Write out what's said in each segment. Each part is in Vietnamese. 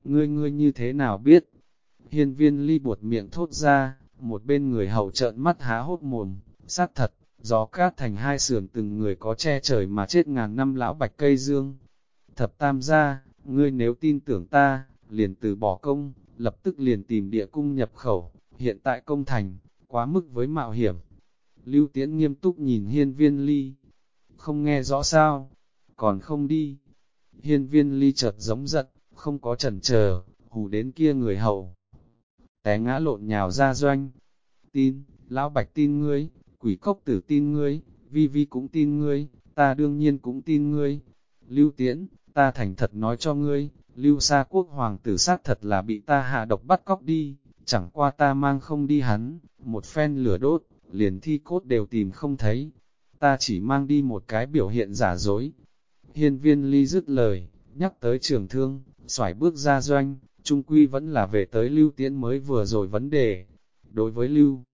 Ngươi như thế nào biết? Hiên Viên Ly buột miệng thốt ra, một bên người hầu trợn mắt há hốt mồm, xác thật, gió cát thành hai sườn từng người có che trời mà chết ngàn năm lão bạch cây dương. Thập tam gia, ngươi nếu tin tưởng ta, liền từ bỏ công, lập tức liền tìm địa cung nhập khẩu, hiện tại công thành, quá mức với mạo hiểm. Lưu Tiễn nghiêm túc nhìn Hiên Viên Ly, không nghe rõ sao, còn không đi. Hiên Viên Ly chợt giống giận, không có chần chờ, hù đến kia người hầu. Té ngã lộn nhào ra doanh. Tin, lão bạch tin ngươi, quỷ cốc tử tin ngươi, vi vi cũng tin ngươi, ta đương nhiên cũng tin ngươi. Lưu Tiễn, ta thành thật nói cho ngươi, Lưu Sa Quốc hoàng tử xác thật là bị ta hạ độc bắt cóc đi, chẳng qua ta mang không đi hắn, một phen lửa đốt, liền thi cốt đều tìm không thấy. Ta chỉ mang đi một cái biểu hiện giả dối. Hiên Viên Ly dứt lời, nhắc tới trường thương, xoải bước ra doanh, trung quy vẫn là về tới Lưu Tiễn mới vừa rồi vấn đề. Đối với Lưu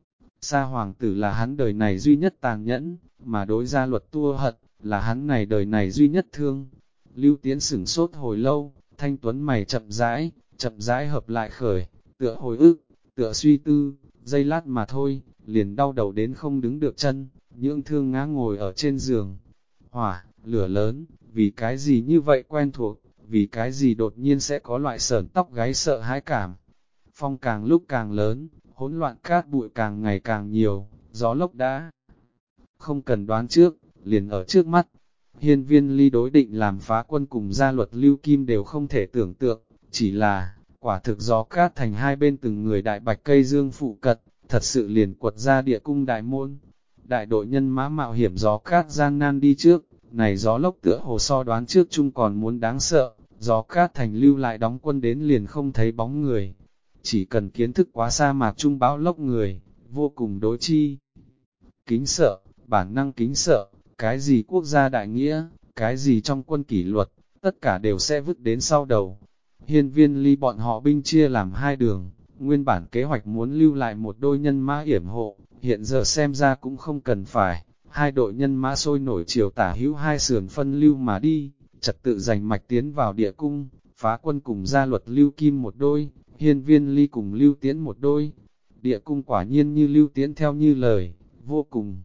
Sa hoàng tử là hắn đời này duy nhất tàn nhẫn, mà đối gia luật tua hận, là hắn này đời này duy nhất thương. Lưu Tiễn sửng sốt hồi lâu, thanh tuấn mày chậm rãi hợp lại khởi, tựa hồi ức, tựa suy tư, giây lát mà thôi, liền đau đầu đến không đứng được chân, nhưỡng thương ngã ngồi ở trên giường. Hỏa, lửa lớn, vì cái gì như vậy quen thuộc, vì cái gì đột nhiên sẽ có loại sởn tóc gáy sợ hãi cảm. Phong càng lúc càng lớn, hỗn loạn cát bụi càng ngày càng nhiều, gió lốc đã không cần đoán trước, liền ở trước mắt. Hiên Viên Ly đối định làm phá quân cùng gia luật Lưu Kim đều không thể tưởng tượng, chỉ là, quả thực gió cát thành hai bên từng người đại bạch cây dương phụ cận, thật sự liền quật ra địa cung đại môn. Đại đội nhân mã mạo hiểm gió cát gian nan đi trước, này gió lốc tựa hồ so đoán trước chung còn muốn đáng sợ, gió cát thành lưu lại đóng quân đến liền không thấy bóng người. Chỉ cần kiến thức quá sa mạc trung bão lốc người, vô cùng đối chi. Kính sợ, bản năng kính sợ, cái gì quốc gia đại nghĩa, cái gì trong quân kỷ luật, tất cả đều sẽ vứt đến sau đầu. Hiên Viên Ly bọn họ binh chia làm hai đường, nguyên bản kế hoạch muốn lưu lại một đôi nhân mã yểm hộ, hiện giờ xem ra cũng không cần phải. Hai đội nhân mã sôi nổi chiều tả hữu hai sườn phân lưu mà đi, trật tự giành mạch tiến vào địa cung, phá quân cùng gia luật Lưu Kim một đôi, Hiên Viên Ly cùng Lưu Tiễn một đôi. Địa cung quả nhiên như Lưu Tiễn theo như lời, vô cùng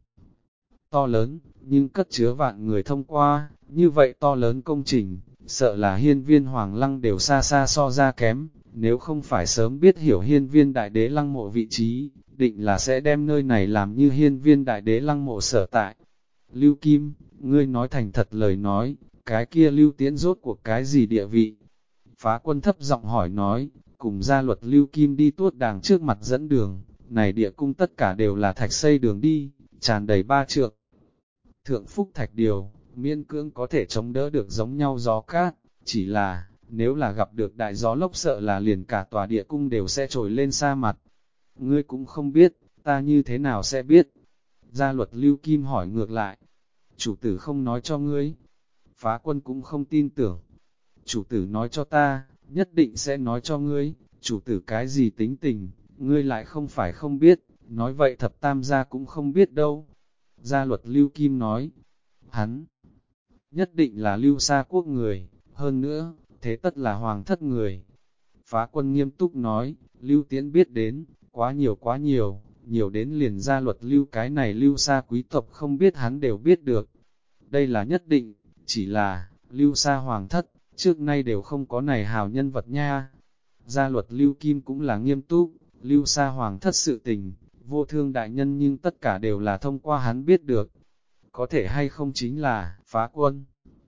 to lớn, nhưng cất chứa vạn người thông qua, như vậy to lớn công trình, sợ là Hiên Viên Hoàng Lăng đều xa xa so ra kém, nếu không phải sớm biết hiểu Hiên Viên Đại Đế Lăng mộ vị trí, định là sẽ đem nơi này làm như Hiên Viên Đại Đế Lăng mộ sở tại. Lưu Kim, ngươi nói thành thật lời nói, cái kia Lưu Tiễn rốt cuộc cái gì địa vị? Phá quân thấp giọng hỏi nói, cùng gia luật Lưu Kim đi tuốt đàng trước mặt dẫn đường, này địa cung tất cả đều là thạch xây đường đi, tràn đầy ba trượng. Thượng phúc thạch điều, miễn cưỡng có thể chống đỡ được giống nhau gió cát, chỉ là, nếu là gặp được đại gió lốc sợ là liền cả tòa địa cung đều sẽ trồi lên sa mặt. Ngươi cũng không biết, ta như thế nào sẽ biết? Gia luật Lưu Kim hỏi ngược lại, chủ tử không nói cho ngươi, phá quân cũng không tin tưởng. Chủ tử nói cho ta, nhất định sẽ nói cho ngươi, chủ tử cái gì tính tình, ngươi lại không phải không biết, nói vậy thập tam gia cũng không biết đâu. Gia luật Lưu Kim nói, hắn nhất định là Lưu Sa Quốc người, hơn nữa, thế tất là hoàng thất người. Phá quân nghiêm túc nói, Lưu Tiễn biết đến, quá nhiều, nhiều đến liền gia luật Lưu cái này Lưu Sa quý tộc không biết hắn đều biết được. Đây là nhất định, chỉ là, Lưu Sa hoàng thất, trước nay đều không có này hào nhân vật nha. Gia luật Lưu Kim cũng là nghiêm túc, Lưu Sa hoàng thất sự tình, vô thương đại nhân nhưng tất cả đều là thông qua hắn biết được. Có thể hay không chính là, phá quân.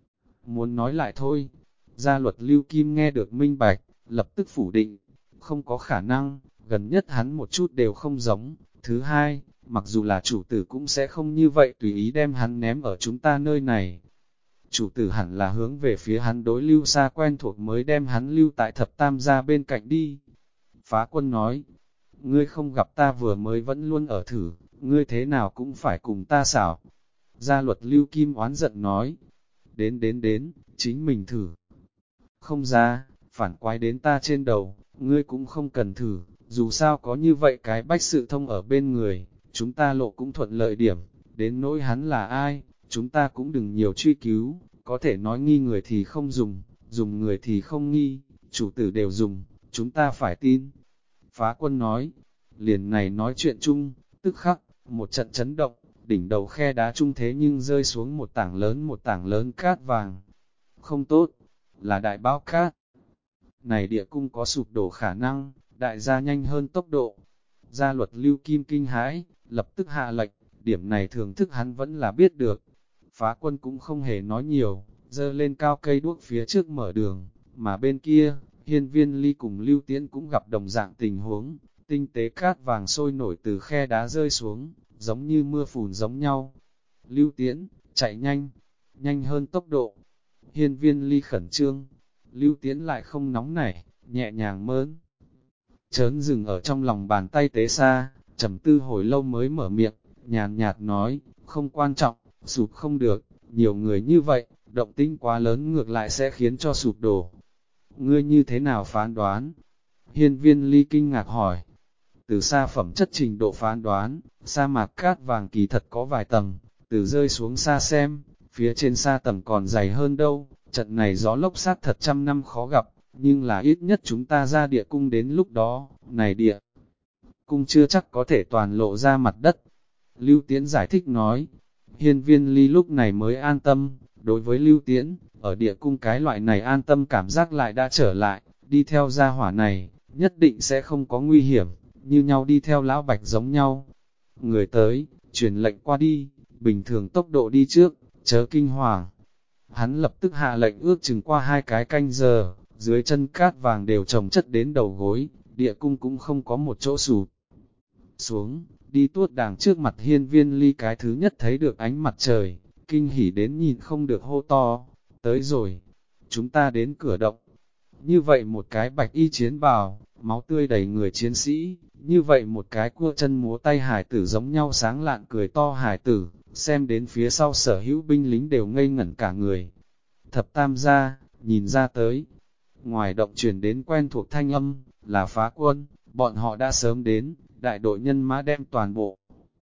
Muốn nói lại thôi, gia luật Lưu Kim nghe được minh bạch, lập tức phủ định, không có khả năng, gần nhất hắn một chút đều không giống. Thứ hai, mặc dù là chủ tử cũng sẽ không như vậy tùy ý đem hắn ném ở chúng ta nơi này. Chủ tử hẳn là hướng về phía hắn đối Lưu Sa quen thuộc mới đem hắn lưu tại thập tam gia bên cạnh đi. Phá quân nói, ngươi không gặp ta vừa mới vẫn luôn ở thử, ngươi thế nào cũng phải cùng ta xảo. Gia luật Lưu Kim oán giận nói, đến, chính mình thử. Không ra, phản quái đến ta trên đầu, ngươi cũng không cần thử, dù sao có như vậy cái bách sự thông ở bên người, chúng ta lộ cũng thuận lợi điểm, đến nỗi hắn là ai, chúng ta cũng đừng nhiều truy cứu, có thể nói nghi người thì không dùng, dùng người thì không nghi, chủ tử đều dùng, chúng ta phải tin. Phá quân nói, liền này nói chuyện chung, tức khắc, một trận chấn động, đỉnh đầu khe đá chung thế nhưng rơi xuống một tảng lớn cát vàng. Không tốt, là đại bão cát. Này địa cung có sụp đổ khả năng, đại gia nhanh hơn tốc độ. Gia luật Lưu Kim kinh hãi, lập tức hạ lệnh, điểm này thường thức hắn vẫn là biết được. Phá quân cũng không hề nói nhiều, dơ lên cao cây đuốc phía trước mở đường, mà bên kia, Hiên Viên Ly cùng Lưu Tiễn cũng gặp đồng dạng tình huống, tinh tế cát vàng sôi nổi từ khe đá rơi xuống, giống như mưa phùn giống nhau. Lưu Tiễn, chạy nhanh, nhanh hơn tốc độ. Hiên Viên Ly khẩn trương, Lưu Tiễn lại không nóng nảy, nhẹ nhàng mớn. Chớn dừng ở trong lòng bàn tay tế xa, trầm tư hồi lâu mới mở miệng, nhàn nhạt nói, không quan trọng, sụp không được, nhiều người như vậy, động tĩnh quá lớn ngược lại sẽ khiến cho sụp đổ. Ngươi như thế nào phán đoán? Hiên Viên Ly kinh ngạc hỏi. Từ xa phẩm chất trình độ phán đoán, sa mạc cát vàng kỳ thật có vài tầng, từ rơi xuống xa xem, phía trên sa tầng còn dày hơn đâu, trận này gió lốc sát thật trăm năm khó gặp, nhưng là ít nhất chúng ta ra địa cung đến lúc đó, này địa cung chưa chắc có thể toàn lộ ra mặt đất. Lưu Tiễn giải thích nói, Hiên Viên Ly lúc này mới an tâm, đối với Lưu Tiễn, ở địa cung cái loại này an tâm cảm giác lại đã trở lại, đi theo gia hỏa này, nhất định sẽ không có nguy hiểm, như nhau đi theo lão Bạch giống nhau. Người tới, truyền lệnh qua đi, bình thường tốc độ đi trước, chớ kinh hoàng. Hắn lập tức hạ lệnh ước chừng qua 2 cái canh giờ, dưới chân cát vàng đều chồng chất đến đầu gối, địa cung cũng không có một chỗ sụp xuống, đi tuốt đàng trước mặt Hiên Viên Ly cái thứ nhất thấy được ánh mặt trời, kinh hỉ đến nhìn không được hô to, tới rồi, chúng ta đến cửa động. Như vậy một cái bạch y chiến bào, máu tươi đầy người chiến sĩ, như vậy một cái cua chân múa tay hải tử giống nhau sáng lạn cười to hải tử, xem đến phía sau sở hữu binh lính đều ngây ngẩn cả người. Thập tam gia, nhìn ra tới, ngoài động truyền đến quen thuộc thanh âm, là Phá Quân, bọn họ đã sớm đến, đại đội nhân mã đem toàn bộ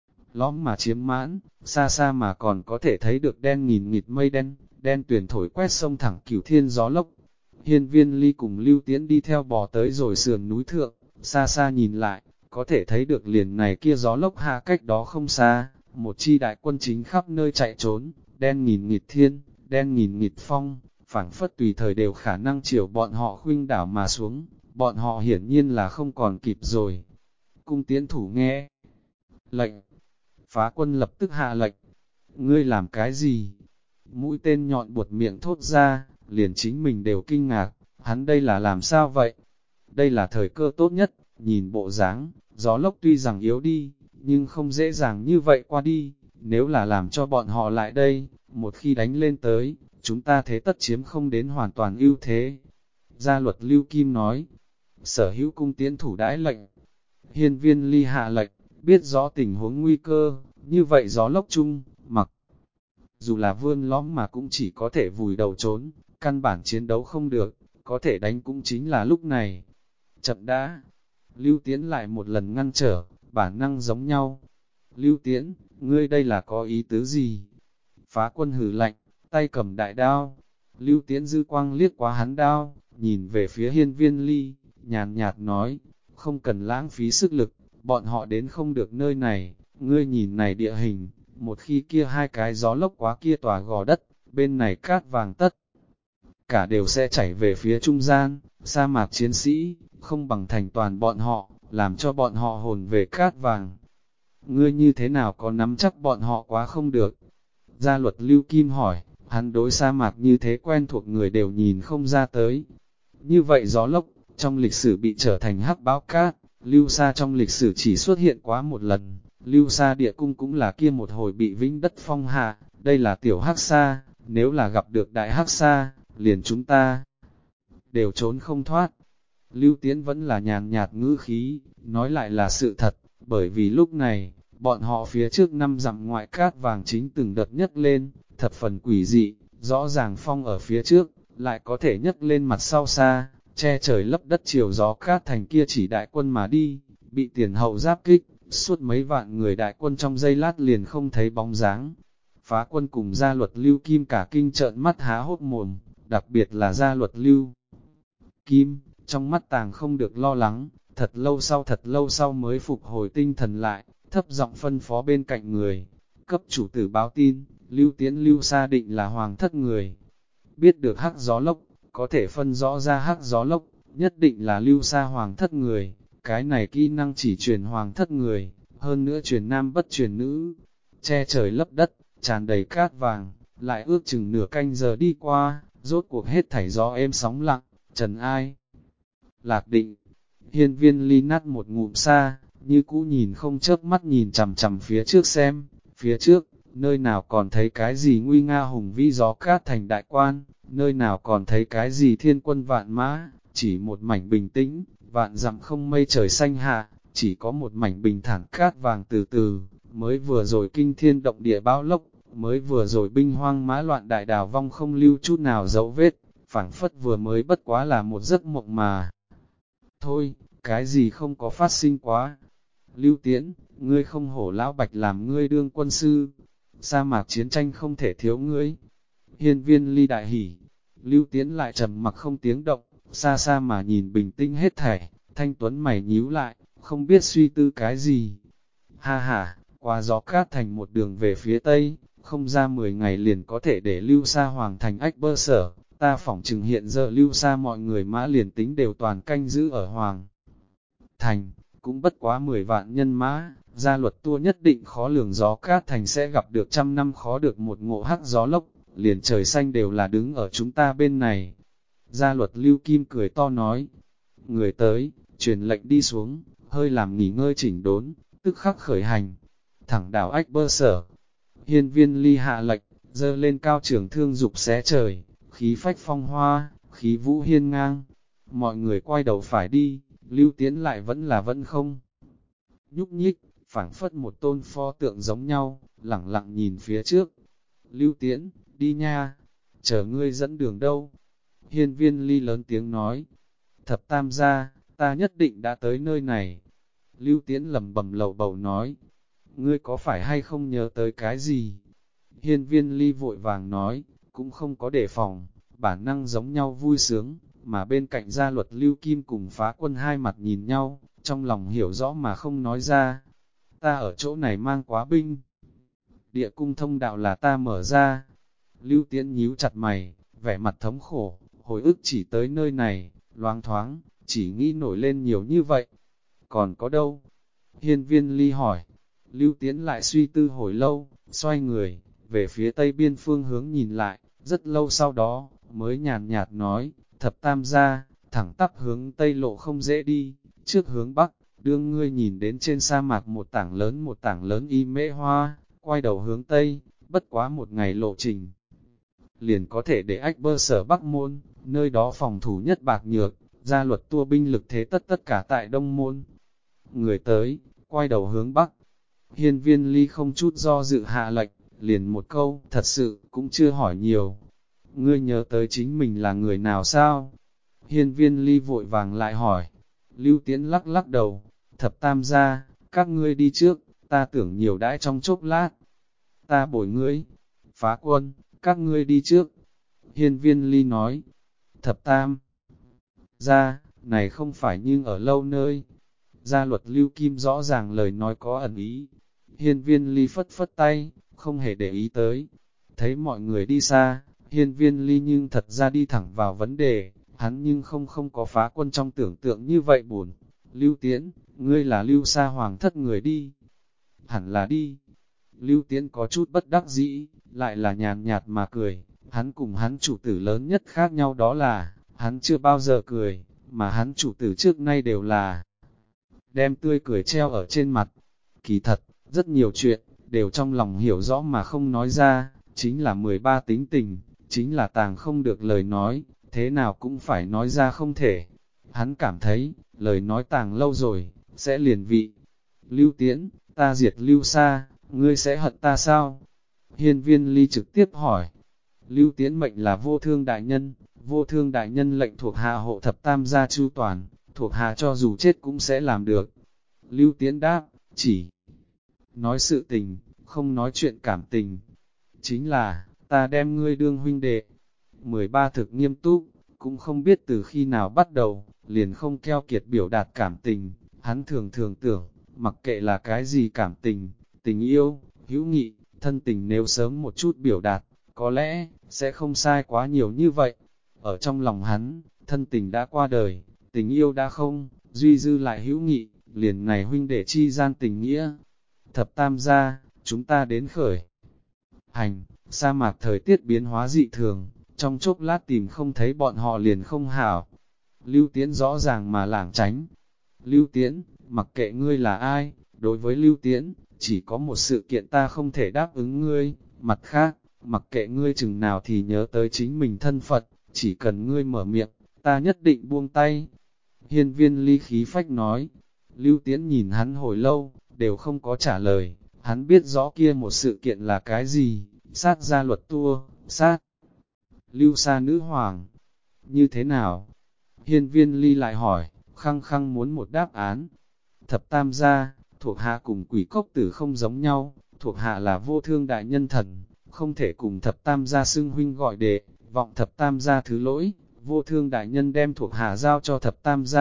lõm mà chiếm mãn, xa xa mà còn có thể thấy được đen nghìn nghịt mây đen, đen tuyền thổi quét sông thẳng cửu thiên gió lốc. Hiên Viên Ly cùng Lưu Tiễn đi theo bò tới rồi sườn núi thượng, xa xa nhìn lại, có thể thấy được liền này kia gió lốc hạ cách đó không xa, một chi đại quân chính khắp nơi chạy trốn, đen nghìn nghịt thiên, đen nghìn nghịt phong, phảng phất tùy thời đều khả năng chiều bọn họ khuynh đảo mà xuống, bọn họ hiển nhiên là không còn kịp rồi. Cung Tiễn thủ nghe lệnh, Phá Quân lập tức hạ lệnh, ngươi làm cái gì? Mũi tên nhọn buột miệng thốt ra, liền chính mình đều kinh ngạc, hắn đây là làm sao vậy? Đây là thời cơ tốt nhất, nhìn bộ dáng, gió lốc tuy rằng yếu đi, nhưng không dễ dàng như vậy qua đi, nếu là làm cho bọn họ lại đây, một khi đánh lên tới, chúng ta thế tất chiếm không đến hoàn toàn ưu thế. Gia luật Lưu Kim nói, sở hữu cung tiễn thủ đãi lệnh, Hiên Viên Ly hạ lệnh, biết rõ tình huống nguy cơ, như vậy gió lốc chung, mặc dù là vươn lõm mà cũng chỉ có thể vùi đầu trốn, căn bản chiến đấu không được, có thể đánh cũng chính là lúc này. Chậm đã, Lưu Tiễn lại một lần ngăn trở, bản năng giống nhau. Lưu Tiễn, ngươi đây là có ý tứ gì? Phá Quân hử lạnh, tay cầm đại đao. Lưu Tiễn dư quang liếc qua hắn đao, nhìn về phía Hiên Viên Ly, nhàn nhạt nói, không cần lãng phí sức lực, bọn họ đến không được nơi này, ngươi nhìn này địa hình, một khi kia 2 cái gió lốc quá kia tòa gò đất, bên này cát vàng tất. Cả đều sẽ chảy về phía trung gian, sa mạc chiến sĩ, không bằng thành toàn bọn họ, làm cho bọn họ hồn về cát vàng. Ngươi như thế nào có nắm chắc bọn họ quá không được? Gia luật Lưu Kim hỏi, hắn đối sa mạc như thế quen thuộc người đều nhìn không ra tới. Như vậy gió lốc, trong lịch sử bị trở thành hắc báo cát, Lưu Sa trong lịch sử chỉ xuất hiện quá một lần. Lưu Sa địa cung cũng là kia một hồi bị vĩnh đất phong hạ, đây là tiểu hắc sa, nếu là gặp được đại hắc sa, liền chúng ta đều trốn không thoát. Lưu Tiễn vẫn là nhàn nhạt ngữ khí, nói lại là sự thật, bởi vì lúc này, bọn họ phía trước 5 dặm ngoại cát vàng chính từng đợt nhấc lên, thập phần quỷ dị, rõ ràng phong ở phía trước, lại có thể nhấc lên mặt sau xa, che trời lấp đất chiều gió cát thành kia chỉ đại quân mà đi, bị tiền hậu giáp kích, suốt mấy vạn người đại quân trong giây lát liền không thấy bóng dáng. Phá Quân cùng gia luật Lưu Kim cả kinh trợn mắt há hốc mồm, đặc biệt là gia luật Lưu Kim, trong mắt tàng không được lo lắng, thật lâu sau mới phục hồi tinh thần lại, thấp giọng phân phó bên cạnh người. Cấp chủ tử báo tin, Lưu Tiễn Lưu Sa định là hoàng thất người. Biết được hắc gió lốc, có thể phân rõ ra hắc gió lốc, nhất định là Lưu Sa hoàng thất người. Cái này kỹ năng chỉ truyền hoàng thất người, hơn nữa truyền nam bất truyền nữ. Che trời lấp đất, tràn đầy cát vàng, lại ước chừng nửa canh giờ đi qua, rốt cuộc hết thảy gió êm sóng lặng, trần ai. Lạc định, hiên viên ly nát một ngụm xa, như cũ nhìn không chớp mắt nhìn chằm chằm phía trước xem, phía trước, nơi nào còn thấy cái gì nguy nga hùng vĩ gió cát thành đại quan, nơi nào còn thấy cái gì thiên quân vạn mã, chỉ một mảnh bình tĩnh, vạn dặm không mây trời xanh hạ, chỉ có một mảnh bình thản cát vàng từ từ, mới vừa rồi kinh thiên động địa bão lốc, mới vừa rồi binh hoang mã loạn đại đảo vong không lưu chút nào dấu vết, phảng phất vừa mới bất quá là một giấc mộng mà. Thôi, cái gì không có phát sinh quá. Lưu Tiễn, ngươi không hổ lão bạch làm ngươi đương quân sư. Sa mạc chiến tranh không thể thiếu ngươi. Hiên viên ly đại hỉ. Lưu Tiễn lại trầm mặc không tiếng động, xa xa mà nhìn bình tĩnh hết thảy, thanh tuấn mày nhíu lại, không biết suy tư cái gì. Ha ha, qua gió cát thành một đường về phía tây, không ra 10 ngày liền có thể để Lưu Sa hoàng thành ách bơ sở. Ta phỏng chừng hiện giờ Lưu Sa mọi người mã liền tính đều toàn canh giữ ở hoàng thành, cũng bất quá 10 vạn nhân mã, gia luật tua nhất định khó lường gió cát thành sẽ gặp được trăm năm khó được một ngộ hắc gió lốc, liền trời xanh đều là đứng ở chúng ta bên này. Gia luật Lưu Kim cười to nói, người tới, truyền lệnh đi xuống, hơi làm nghỉ ngơi chỉnh đốn, tức khắc khởi hành, thẳng đảo ách bơ sở. Hiên viên ly hạ lệnh, dơ lên cao trường thương dục xé trời, khí phách phong hoa, khí vũ hiên ngang. Mọi người quay đầu phải đi, Lưu Tiễn lại vẫn không nhúc nhích, phảng phất một tôn pho tượng giống nhau, lẳng lặng nhìn phía trước. Lưu Tiễn, đi nha, chờ ngươi dẫn đường đâu? Hiên viên ly lớn tiếng nói, thập tam gia, ta nhất định đã tới nơi này. Lưu Tiễn lẩm bẩm lầu bầu nói, ngươi có phải hay không nhớ tới cái gì? Hiên viên ly vội vàng nói, cũng không có đề phòng, bản năng giống nhau vui sướng, mà bên cạnh gia luật Lưu Kim cùng Phá Quân hai mặt nhìn nhau, trong lòng hiểu rõ mà không nói ra. Ta ở chỗ này mang quá binh. Địa cung thông đạo là ta mở ra. Lưu Tiễn nhíu chặt mày, vẻ mặt thống khổ, hồi ức chỉ tới nơi này, loáng thoáng, chỉ nghĩ nổi lên nhiều như vậy. Còn có đâu? Hiên viên ly hỏi. Lưu Tiễn lại suy tư hồi lâu, xoay người, về phía tây biên phương hướng nhìn lại, rất lâu sau đó, mới nhàn nhạt nói, thập tam gia, thẳng tắp hướng tây lộ không dễ đi, trước hướng bắc, đương ngươi nhìn đến trên sa mạc một tảng lớn y mễ hoa, quay đầu hướng tây, bất quá một ngày lộ trình. Liền có thể để ách bơ sở bắc môn, nơi đó phòng thủ nhất bạc nhược, gia luật tua binh lực thế tất cả tại đông môn. Người tới, quay đầu hướng bắc. Hiên viên ly không chút do dự hạ lệnh, liền một câu, thật sự, cũng chưa hỏi nhiều. Ngươi nhớ tới chính mình là người nào sao? Hiên viên ly vội vàng lại hỏi. Lưu Tiễn lắc lắc đầu, thập tam gia, các ngươi đi trước, ta tưởng nhiều đãi trong chốc lát. Ta bồi ngươi. Phá Quân, các ngươi đi trước. Hiên viên ly nói, thập tam gia, này không phải nhưng ở lâu nơi. Gia luật Lưu Kim rõ ràng lời nói có ẩn ý. Hiên viên ly phất phất tay, không hề để ý tới. Thấy mọi người đi xa, hiên viên ly nhưng thật ra đi thẳng vào vấn đề, hắn nhưng không có Phá Quân trong tưởng tượng như vậy buồn. Lưu Tiễn, ngươi là Lưu Sa hoàng thất người đi. Hẳn là đi. Lưu Tiễn có chút bất đắc dĩ, lại là nhàn nhạt mà cười. Hắn cùng hắn chủ tử lớn nhất khác nhau đó là, hắn chưa bao giờ cười, mà hắn chủ tử trước nay đều là đem tươi cười treo ở trên mặt. Kỳ thật, rất nhiều chuyện, đều trong lòng hiểu rõ mà không nói ra, chính là 13 tính tình, chính là tàng không được lời nói, thế nào cũng phải nói ra không thể. Hắn cảm thấy, lời nói tàng lâu rồi, sẽ liền vị. Lưu Tiễn, ta diệt Lưu Sa, ngươi sẽ hận ta sao? Hiên viên ly trực tiếp hỏi. Lưu Tiễn mệnh là vô thương đại nhân lệnh thuộc hạ hộ thập tam gia chu toàn, thuộc hạ cho dù chết cũng sẽ làm được. Lưu Tiễn đáp, chỉ nói sự tình, không nói chuyện cảm tình. Chính là, ta đem ngươi đương huynh đệ. 13 thực nghiêm túc, cũng không biết từ khi nào bắt đầu, liền không keo kiệt biểu đạt cảm tình, hắn thường thường tưởng, mặc kệ là cái gì cảm tình, tình yêu, hữu nghị, thân tình nếu sớm một chút biểu đạt, có lẽ, sẽ không sai quá nhiều như vậy. Ở trong lòng hắn, thân tình đã qua đời, tình yêu đã không, duy dư lại hữu nghị, liền này huynh đệ chi gian tình nghĩa. Thập tam gia, chúng ta đến khởi hành, sa mạc thời tiết biến hóa dị thường, trong chốc lát tìm không thấy bọn họ liền không hảo. Lưu Tiễn rõ ràng mà lảng tránh. Lưu Tiễn, mặc kệ ngươi là ai, đối với Lưu Tiễn, chỉ có một sự kiện ta không thể đáp ứng ngươi, mặt khác, mặc kệ ngươi chừng nào thì nhớ tới chính mình thân Phật, chỉ cần ngươi mở miệng, ta nhất định buông tay. Hiên Viên Ly khí phách nói. Lưu Tiễn nhìn hắn hồi lâu, đều không có trả lời, hắn biết rõ kia một sự kiện là cái gì, sát gia luật tua, sát. Lưu Sa nữ hoàng, như thế nào? Hiên Viên Ly lại hỏi, khăng khăng muốn một đáp án. Thập tam gia, thuộc hạ cùng quỷ cốc tử không giống nhau, thuộc hạ là vô thương đại nhân thần, không thể cùng thập tam gia xưng huynh gọi đệ, vọng thập tam gia thứ lỗi, vô thương đại nhân đem thuộc hạ giao cho thập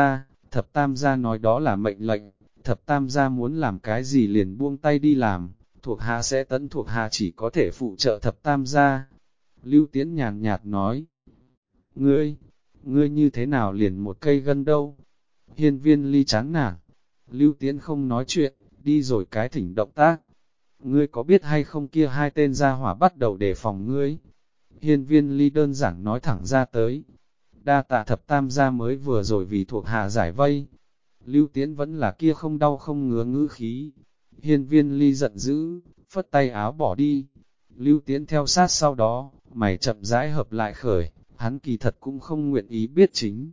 tam gia nói đó là mệnh lệnh, thập tam gia muốn làm cái gì liền buông tay đi làm, thuộc hạ sẽ tận thuộc hạ chỉ có thể phụ trợ thập tam gia. Lưu Tiễn nhàn nhạt nói, ngươi như thế nào liền một cây gân đâu? Hiên Viên Ly chán nản. Lưu Tiễn không nói chuyện, đi rồi cái thỉnh động tác. Ngươi có biết hay không kia hai tên gia hỏa bắt đầu đề phòng ngươi? Hiên Viên Ly đơn giản nói thẳng ra tới. Đa tạ thập tam gia mới vừa rồi vì thuộc hạ giải vây. Lưu Tiễn vẫn là kia không đau không ngứa ngữ khí. Hiên Viên Ly giận dữ, phất tay áo bỏ đi. Lưu Tiễn theo sát sau đó, mày chậm rãi hợp lại khởi, hắn kỳ thật cũng không nguyện ý biết chính.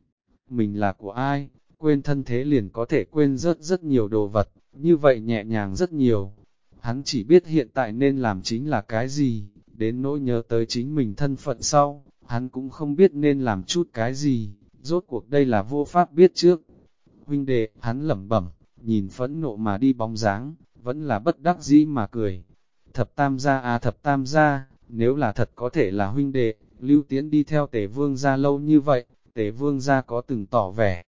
Mình là của ai, quên thân thế liền có thể quên rất nhiều đồ vật, như vậy nhẹ nhàng rất nhiều. Hắn chỉ biết hiện tại nên làm chính là cái gì, đến nỗi nhớ tới chính mình thân phận sau, hắn cũng không biết nên làm chút cái gì, rốt cuộc đây là vô pháp biết trước. Huynh đệ, hắn lẩm bẩm, nhìn phẫn nộ mà đi bóng dáng, vẫn là bất đắc dĩ mà cười. Thập tam gia à thập tam gia, nếu là thật có thể là huynh đệ, Lưu Tiễn đi theo Tề Vương gia lâu như vậy, Tề Vương gia có từng tỏ vẻ.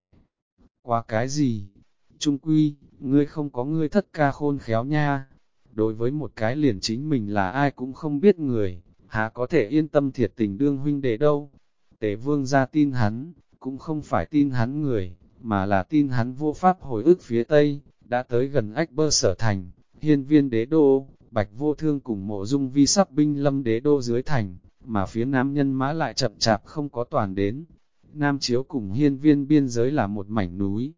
Qua cái gì? Trung quy, ngươi không có ngươi thất ca khôn khéo nha. Đối với một cái liền chính mình là ai cũng không biết người, há có thể yên tâm thiệt tình đương huynh đệ đâu. Tề Vương gia tin hắn, cũng không phải tin hắn người, mà là tin hắn vô pháp hồi ức phía Tây, đã tới gần Ách Bơ Sở Thành, Hiên Viên đế đô, Bạch Vô Thương cùng Mộ Dung Vi sắp binh lâm đế đô dưới thành, mà phía Nam nhân mã lại chậm chạp không có toàn đến. Nam Chiếu cùng Hiên Viên biên giới là một mảnh núi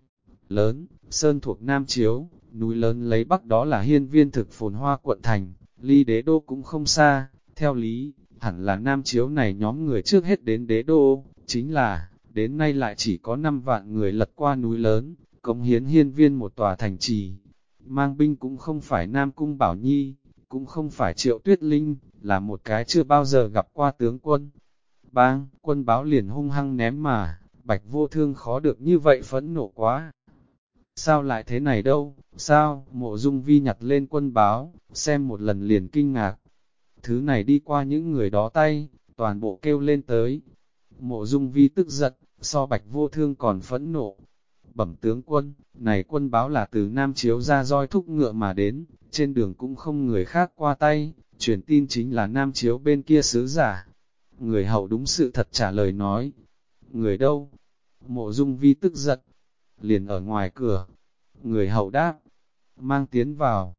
lớn, sơn thuộc Nam Chiếu, núi lớn lấy bắc đó là Hiên Viên thực phồn hoa quận thành, ly đế đô cũng không xa, theo lý, hẳn là Nam Chiếu này nhóm người trước hết đến đế đô, chính là, đến nay lại chỉ có 5 vạn người lật qua núi lớn, cống hiến Hiên Viên một tòa thành trì. Mang binh cũng không phải Nam Cung Bảo Nhi, cũng không phải Triệu Tuyết Linh, là một cái chưa bao giờ gặp qua tướng quân. Bang, quân báo liền hung hăng ném mà, Bạch Vô Thương khó được như vậy phẫn nộ quá. Sao lại thế này đâu, sao, Mộ Dung Vi nhặt lên quân báo, xem một lần liền kinh ngạc. Thứ này đi qua những người đó tay, toàn bộ kêu lên tới. Mộ Dung Vi tức giận, so Bạch Vô Thương còn phẫn nộ. Bẩm tướng quân, này quân báo là từ Nam Chiếu ra roi thúc ngựa mà đến, trên đường cũng không người khác qua tay, truyền tin chính là Nam Chiếu bên kia sứ giả. Người hậu đúng sự thật trả lời nói. Người đâu? Mộ Dung Vi tức giận, liền ở ngoài cửa. Người hậu đáp, mang tiến vào.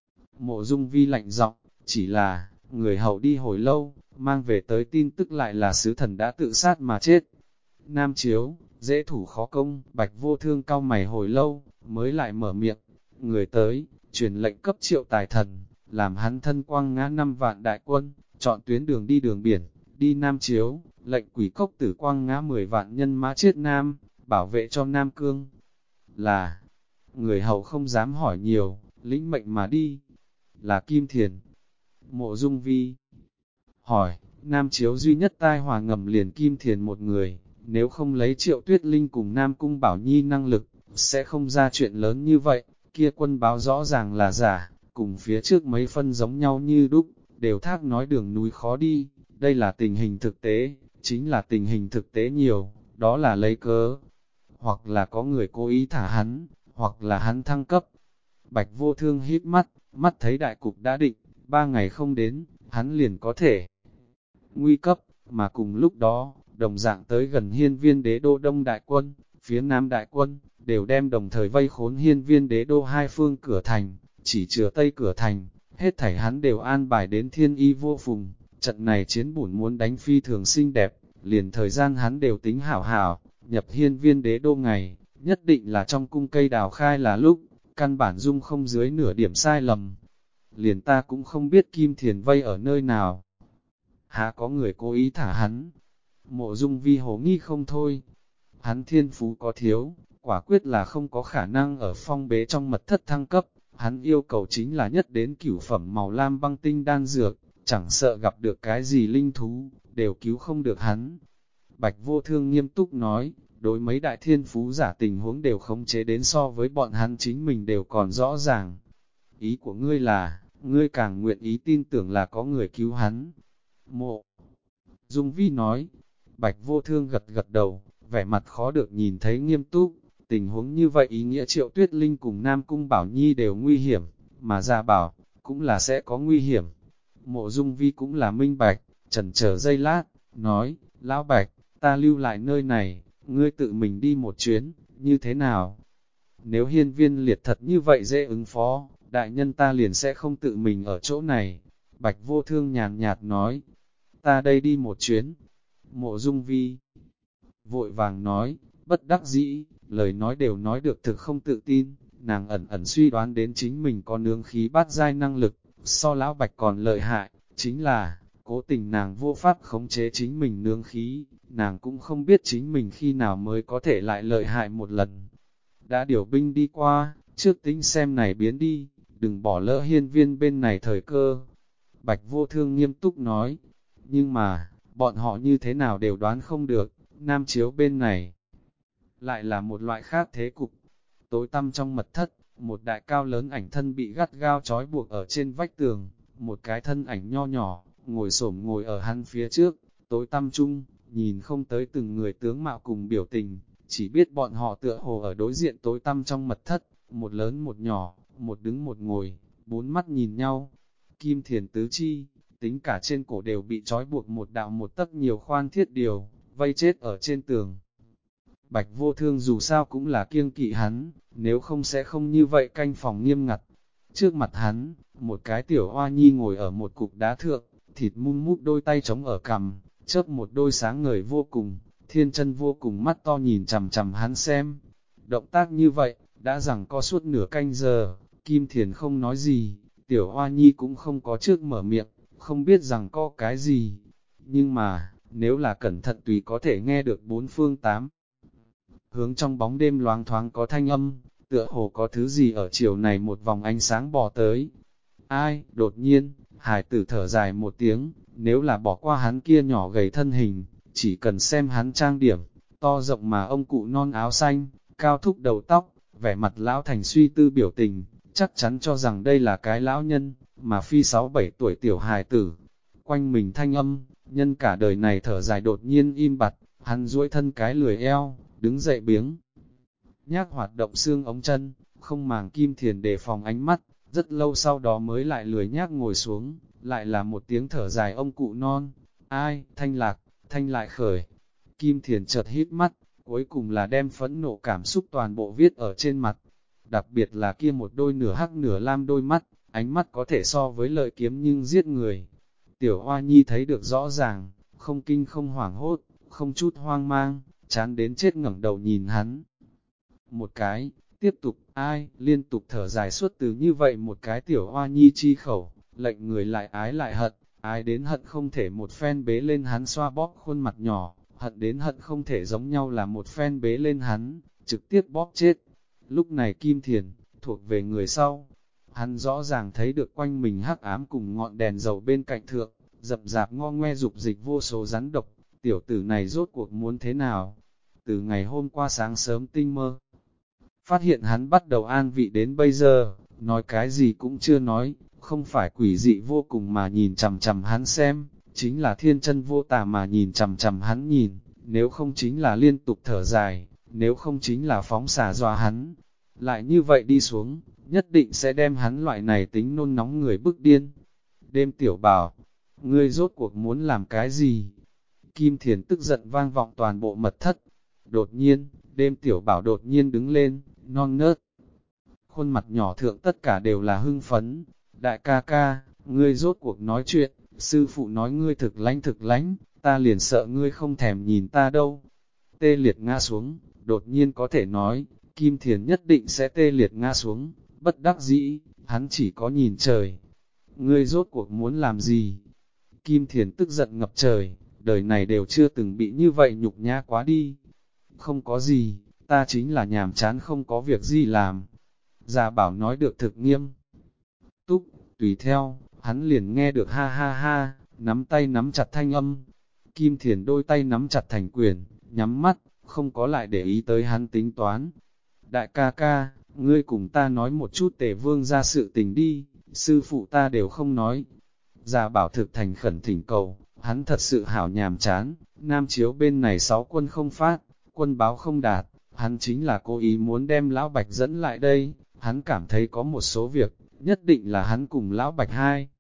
Mộ Dung Vi lạnh giọng, chỉ là, người hậu đi hồi lâu, mang về tới tin tức lại là sứ thần đã tự sát mà chết. Nam Chiếu, dễ thủ khó công, Bạch Vô Thương cau mày hồi lâu, mới lại mở miệng. Người tới, truyền lệnh cấp Triệu Tài Thần, làm hắn thân quang ngã 5 vạn đại quân, chọn tuyến đường đi đường biển, đi Nam Chiếu, lệnh quỷ cốc tử quang ngã 10 vạn nhân mã chết Nam, bảo vệ cho Nam Cương. Là, người hậu không dám hỏi nhiều, lĩnh mệnh mà đi. Là Kim Thiền. Mộ Dung Vi hỏi, Nam Chiếu duy nhất tai hòa ngầm liền Kim Thiền một người, nếu không lấy Triệu Tuyết Linh cùng Nam Cung Bảo Nhi năng lực, sẽ không ra chuyện lớn như vậy. Kia quân báo rõ ràng là giả, cùng phía trước mấy phân giống nhau như đúc, đều thác nói đường núi khó đi, đây là tình hình thực tế, chính là tình hình thực tế nhiều, đó là lấy cớ. Hoặc là có người cố ý thả hắn, hoặc là hắn thăng cấp. Bạch Vô Thương híp mắt, mắt thấy đại cục đã định, 3 ngày không đến, hắn liền có thể nguy cấp, mà cùng lúc đó, đồng dạng tới gần hiên viên đế đô đông đại quân, phía nam đại quân, đều đem đồng thời vây khốn hiên viên đế đô hai phương cửa thành, chỉ chừa tây cửa thành, hết thảy hắn đều an bài đến thiên y vô phùng, trận này chiến bổn muốn đánh phi thường xinh đẹp, liền thời gian hắn đều tính hảo hảo, nhập hiên viên đế đô ngày, nhất định là trong cung cây đào khai là lúc, căn bản dung không dưới nửa điểm sai lầm. Liền ta cũng không biết Kim Thiền vây ở nơi nào. Há có người cố ý thả hắn? Mộ Dung Vi hồ nghi không thôi. Hắn thiên phú có thiếu, quả quyết là không có khả năng ở phong bế trong mật thất thăng cấp. Hắn yêu cầu chính là nhất đến cửu phẩm màu lam băng tinh đan dược, chẳng sợ gặp được cái gì linh thú, đều cứu không được hắn. Bạch Vô Thương nghiêm túc nói, đối mấy đại thiên phú giả tình huống đều khống chế đến so với bọn hắn chính mình đều còn rõ ràng. Ý của ngươi là, ngươi càng nguyện ý tin tưởng là có người cứu hắn. Mộ Dung Vi nói, Bạch Vô Thương gật gật đầu, vẻ mặt khó được nhìn thấy nghiêm túc, tình huống như vậy ý nghĩa Triệu Tuyết Linh cùng Nam Cung Bảo Nhi đều nguy hiểm, mà Gia Bảo, cũng là sẽ có nguy hiểm. Mộ Dung Vi cũng là minh bạch, chần chờ giây lát, nói, Lão Bạch, ta lưu lại nơi này, ngươi tự mình đi một chuyến, như thế nào? Nếu hiên viên liệt thật như vậy dễ ứng phó, đại nhân ta liền sẽ không tự mình ở chỗ này. Bạch Vô Thương nhàn nhạt nói, ta đây đi một chuyến. Mộ Dung Vi vội vàng nói, bất đắc dĩ, lời nói đều nói được thực không tự tin, nàng ẩn ẩn suy đoán đến chính mình có nướng khí bát giai năng lực, so lão Bạch còn lợi hại, chính là, cố tình nàng vô pháp khống chế chính mình nướng khí, nàng cũng không biết chính mình khi nào mới có thể lại lợi hại một lần. Đã điều binh đi qua, trước tính xem này biến đi, đừng bỏ lỡ hiên viên bên này thời cơ. Bạch Vô Thương nghiêm túc nói, nhưng mà, bọn họ như thế nào đều đoán không được, Nam Chiếu bên này lại là một loại khác thế cục. Tối tăm trong mật thất, một đại cao lớn ảnh thân bị gắt gao trói buộc ở trên vách tường, một cái thân ảnh nho nhỏ, ngồi xổm ngồi ở hắn phía trước, tối tăm chung, nhìn không tới từng người tướng mạo cùng biểu tình, chỉ biết bọn họ tựa hồ ở đối diện tối tăm trong mật thất, một lớn một nhỏ, một đứng một ngồi, bốn mắt nhìn nhau. Kim Thiền tứ chi, tính cả trên cổ đều bị trói buộc một đạo một tấc nhiều khoan thiết điều, vây chết ở trên tường. Bạch Vô Thương dù sao cũng là kiêng kỵ hắn, nếu không sẽ không như vậy canh phòng nghiêm ngặt. Trước mặt hắn, một cái tiểu hoa nhi ngồi ở một cục đá thượng, thịt mun mút đôi tay trống ở cằm, chớp một đôi sáng ngời vô cùng, thiên chân vô cùng mắt to nhìn chằm chằm hắn xem. Động tác như vậy, đã rằng có suốt nửa canh giờ, Kim Thiền không nói gì, tiểu hoa nhi cũng không có trước mở miệng, không biết rằng có cái gì. Nhưng mà, nếu là cẩn thận tùy có thể nghe được bốn phương tám hướng trong bóng đêm loáng thoáng có thanh âm, tựa hồ có thứ gì ở chiều này một vòng ánh sáng bò tới. Ai, đột nhiên, Hải tử thở dài một tiếng, nếu là bỏ qua hắn kia nhỏ gầy thân hình, chỉ cần xem hắn trang điểm, to rộng mà ông cụ non áo xanh, cao thúc đầu tóc, vẻ mặt lão thành suy tư biểu tình, chắc chắn cho rằng đây là cái lão nhân, mà phi 6-7 tuổi tiểu hài tử. Quanh mình thanh âm, nhân cả đời này thở dài đột nhiên im bặt, hắn duỗi thân cái lười eo, đứng dậy biếng. Nhác hoạt động xương ống chân, không màng Kim Thiền đề phòng ánh mắt, rất lâu sau đó mới lại lười nhác ngồi xuống, lại là một tiếng thở dài ông cụ non. Ai, Thanh Lạc, Thanh lại khởi. Kim Thiền chợt hít mắt, cuối cùng là đem phẫn nộ cảm xúc toàn bộ viết ở trên mặt. Đặc biệt là kia một đôi nửa hắc nửa lam đôi mắt, ánh mắt có thể so với lợi kiếm nhưng giết người. Tiểu Hoa Nhi thấy được rõ ràng, không kinh không hoảng hốt, không chút hoang mang, chán đến chết ngẩng đầu nhìn hắn. Một cái, tiếp tục, ai, liên tục thở dài suốt từ như vậy một cái tiểu Hoa Nhi chi khẩu, lệnh người lại hận, ái đến hận không thể một phen bế lên hắn xoa bóp khuôn mặt nhỏ, hận đến hận không thể giống nhau là một phen bế lên hắn, trực tiếp bóp chết. Lúc này Kim Thiền, thuộc về người sau, hắn rõ ràng thấy được quanh mình hắc ám cùng ngọn đèn dầu bên cạnh thượng, dập dạp ngo ngoe dục dịch vô số rắn độc, tiểu tử này rốt cuộc muốn thế nào? Từ ngày hôm qua sáng sớm tinh mơ, phát hiện hắn bắt đầu an vị đến bây giờ, nói cái gì cũng chưa nói, không phải quỷ dị vô cùng mà nhìn chằm chằm hắn xem, chính là thiên chân vô tà mà nhìn chằm chằm hắn nhìn, nếu không chính là liên tục thở dài, nếu không chính là phóng xả dọa hắn. Lại như vậy đi xuống, nhất định sẽ đem hắn loại này tính nôn nóng người bức điên. Đêm Tiểu Bảo, ngươi rốt cuộc muốn làm cái gì? Kim Thiền tức giận vang vọng toàn bộ mật thất. Đột nhiên, Đêm Tiểu Bảo đột nhiên đứng lên, non nớt. Khuôn mặt nhỏ thượng tất cả đều là hưng phấn. Đại ca ca, ngươi rốt cuộc nói chuyện, sư phụ nói ngươi thực lánh, ta liền sợ ngươi không thèm nhìn ta đâu. Tê liệt ngã xuống, đột nhiên có thể nói, Kim Thiền nhất định sẽ tê liệt ngã xuống, bất đắc dĩ, hắn chỉ có nhìn trời. Ngươi rốt cuộc muốn làm gì? Kim Thiền tức giận ngập trời, đời này đều chưa từng bị như vậy nhục nhã quá đi. Không có gì, ta chính là nhàm chán không có việc gì làm. Già Bảo nói được thực nghiêm túc, tùy theo, hắn liền nghe được ha ha ha, nắm tay nắm chặt thanh âm. Kim Thiền đôi tay nắm chặt thành quyền, nhắm mắt, không có lại để ý tới hắn tính toán. Đại ca ca, ngươi cùng ta nói một chút Tề Vương ra sự tình đi, sư phụ ta đều không nói. Già Bảo thực thành khẩn thỉnh cầu, hắn thật sự hảo nhàm chán, Nam Chiếu bên này 6 quân không phát, quân báo không đạt, hắn chính là cố ý muốn đem Lão Bạch dẫn lại đây, hắn cảm thấy có một số việc, nhất định là hắn cùng Lão Bạch hai.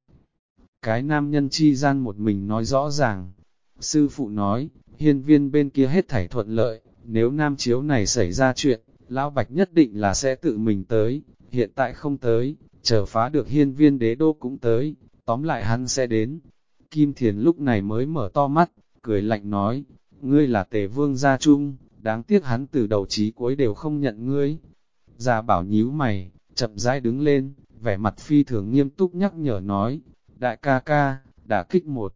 Cái nam nhân chi gian một mình nói rõ ràng, sư phụ nói, hiên viên bên kia hết thảy thuận lợi, nếu Nam Chiếu này xảy ra chuyện, Lão Bạch nhất định là sẽ tự mình tới, hiện tại không tới, chờ phá được hiên viên đế đô cũng tới, tóm lại hắn sẽ đến. Kim Thiền lúc này mới mở to mắt, cười lạnh nói, ngươi là Tề Vương gia trung, đáng tiếc hắn từ đầu chí cuối đều không nhận ngươi. Già Bảo nhíu mày, chậm rãi đứng lên, vẻ mặt phi thường nghiêm túc nhắc nhở nói, đại ca ca, đả kích một.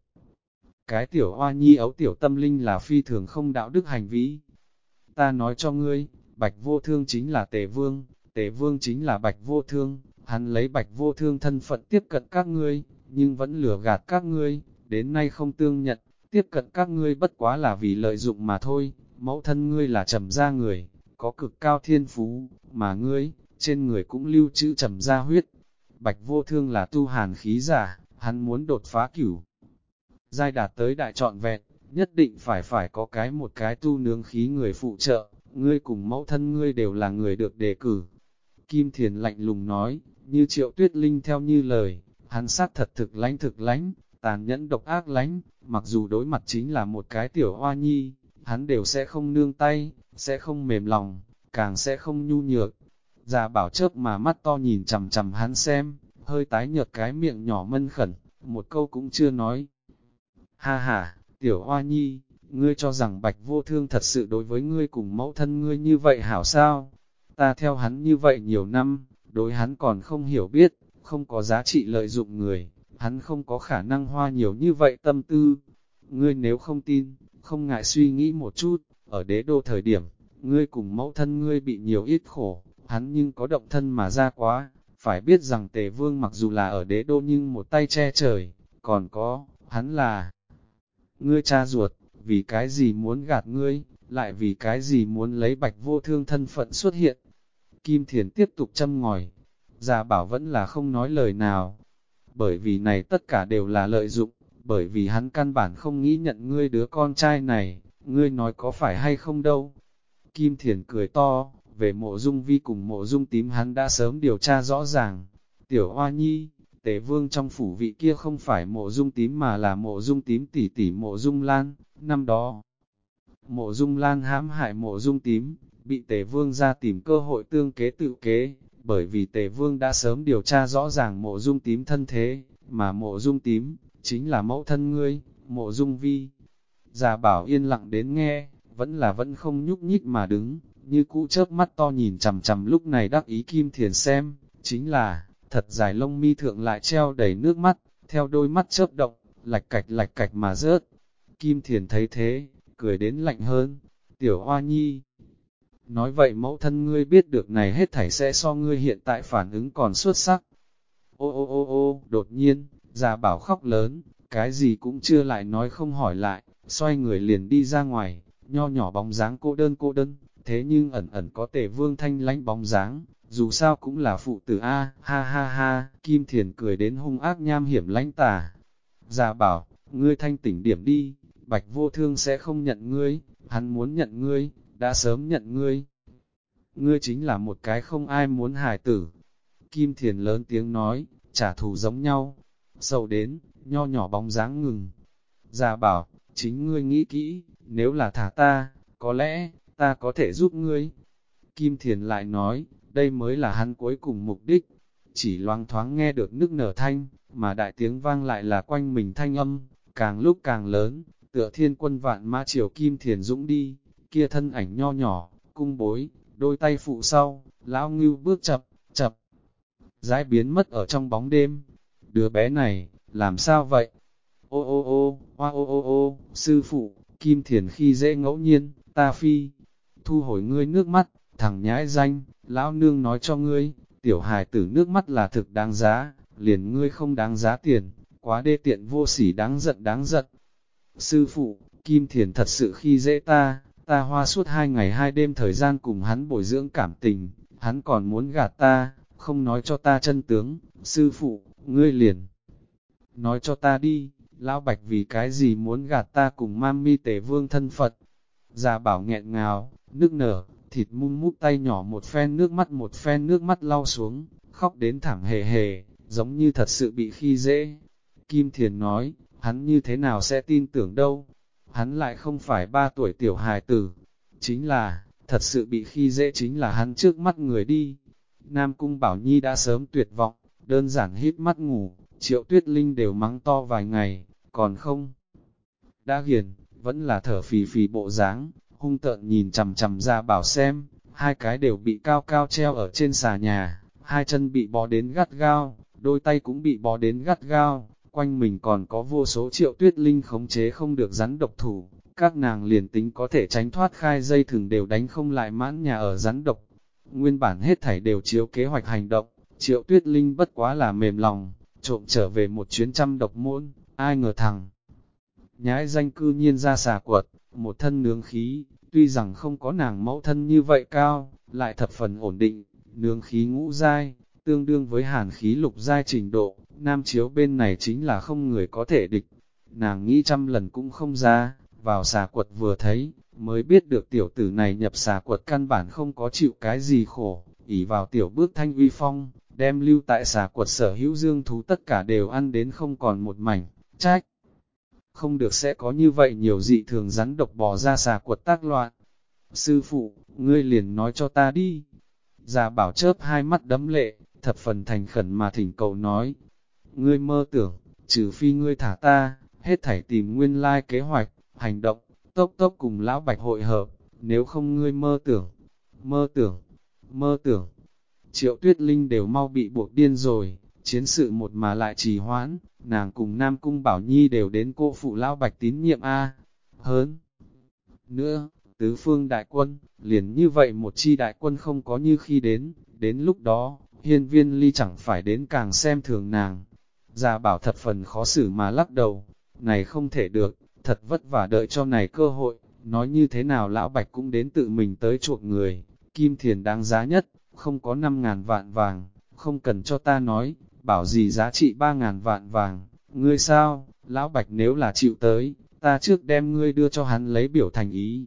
Cái tiểu hoa nhi ấu tiểu tâm linh là phi thường không đạo đức hành vi. Ta nói cho ngươi, Bạch Vô Thương chính là Tề Vương chính là Bạch Vô Thương, hắn lấy Bạch Vô Thương thân phận tiếp cận các ngươi, nhưng vẫn lừa gạt các ngươi, đến nay không tương nhận, tiếp cận các ngươi bất quá là vì lợi dụng mà thôi, mẫu thân ngươi là Trầm gia người, có cực cao thiên phú, mà ngươi, trên người cũng lưu trữ Trầm gia huyết. Bạch Vô Thương là tu hàn khí giả, hắn muốn đột phá cửu giai đạt tới đại trọn vẹn, nhất định phải có một cái tu nướng khí người phụ trợ, ngươi cùng mẫu thân ngươi đều là người được đề cử. Kim Thiền lạnh lùng nói, như Triệu Tuyết Linh theo như lời, hắn xác thật thực lánh, tàn nhẫn độc ác lánh, mặc dù đối mặt chính là một cái tiểu hoa nhi, hắn đều sẽ không nương tay, sẽ không mềm lòng, càng sẽ không nhu nhược. Già Bảo chớp mà mắt to nhìn chằm chằm hắn xem, hơi tái nhợt cái miệng nhỏ mân khẩn, một câu cũng chưa nói. Ha ha, tiểu hoa nhi, ngươi cho rằng Bạch Vô Thương thật sự đối với ngươi cùng mẫu thân ngươi như vậy hảo sao? Ta theo hắn như vậy nhiều năm, đối hắn còn không hiểu biết, không có giá trị lợi dụng người, hắn không có khả năng hoa nhiều như vậy tâm tư. Ngươi nếu không tin, không ngại suy nghĩ một chút, ở đế đô thời điểm, ngươi cùng mẫu thân ngươi bị nhiều ít khổ, hắn nhưng có động thân mà ra quá, phải biết rằng Tề Vương mặc dù là ở đế đô nhưng một tay che trời, còn có, hắn là ngươi cha ruột, vì cái gì muốn gạt ngươi, lại vì cái gì muốn lấy Bạch Vô Thương thân phận xuất hiện. Kim Thiền tiếp tục châm ngòi, Già Bảo vẫn là không nói lời nào, bởi vì này tất cả đều là lợi dụng, bởi vì hắn căn bản không nghĩ nhận ngươi đứa con trai này, ngươi nói có phải hay không đâu. Kim Thiền cười to, về Mộ Dung Vi cùng Mộ Dung Tím hắn đã sớm điều tra rõ ràng. Tiểu Hoa Nhi, Tề Vương trong phủ vị kia không phải Mộ Dung Tím mà là Mộ Dung Tím tỷ tỷ Mộ Dung Lan, năm đó. Mộ Dung Lan hãm hại Mộ Dung Tím, bị Tề Vương ra tìm cơ hội tương kế tự kế, bởi vì Tề Vương đã sớm điều tra rõ ràng Mộ Dung Tím thân thế, mà Mộ Dung Tím, chính là mẫu thân ngươi, Mộ Dung Vi. Già Bảo yên lặng đến nghe, vẫn không nhúc nhích mà đứng, như cũ chớp mắt to nhìn chằm chằm lúc này đắc ý Kim Thiền xem, chính là, thật dài lông mi thượng lại treo đầy nước mắt, theo đôi mắt chớp động, lạch cạch mà rớt. Kim Thiền thấy thế, cười đến lạnh hơn, tiểu Hoa Nhi. Nói vậy mẫu thân ngươi biết được này hết thảy sẽ so ngươi hiện tại phản ứng còn xuất sắc. Ô, đột nhiên, Già Bảo khóc lớn, cái gì cũng chưa lại nói không hỏi lại, xoay người liền đi ra ngoài, nho nhỏ bóng dáng cô đơn, thế nhưng ẩn ẩn có Tề Vương thanh lãnh bóng dáng, dù sao cũng là phụ tử A, ha ha ha, Kim Thiền cười đến hung ác nham hiểm lãnh tà. Già Bảo, ngươi thanh tỉnh điểm đi, Bạch Vô Thương sẽ không nhận ngươi, hắn muốn nhận ngươi, đã sớm nhận ngươi. Ngươi chính là một cái không ai muốn hài tử. Kim Thiền lớn tiếng nói, trả thù giống nhau. Sầu đến, nho nhỏ bóng dáng ngừng. Già bảo, chính ngươi nghĩ kỹ, nếu là thả ta, có lẽ, ta có thể giúp ngươi. Kim Thiền lại nói, đây mới là hắn cuối cùng mục đích. Chỉ loáng thoáng nghe được nức nở thanh, mà đại tiếng vang lại là quanh mình thanh âm, càng lúc càng lớn, tựa thiên quân vạn mã chiều Kim Thiền dũng đi, kia thân ảnh nho nhỏ, cung bối, đôi tay phụ sau, lão ngưu bước chập, chập, rãi biến mất ở trong bóng đêm. Đứa bé này, làm sao vậy? Ô ô ô, hoa ô ô ô, sư phụ, Kim Thiền khi dễ ngẫu nhiên, ta phi, thu hồi ngươi nước mắt, thằng nhãi danh, lão nương nói cho ngươi, tiểu hài tử nước mắt là thực đáng giá, liền ngươi không đáng giá tiền, quá đê tiện vô sỉ đáng giận đáng giận. Sư phụ, Kim Thiền thật sự khi dễ ta hoa suốt 2 ngày 2 đêm thời gian cùng hắn bồi dưỡng cảm tình, hắn còn muốn gạt ta, không nói cho ta chân tướng, sư phụ, ngươi liền. Nói cho ta đi, lão Bạch vì cái gì muốn gạt ta cùng Mami Tề Vương thân Phật. Già bảo nghẹn ngào, nước nở, thịt mum mút tay nhỏ một phen nước mắt lau xuống, khóc đến thảm hề hề, giống như thật sự bị khi dễ. Kim Thiền nói, hắn như thế nào sẽ tin tưởng đâu, hắn lại không phải 3 tuổi tiểu hài tử, chính là, thật sự bị khi dễ chính là hắn trước mắt người đi. Nam Cung Bảo Nhi đã sớm tuyệt vọng, đơn giản hít mắt ngủ, Triệu Tuyết Linh đều mắng to vài ngày, còn không. Đã hiền, vẫn là thở phì phì bộ dáng, hung tợn nhìn chằm chằm ra bảo xem, hai cái đều bị cao cao treo ở trên xà nhà, hai chân bị bó đến gắt gao, đôi tay cũng bị bó đến gắt gao, quanh mình còn có vô số Triệu Tuyết Linh khống chế không được rắn độc thủ, các nàng liền tính có thể tránh thoát khai dây thừng đều đánh không lại mãn nhà ở rắn độc. Nguyên bản hết thảy đều chiếu kế hoạch hành động, Triệu Tuyết Linh bất quá là mềm lòng, trộm trở về một chuyến trăm độc môn, ai ngờ thằng nhãi danh cư nhiên ra xà quật, một thân nướng khí, tuy rằng không có nàng mẫu thân như vậy cao, lại thập phần ổn định, nướng khí ngũ giai, tương đương với hàn khí lục giai trình độ, nam chiếu bên này chính là không người có thể địch. Nàng nghĩ trăm lần cũng không ra, vào xà quật vừa thấy, mới biết được tiểu tử này nhập xà quật căn bản không có chịu cái gì khổ, ỷ vào tiểu bước thanh uy phong, đem lưu tại xà quật sở hữu dương thú tất cả đều ăn đến không còn một mảnh, trách. Không được sẽ có như vậy nhiều dị thường rắn độc bò ra xà quật tác loạn. Sư phụ, ngươi liền nói cho ta đi. Già bảo chớp hai mắt đấm lệ, thập phần thành khẩn mà thỉnh cầu nói. Ngươi mơ tưởng, trừ phi ngươi thả ta, hết thảy tìm nguyên lai kế hoạch, hành động, tốc tốc cùng lão Bạch hội hợp, nếu không ngươi mơ tưởng, mơ tưởng, mơ tưởng. Triệu Tuyết Linh đều mau bị buộc điên rồi, chiến sự một mà lại trì hoãn, nàng cùng Nam Cung Bảo Nhi đều đến cô phụ lão Bạch tín nhiệm A. Hơn nữa, tứ phương đại quân, liền như vậy một chi đại quân không có như khi đến lúc đó, Hiên Viên Ly chẳng phải đến càng xem thường nàng. Già bảo thập phần khó xử mà lắc đầu, này không thể được, thật vất vả đợi cho này cơ hội, nói như thế nào lão Bạch cũng đến tự mình tới chuộc người, Kim Thiền đáng giá nhất, không có 5.000 vạn vàng, không cần cho ta nói, bảo gì giá trị 3.000 vạn vàng, ngươi sao, lão Bạch nếu là chịu tới, ta trước đem ngươi đưa cho hắn lấy biểu thành ý.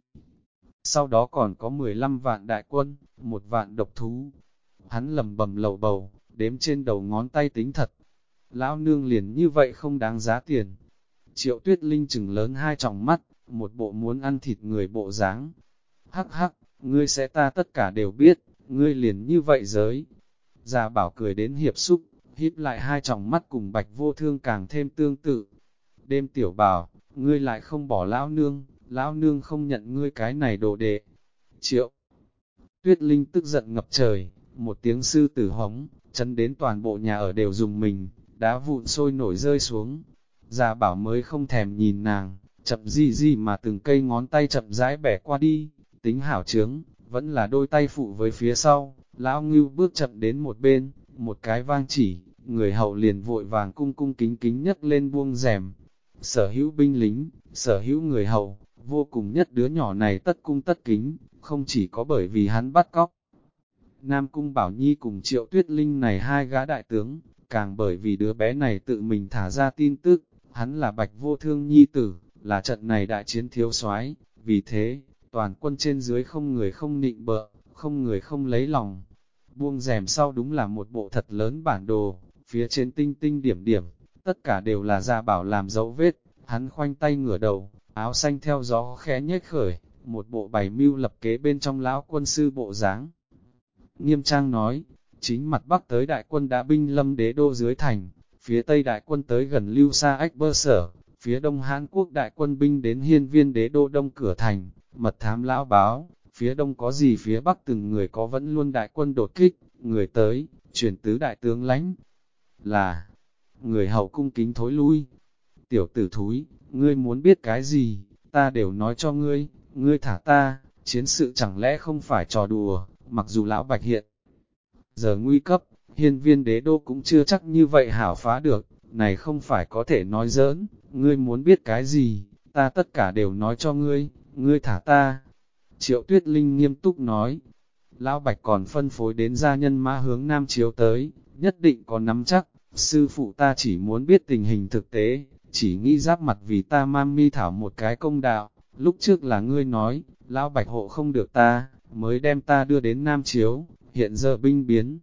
Sau đó còn có 15 vạn đại quân, 1 vạn độc thú. Hắn lầm bầm lầu bầu, đếm trên đầu ngón tay tính thật. Lão nương liền như vậy không đáng giá tiền. Triệu Tuyết Linh chừng lớn hai tròng mắt, một bộ muốn ăn thịt người bộ dáng. Hắc hắc, ngươi sẽ ta tất cả đều biết, ngươi liền như vậy giới. Già bảo cười đến hiệp xúc, híp lại hai tròng mắt cùng Bạch Vô Thương càng thêm tương tự. Đêm tiểu bảo, ngươi lại không bỏ lão nương không nhận ngươi cái này đồ đệ. Triệu Tuyết Linh tức giận ngập trời, một tiếng sư tử hống, chấn đến toàn bộ nhà ở đều dùng mình, đá vụn sôi nổi rơi xuống. Già bảo mới không thèm nhìn nàng, chậm di mà từng cây ngón tay chậm rãi bẻ qua đi, tính hảo chướng, vẫn là đôi tay phụ với phía sau, lão ngưu bước chậm đến một bên, một cái vang chỉ, người hậu liền vội vàng cung cung kính kính nhấc lên buông rèm. Sở hữu binh lính, sở hữu người hậu, vô cùng nhất đứa nhỏ này tất cung tất kính, không chỉ có bởi vì hắn bắt cóc. Nam Cung Bảo Nhi cùng Triệu Tuyết Linh này hai gã đại tướng, càng bởi vì đứa bé này tự mình thả ra tin tức, hắn là Bạch Vô Thương nhi tử, là trận này đại chiến thiếu soái, vì thế, toàn quân trên dưới không người không nịnh bợ, không người không lấy lòng. Buông rèm sau đúng là một bộ thật lớn bản đồ, phía trên tinh tinh điểm điểm, tất cả đều là Gia Bảo làm dấu vết, hắn khoanh tay ngửa đầu, áo xanh theo gió khẽ nhếch khởi, một bộ bày mưu lập kế bên trong lão quân sư bộ dáng. Nghiêm trang nói, chính mặt bắc tới đại quân đã binh lâm đế đô dưới thành, phía tây đại quân tới gần Lưu Sa Ách Bơ Sở, phía đông Hán Quốc đại quân binh đến hiên viên đế đô đông cửa thành, mật thám lão báo, phía đông có gì phía bắc từng người có vẫn luôn đại quân đột kích, người tới, chuyển tứ đại tướng lãnh, là, người hậu cung kính thối lui. Tiểu tử thúi, ngươi muốn biết cái gì, ta đều nói cho ngươi, ngươi thả ta, chiến sự chẳng lẽ không phải trò đùa, mặc dù lão Bạch hiện giờ nguy cấp, hiên viên đế đô cũng chưa chắc như vậy hảo phá được, này không phải có thể nói giỡn, ngươi muốn biết cái gì, ta tất cả đều nói cho ngươi, ngươi thả ta. Triệu Tuyết Linh nghiêm túc nói, lão Bạch còn phân phối đến gia nhân mã hướng Nam Chiếu tới, nhất định có nắm chắc, sư phụ ta chỉ muốn biết tình hình thực tế, chỉ nghĩ giáp mặt vì ta mami thảo một cái công đạo, lúc trước là ngươi nói, lão Bạch hộ không được ta, mới đem ta đưa đến Nam Chiếu, hiện giờ binh biến.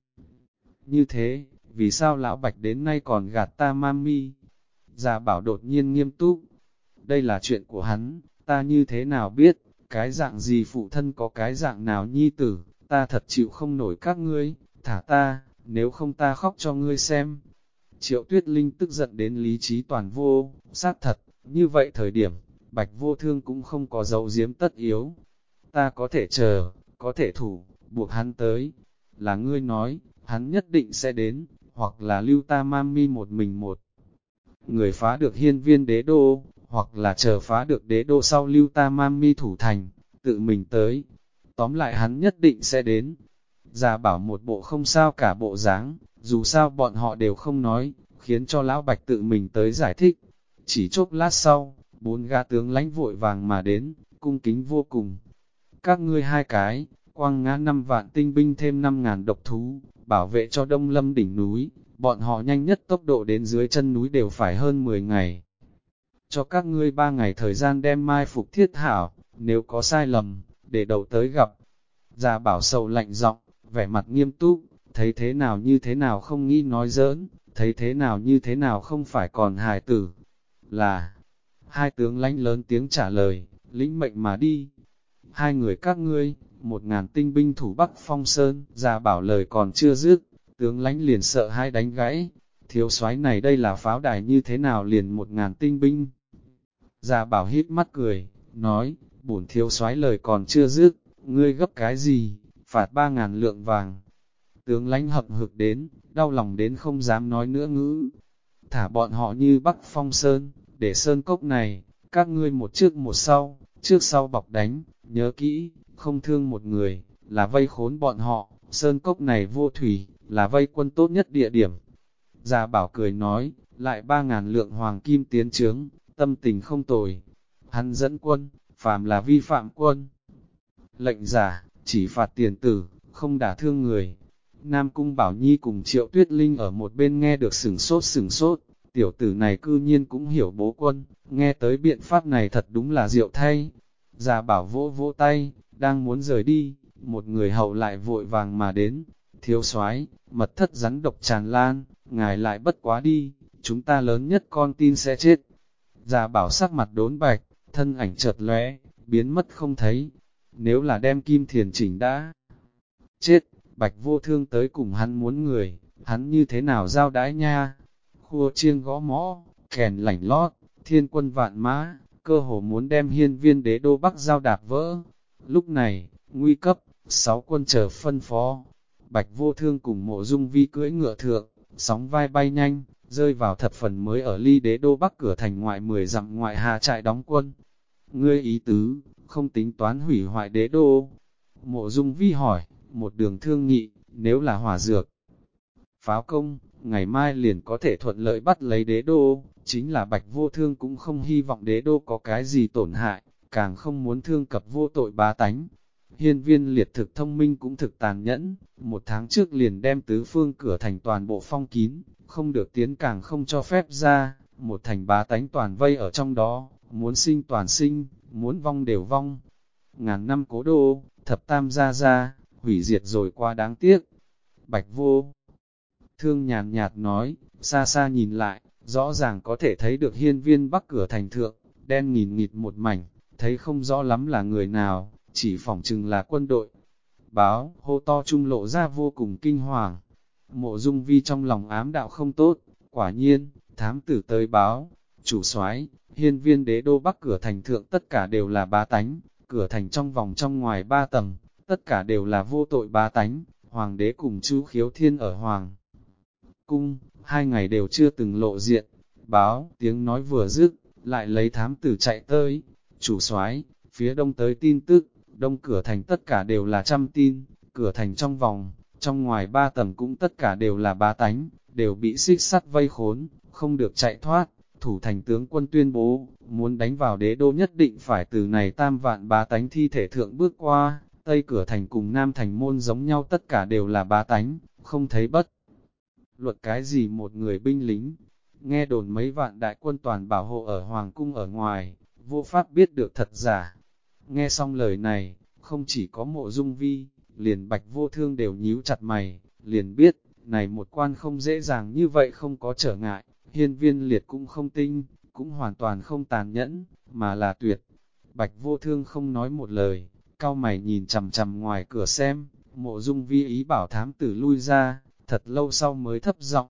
Như thế, vì sao lão Bạch đến nay còn gạt ta mami? Gia Bảo đột nhiên nghiêm túc, đây là chuyện của hắn, ta như thế nào biết, cái dạng gì phụ thân có cái dạng nào nhi tử, ta thật chịu không nổi các ngươi, thả ta, nếu không ta khóc cho ngươi xem. Triệu Tuyết Linh tức giận đến lý trí toàn vô, sát thật, như vậy thời điểm, Bạch Vô Thương cũng không có dấu giếm tất yếu. Ta có thể chờ, có thể thủ, buộc hắn tới, là ngươi nói, hắn nhất định sẽ đến, hoặc là lưu ta mami một mình một người phá được hiên viên đế đô, hoặc là chờ phá được đế đô sau lưu ta mami thủ thành, tự mình tới. Tóm lại hắn nhất định sẽ đến. Gia Bảo một bộ không sao cả bộ dáng, dù sao bọn họ đều không nói, khiến cho lão Bạch tự mình tới giải thích. Chỉ chốc lát sau, 4 gã tướng lãnh vội vàng mà đến, cung kính vô cùng. Các ngươi hai cái, quang ngã 5 vạn tinh binh thêm 5.000 độc thú, bảo vệ cho Đông Lâm đỉnh núi, bọn họ nhanh nhất tốc độ đến dưới chân núi đều phải hơn 10 ngày. Cho các ngươi 3 ngày thời gian đem mai phục thiết hảo, nếu có sai lầm, để đầu tới gặp. Gia Bảo sầu lạnh giọng, vẻ mặt nghiêm túc, thấy thế nào như thế nào không nghĩ nói giỡn, thấy thế nào như thế nào không phải còn hài tử. Là, hai tướng lãnh lớn tiếng trả lời, lĩnh mệnh mà đi. Hai người các ngươi, 1.000 tinh binh thủ Bắc Phong Sơn, Gia Bảo lời còn chưa dứt, tướng lãnh liền sợ hai đánh gãy. Thiếu soái này đây là pháo đài như thế nào liền 1.000 tinh binh. Gia Bảo hít mắt cười, nói, bổn thiếu soái lời còn chưa dứt, ngươi gấp cái gì, phạt 3.000 lượng vàng. Tướng lãnh hậm hực đến, đau lòng đến không dám nói nữa ngữ. Thả bọn họ như Bắc Phong Sơn, để sơn cốc này, các ngươi một trước một sau, trước sau bọc đánh, nhớ kỹ, không thương một người, là vây khốn bọn họ, sơn cốc này vô thủy, là vây quân tốt nhất địa điểm. Gia Bảo cười nói, lại 3.000 lượng hoàng kim tiến trướng, tâm tình không tồi. Hắn dẫn quân, phàm là vi phạm quân. Lệnh giả, chỉ phạt tiền tử, không đả thương người. Nam Cung Bảo Nhi cùng Triệu Tuyết Linh ở một bên nghe được sửng sốt, tiểu tử này cư nhiên cũng hiểu bố quân, nghe tới biện pháp này thật đúng là diệu thay. Gia Bảo vỗ vỗ tay, đang muốn rời đi, một người hậu lại vội vàng mà đến, thiếu soái, mật thất rắn độc tràn lan, ngài lại bất quá đi, chúng ta lớn nhất con tin sẽ chết. Gia Bảo sắc mặt đốn bạch, thân ảnh chợt lóe, biến mất không thấy. Nếu là đem Kim Thiền chỉnh đã chết, Bạch Vô Thương tới cùng hắn muốn người, hắn như thế nào giao đãi nha? Khua chiêng gõ mõ, kèn lảnh lót, thiên quân vạn mã, cơ hồ muốn đem hiên viên đế đô Bắc giao đạp vỡ. Lúc này, nguy cấp, 6 quân chờ phân phó. Bạch Vô Thương cùng Mộ Dung Vi cưỡi ngựa thượng, sóng vai bay nhanh, rơi vào thập phần mới ở ly đế đô Bắc cửa thành ngoại 10 dặm ngoại hạ trại đóng quân. Ngươi ý tứ, không tính toán hủy hoại đế đô. Mộ Dung Vi hỏi, một đường thương nghị, nếu là hỏa dược, pháo công, ngày mai liền có thể thuận lợi bắt lấy đế đô, chính là Bạch Vô Thương cũng không hy vọng đế đô có cái gì tổn hại, càng không muốn thương cập vô tội bá tánh. Hiên viên liệt thực thông minh cũng thực tàn nhẫn, 1 tháng trước liền đem tứ phương cửa thành toàn bộ phong kín, không được tiến càng không cho phép ra, một thành bá tánh toàn vây ở trong đó, muốn sinh toàn sinh, muốn vong đều vong. Ngàn năm cố đô, thập tam gia gia, hủy diệt rồi qua đáng tiếc. Bạch Vô Thương nhàn nhạt nói, xa xa nhìn lại, rõ ràng có thể thấy được hiên viên bắc cửa thành thượng, đen nghìn nghịt một mảnh, thấy không rõ lắm là người nào, chỉ phỏng chừng là quân đội. Báo, hô to trung lộ ra vô cùng kinh hoàng. Mộ Dung Vi trong lòng ám đạo không tốt, quả nhiên, thám tử tới báo, chủ soái, hiên viên đế đô bắc cửa thành thượng tất cả đều là bá tánh, cửa thành trong vòng trong ngoài 3 tầng, tất cả đều là vô tội bá tánh, hoàng đế cùng Chu Khiếu Thiên ở hoàng cung, 2 ngày đều chưa từng lộ diện. Báo, tiếng nói vừa dứt, lại lấy thám tử chạy tới, chủ soái, phía đông tới tin tức, đông cửa thành tất cả đều là trăm tin, cửa thành trong vòng, trong ngoài 3 tầng cũng tất cả đều là bá tánh, đều bị xích sắt vây khốn, không được chạy thoát. Thủ thành tướng quân tuyên bố, muốn đánh vào đế đô nhất định phải từ này tam vạn bá tánh thi thể thượng bước qua, tây cửa thành cùng nam thành môn giống nhau tất cả đều là bá tánh, không thấy bất luận cái gì một người binh lính. Nghe đồn mấy vạn đại quân toàn bảo hộ ở hoàng cung ở ngoài, vô pháp biết được thật giả. Nghe xong lời này, không chỉ có Mộ Dung Vi, liền Bạch Vô Thương đều nhíu chặt mày, liền biết, này một quan không dễ dàng như vậy không có trở ngại, hiên viên liệt cũng không tinh, cũng hoàn toàn không tàn nhẫn, mà là tuyệt. Bạch Vô Thương không nói một lời, cau mày nhìn chằm chằm ngoài cửa xem, Mộ Dung Vi ý bảo thám tử lui ra, thật lâu sau mới thấp giọng.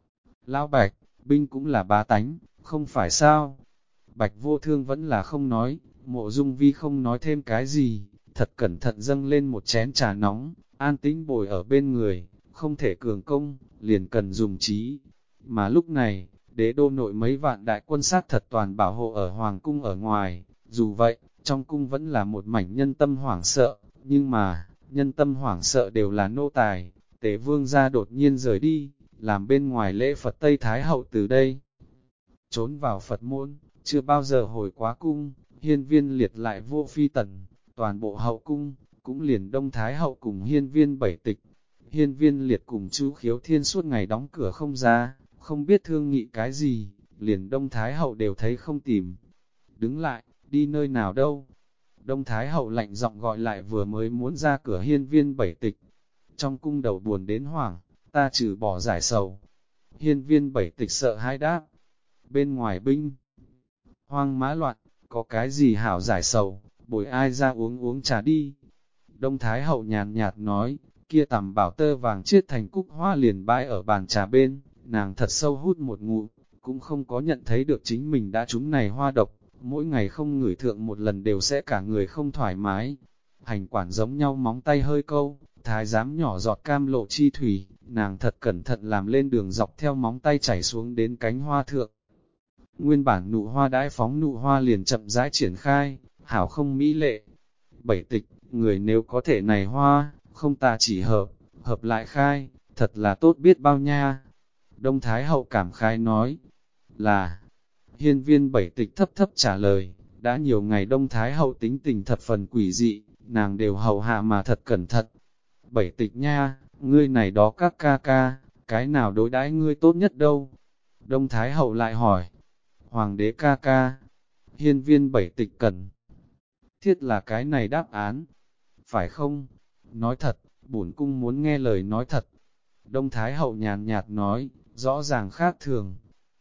Lão Bạch, binh cũng là bá tánh, không phải sao? Bạch Vô Thương vẫn là không nói, Mộ Dung Vi không nói thêm cái gì, thật cẩn thận dâng lên một chén trà nóng, an tĩnh bồi ở bên người, không thể cường công, liền cần dùng trí. Mà lúc này, đế đô nội mấy vạn đại quân sát thật toàn bảo hộ ở hoàng cung ở ngoài, dù vậy, trong cung vẫn là một mảnh nhân tâm hoảng sợ, nhưng mà, nhân tâm hoảng sợ đều là nô tài, Tề Vương gia đột nhiên rời đi, làm bên ngoài lễ Phật Tây Thái Hậu từ đây. Trốn vào Phật môn, chưa bao giờ hồi quá cung, hiên viên liệt lại vô phi tần, toàn bộ hậu cung, cũng liền Đông Thái Hậu cùng hiên viên bảy tịch. Hiên viên liệt cùng Chu Khiếu Thiên suốt ngày đóng cửa không ra, không biết thương nghị cái gì, liền Đông Thái Hậu đều thấy không tìm. Đứng lại, đi nơi nào đâu? Đông Thái Hậu lạnh giọng gọi lại vừa mới muốn ra cửa hiên viên bảy tịch. Trong cung đầu buồn đến hoảng, ta trừ bỏ giải sầu. Hiên viên bảy tịch sợ hãi đáp. Bên ngoài binh, hoang mã loạn, có cái gì hảo giải sầu, bồi ai ra uống trà đi. Đông Thái Hậu nhàn nhạt nói, kia tầm bảo tơ vàng chiết thành cúc hoa liền bãi ở bàn trà bên, nàng thật sâu hút một ngụm, cũng không có nhận thấy được chính mình đã trúng này hoa độc, mỗi ngày không ngửi thượng một lần đều sẽ cả người không thoải mái. Hành quản giống nhau móng tay hơi câu, thái giám nhỏ giọt cam lộ chi thủy, nàng thật cẩn thận làm lên đường dọc theo móng tay chảy xuống đến cánh hoa thượng. Nguyên bản nụ hoa đãi phóng nụ hoa liền chậm rãi triển khai, hảo không mỹ lệ. Bảy tịch, người nếu có thể này hoa, không ta chỉ hợp lại khai, thật là tốt biết bao nha. Đông Thái Hậu cảm khái nói, là, hiên viên bảy tịch thấp thấp trả lời, đã nhiều ngày Đông Thái Hậu tính tình thập phần quỷ dị, nàng đều hầu hạ mà thật cẩn thận. Bảy tịch nha, ngươi này đó các ca ca, cái nào đối đãi ngươi tốt nhất đâu? Đông Thái Hậu lại hỏi, Hoàng đế ca ca, hiên viên bảy tịch cần thiết là cái này đáp án, phải không? Nói thật, bổn cung muốn nghe lời nói thật. Đông Thái Hậu nhàn nhạt nói, rõ ràng khác thường.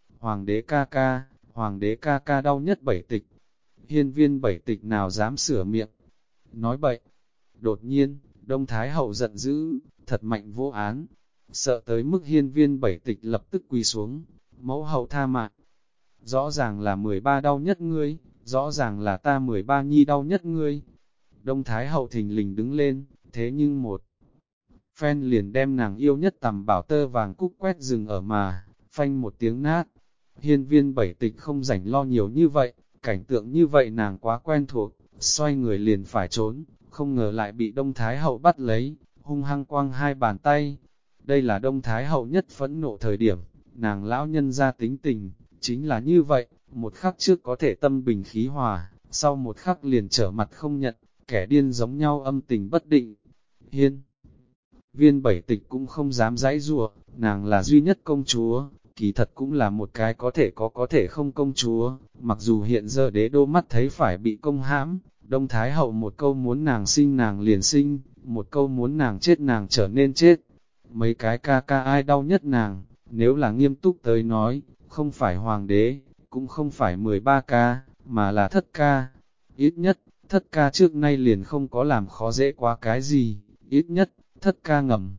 Hoàng đế ca ca đau nhất bảy tịch. Hiên viên bảy tịch nào dám sửa miệng. Nói bậy. Đột nhiên, Đông Thái Hậu giận dữ, thật mạnh vô án. Sợ tới mức hiên viên bảy tịch lập tức quỳ xuống. Mẫu hậu tha mạng. Rõ ràng là 13 đau nhất ngươi, rõ ràng là ta 13 nhi đau nhất ngươi. Đông Thái Hậu thình lình đứng lên, thế nhưng một phen liền đem nàng yêu nhất tầm bảo tơ vàng cúc quét rừng ở mà, phanh một tiếng nát. Hiên viên bảy tịch không rảnh lo nhiều như vậy, cảnh tượng như vậy nàng quá quen thuộc, xoay người liền phải trốn, không ngờ lại bị Đông Thái Hậu bắt lấy, hung hăng quăng hai bàn tay. Đây là Đông Thái Hậu nhất phẫn nộ thời điểm, nàng lão nhân ra tính tình, chính là như vậy, một khắc trước có thể tâm bình khí hòa, sau một khắc liền trở mặt không nhận, kẻ điên giống nhau âm tình bất định. Hiên viên bảy tịch cũng không dám giãy giụa, nàng là duy nhất công chúa, kỳ thật cũng là một cái có thể không công chúa, mặc dù hiện giờ đế đô mắt thấy phải bị công hãm, Đông Thái Hậu một câu muốn nàng sinh nàng liền sinh, một câu muốn nàng chết nàng trở nên chết. Mấy cái ca ca ai đau nhất nàng, nếu là nghiêm túc tới nói, không phải hoàng đế, cũng không phải 13 ca, mà là thất ca. Ít nhất, thất ca trước nay liền không có làm khó dễ quá cái gì, ít nhất, thất ca ngầm.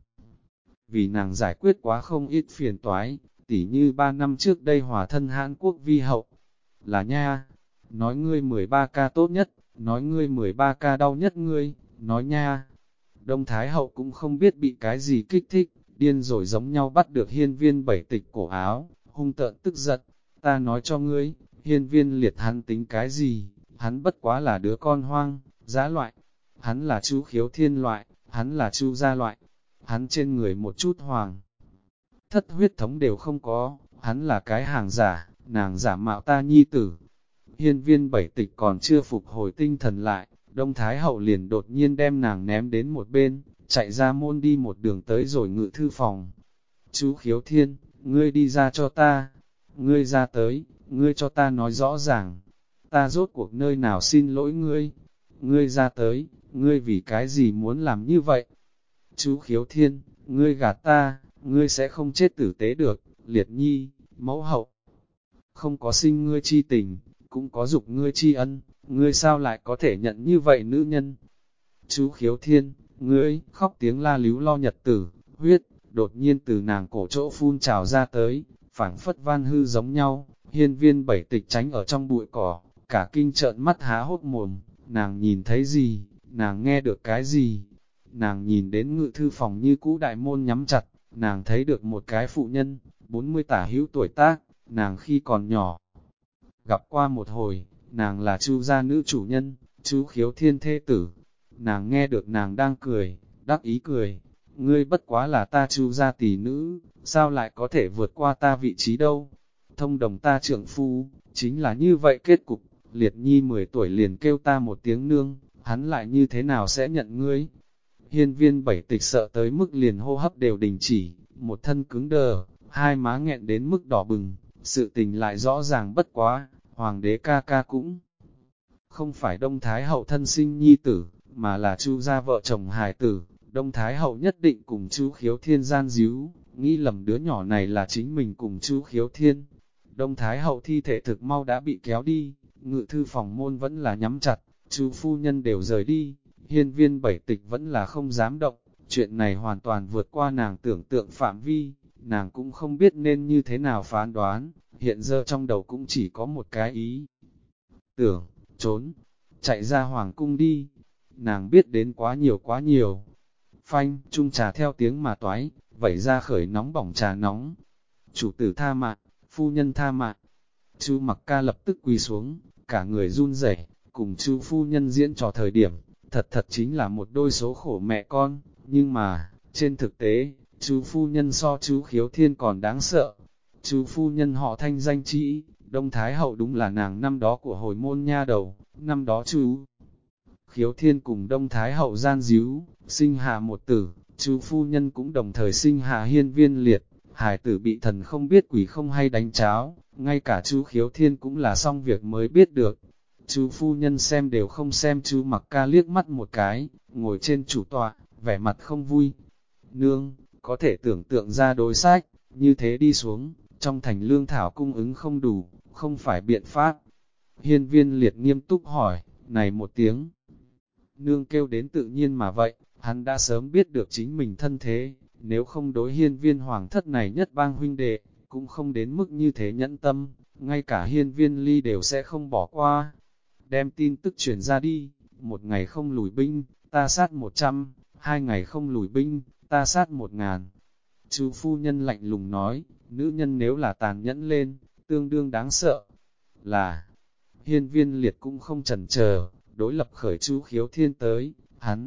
Vì nàng giải quyết quá không ít phiền toái, tỉ như 3 năm trước đây hòa thân Hán Quốc vi hậu. Là nha, nói ngươi 13 ca tốt nhất, nói ngươi 13 ca đau nhất ngươi, nói nha. Đông Thái Hậu cũng không biết bị cái gì kích thích, điên rồi giống nhau bắt được Hiên Viên Bảy Tịch cổ áo, hung tợn tức giận. Ta nói cho ngươi, Hiên Viên Liệt hắn tính cái gì, hắn bất quá là đứa con hoang, dã loại. Hắn là Chu Khiếu Thiên loại, hắn là Chu gia loại, hắn trên người một chút hoàng. Thất huyết thống đều không có, hắn là cái hàng giả, nàng giả mạo ta nhi tử. Hiên Viên Bảy Tịch còn chưa phục hồi tinh thần lại, Đông Thái Hậu liền đột nhiên đem nàng ném đến một bên, chạy ra môn đi một đường tới rồi ngự thư phòng. Chú Khiếu Thiên, ngươi đi ra cho ta, ngươi ra tới, ngươi cho ta nói rõ ràng, ta rốt cuộc nơi nào xin lỗi ngươi ra tới, ngươi vì cái gì muốn làm như vậy? Chú Khiếu Thiên, ngươi gạt ta, ngươi sẽ không chết tử tế được, Liệt Nhi, mẫu hậu. Không có sinh ngươi chi tình, cũng có dục ngươi chi ân, ngươi sao lại có thể nhận như vậy nữ nhân? Chú Khiếu Thiên, ngươi, khóc tiếng la líu lo nhật tử, huyết, đột nhiên từ nàng cổ chỗ phun trào ra tới, phảng phất van hư giống nhau, Hiên Viên Bảy Tịch tránh ở trong bụi cỏ, cả kinh trợn mắt há hốt mồm, nàng nhìn thấy gì, nàng nghe được cái gì? Nàng nhìn đến ngự thư phòng như cũ đại môn nhắm chặt, nàng thấy được một cái phụ nhân, 40 tả hữu tuổi tác, nàng khi còn nhỏ. Gặp qua một hồi, nàng là Chu gia nữ chủ nhân, Chu Khiếu Thiên thê tử. Nàng nghe được nàng đang cười, đắc ý cười. Ngươi bất quá là ta Chu gia tỷ nữ, sao lại có thể vượt qua ta vị trí đâu? Thông đồng ta trưởng phu, chính là như vậy kết cục. Liệt Nhi 10 tuổi liền kêu ta một tiếng nương, hắn lại như thế nào sẽ nhận ngươi? Hiên Viên Bảy Tịch sợ tới mức liền hô hấp đều đình chỉ, một thân cứng đờ, hai má nghẹn đến mức đỏ bừng, sự tình lại rõ ràng bất quá, hoàng đế ca ca cũng không phải Đông Thái Hậu thân sinh nhi tử, mà là Chu gia vợ chồng hài tử. Đông Thái Hậu nhất định cùng Chu Khiếu Thiên gian díu, nghĩ lầm đứa nhỏ này là chính mình cùng Chu Khiếu Thiên. Đông Thái Hậu thi thể thực mau đã bị kéo đi, ngự thư phòng môn vẫn là nhắm chặt, Chu phu nhân đều rời đi, Hiên Viên Bảy Tịch vẫn là không dám động, chuyện này hoàn toàn vượt qua nàng tưởng tượng phạm vi, nàng cũng không biết nên như thế nào phán đoán, hiện giờ trong đầu cũng chỉ có một cái ý. Tưởng, trốn, chạy ra hoàng cung đi, nàng biết đến quá nhiều. Phanh, chung trà theo tiếng mà toái, vẩy ra khởi nóng bỏng trà nóng. Chủ tử tha mạng, phu nhân tha mạng. Chu Mặc Ca lập tức quỳ xuống, cả người run rẩy, cùng Chu phu nhân diễn trò thời điểm, thật chính là một đôi số khổ mẹ con, nhưng mà, trên thực tế, Chu phu nhân so Chu Khiếu Thiên còn đáng sợ. Chu phu nhân họ Thanh danh Trĩ, Đông Thái Hậu đúng là nàng năm đó của hồi môn nha đầu, năm đó Chu Khiếu Thiên cùng Đông Thái Hậu gian díu, sinh hạ một tử, Chu phu nhân cũng đồng thời sinh hạ Hiên Viên Liệt, hài tử bị thần không biết quỷ không hay đánh cháo, ngay cả Chu Khiếu Thiên cũng là xong việc mới biết được. Chu phu nhân xem đều không xem Chu Mặc Ca liếc mắt một cái, ngồi trên chủ tọa, vẻ mặt không vui. Nương, có thể tưởng tượng ra đối sách, như thế đi xuống, trong thành lương thảo cung ứng không đủ, không phải biện pháp. Hiên Viên Liệt nghiêm túc hỏi, này một tiếng. Nương kêu đến tự nhiên mà vậy, hắn đã sớm biết được chính mình thân thế, nếu không đối Hiên Viên hoàng thất này nhất bang huynh đệ, cũng không đến mức như thế nhẫn tâm, ngay cả Hiên Viên Ly đều sẽ không bỏ qua. Đem tin tức truyền ra đi, 1 ngày không lùi binh, ta sát 100, 2 ngày không lùi binh, ta sát 1000. Chu phu nhân lạnh lùng nói, nữ nhân nếu là tàn nhẫn lên, tương đương đáng sợ. Là, Hiên Viên Liệt cũng không chần chờ, đối lập khởi Chu Khiếu Thiên tới, hắn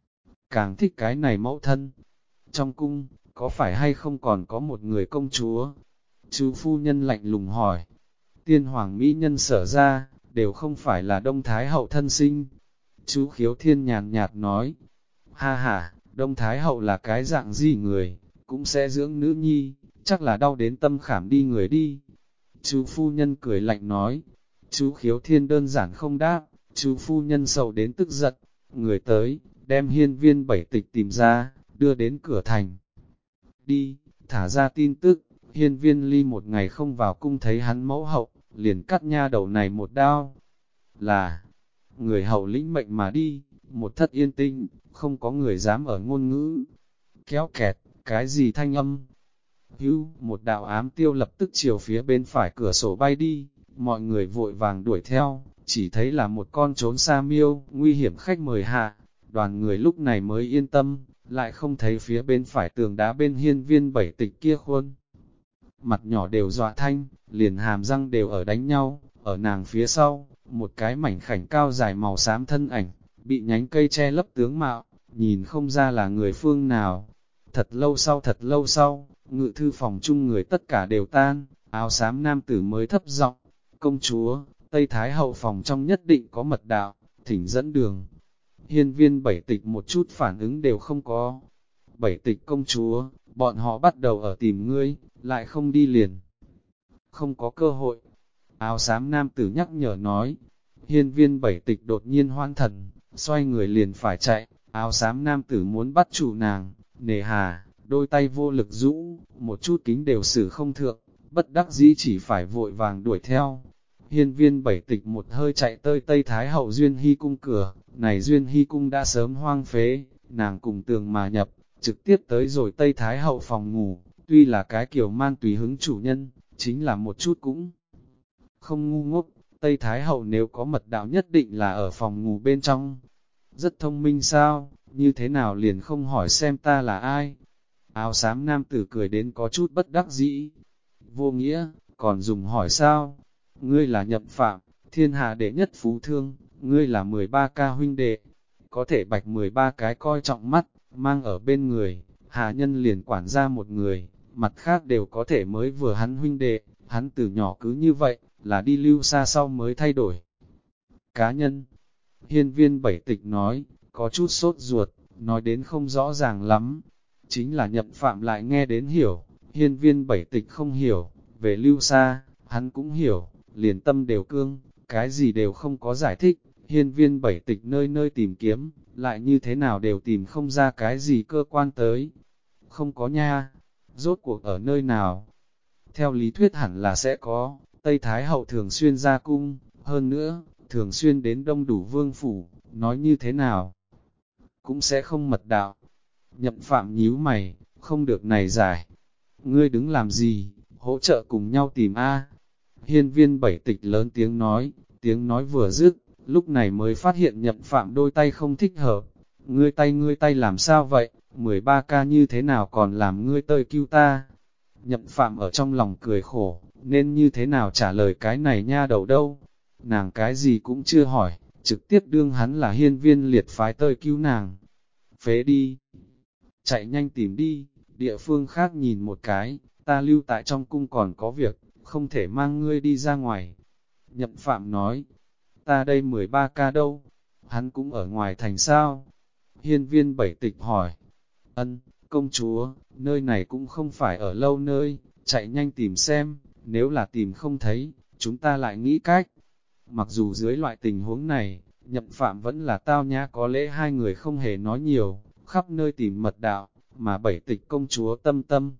càng thích cái này mẫu thân. Trong cung, có phải hay không còn có một người công chúa? Chu phu nhân lạnh lùng hỏi. Tiên hoàng mỹ nhân sở ra, đều không phải là Đông Thái Hậu thân sinh. Chu Khiếu Thiên nhàn nhạt nói. Ha ha, Đông Thái Hậu là cái dạng gì người, cũng sẽ dưỡng nữ nhi, chắc là đau đến tâm khảm đi người đi. Chú phu nhân cười lạnh nói, chú Khiếu Thiên đơn giản không đáp, chú phu nhân sầu đến tức giận, người tới, đem hiên viên 7 tịch tìm ra, đưa đến cửa thành. Đi, thả ra tin tức, hiên viên ly một ngày không vào cung thấy hắn mẫu hậu, liền cắt nha đầu này một đao. Là, người hậu lĩnh mệnh mà đi, một thất yên tinh, không có người dám ở ngôn ngữ. Kéo kẹt, cái gì thanh âm? Hữu, một đạo ám tiêu lập tức chiều phía bên phải cửa sổ bay đi, mọi người vội vàng đuổi theo, chỉ thấy là một con trốn xa miêu, nguy hiểm khách mời hạ. Đoàn người lúc này mới yên tâm, lại không thấy phía bên phải tường đá bên hiên viên 7 tịch kia khuôn. Mặt nhỏ đều dọa thanh, liền hàm răng đều ở đánh nhau, ở nàng phía sau, một cái mảnh khảnh cao dài màu xám thân ảnh, bị nhánh cây che lấp tướng mạo, nhìn không ra là người phương nào. Thật lâu sau, ngự thư phòng chung người tất cả đều tan, áo xám nam tử mới thấp giọng, công chúa, Tây Thái hậu phòng trong nhất định có mật đạo, thỉnh dẫn đường. Hiên viên 7 tịch một chút phản ứng đều không có. 7 tịch công chúa, bọn họ bắt đầu ở tìm ngươi, lại không đi liền. Không có cơ hội. Áo xám nam tử nhắc nhở nói. Hiên viên 7 tịch đột nhiên hoan thần, xoay người liền phải chạy. Áo xám nam tử muốn bắt chủ nàng, nề hà, đôi tay vô lực rũ, một chút kính đều xử không thượng, bất đắc dĩ chỉ phải vội vàng đuổi theo. Hiên viên 7 tịch một hơi chạy tới Tây Thái hậu Duyên Hy cung cửa, này Duyên Hy cung đã sớm hoang phế, nàng cùng tường mà nhập, trực tiếp tới rồi Tây Thái hậu phòng ngủ, tuy là cái kiểu man tùy hứng chủ nhân, chính là một chút cũng không ngu ngốc, Tây Thái hậu nếu có mật đạo nhất định là ở phòng ngủ bên trong. Rất thông minh sao, như thế nào liền không hỏi xem ta là ai? Áo xám nam tử cười đến có chút bất đắc dĩ. Vô nghĩa, còn dùng hỏi sao? Ngươi là Nhậm Phạm, thiên hạ đệ nhất phú thương, ngươi là 13 ca huynh đệ. Có thể bạch 13 cái coi trọng mắt, mang ở bên người, hạ nhân liền quản ra một người, mặt khác đều có thể mới vừa hắn huynh đệ, hắn từ nhỏ cứ như vậy, là đi lưu xa sau mới thay đổi. Cá nhân, hiên viên 7 tịch nói, có chút sốt ruột, nói đến không rõ ràng lắm. Chính là Nhậm Phạm lại nghe đến hiểu, hiên viên 7 tịch không hiểu, về lưu xa, hắn cũng hiểu, liền tâm đều cương, cái gì đều không có giải thích, hiên viên 7 tịch nơi nơi tìm kiếm, lại như thế nào đều tìm không ra cái gì cơ quan tới. Không có nha, rốt cuộc ở nơi nào? Theo lý thuyết hẳn là sẽ có, Tây Thái hậu thường xuyên ra cung, hơn nữa, thường xuyên đến đông đủ vương phủ, nói như thế nào? Cũng sẽ không mật đạo. Nhậm Phạm nhíu mày, không được này giải. Ngươi đứng làm gì, hỗ trợ cùng nhau tìm A. Hiên viên 7 tịch lớn tiếng nói vừa dứt, lúc này mới phát hiện Nhậm Phạm đôi tay không thích hợp. Ngươi tay làm sao vậy, 13 ca như thế nào còn làm ngươi tơi cứu ta? Nhậm Phạm ở trong lòng cười khổ, nên như thế nào trả lời cái này nha đầu đâu? Nàng cái gì cũng chưa hỏi, trực tiếp đương hắn là hiên viên liệt phái tơi cứu nàng. Phế đi! Chạy nhanh tìm đi, địa phương khác nhìn một cái, ta lưu tại trong cung còn có việc, không thể mang ngươi đi ra ngoài. Nhậm Phạm nói, ta đây 13 ca đâu? Hắn cũng ở ngoài thành sao? Hiên viên 7 tịch hỏi, ân, công chúa, nơi này cũng không phải ở lâu nơi, chạy nhanh tìm xem, nếu là tìm không thấy, chúng ta lại nghĩ cách. Mặc dù dưới loại tình huống này, Nhậm Phạm vẫn là tao nhã có lẽ hai người không hề nói nhiều, khắp nơi tìm mật đạo, mà 7 tịch công chúa tâm tâm.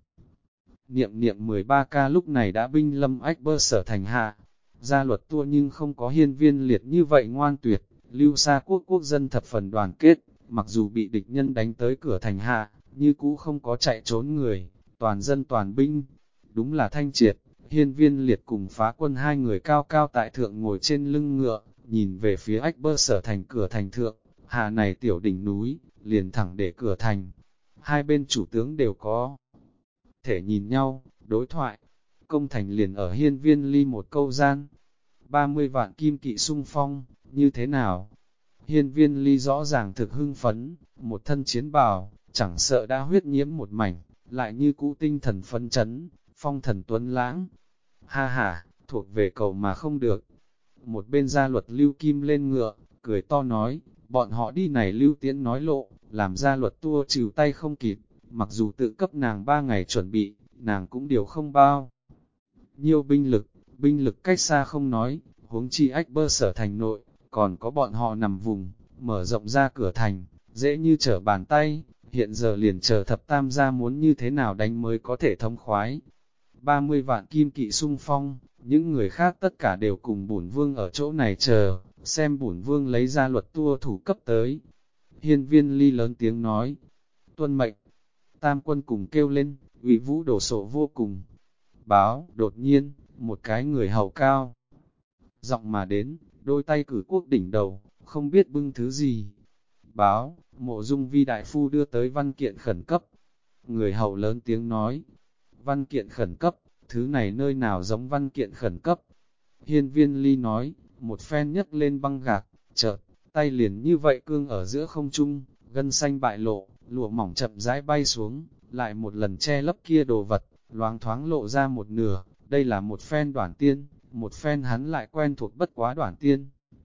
Niệm 13 ca lúc này đã binh lâm ách bơ sở thành hạ, gia luật tua nhưng không có hiên viên liệt như vậy ngoan tuyệt, lưu xa quốc dân thập phần đoàn kết, mặc dù bị địch nhân đánh tới cửa thành hạ, như cũ không có chạy trốn người, toàn dân toàn binh, đúng là thanh triệt. Hiên viên liệt cùng phá quân hai người cao cao tại thượng ngồi trên lưng ngựa, nhìn về phía ách bơ sở thành cửa thành thượng, hạ này tiểu đỉnh núi, liền thẳng để cửa thành. Hai bên chủ tướng đều có thể nhìn nhau, đối thoại. Công thành liền ở hiên viên ly một câu gian. 30 vạn kim kỵ xung phong, như thế nào? Hiên viên ly rõ ràng thực hưng phấn, một thân chiến bào, chẳng sợ đã huyết nhiễm một mảnh, lại như cũ tinh thần phấn chấn, phong thần tuấn lãng. Ha ha, thuộc về cầu mà không được. Một bên gia luật lưu kim lên ngựa, cười to nói, bọn họ đi này lưu tiễn nói lộ, làm gia luật tua trừ tay không kịp, mặc dù tự cấp nàng 3 ngày chuẩn bị, nàng cũng điều không bao. Nhiều binh lực cách xa không nói, huống chi ách bơ sở thành nội, còn có bọn họ nằm vùng, mở rộng ra cửa thành, dễ như trở bàn tay, hiện giờ liền chờ thập tam gia muốn như thế nào đánh mới có thể thông khoái. 30 vạn kim kỵ xung phong, những người khác tất cả đều cùng bổn vương ở chỗ này chờ, xem bổn vương lấy ra luật tua thủ cấp tới. Hiên Viên Ly lớn tiếng nói, tuân mệnh, tam quân cùng kêu lên, uy vũ đổ sộ vô cùng. Báo, đột nhiên, một cái người hầu cao, giọng mà đến, đôi tay cử quốc đỉnh đầu, không biết bưng thứ gì. Báo, Mộ Dung Vi đại phu đưa tới văn kiện khẩn cấp. Người hầu lớn tiếng nói, văn kiện khẩn cấp, thứ này nơi nào giống văn kiện khẩn cấp. Hiên Viên Ly nói, một phen nhấc lên băng gạc, chợt, tay liền như vậy cương ở giữa không trung, gân xanh bại lộ, lụa mỏng chậm rãi bay xuống, lại một lần che lấp kia đồ vật, loáng thoáng lộ ra một nửa, đây là một phen đoản tiên, một phen hắn lại quen thuộc bất quá đoản tiên.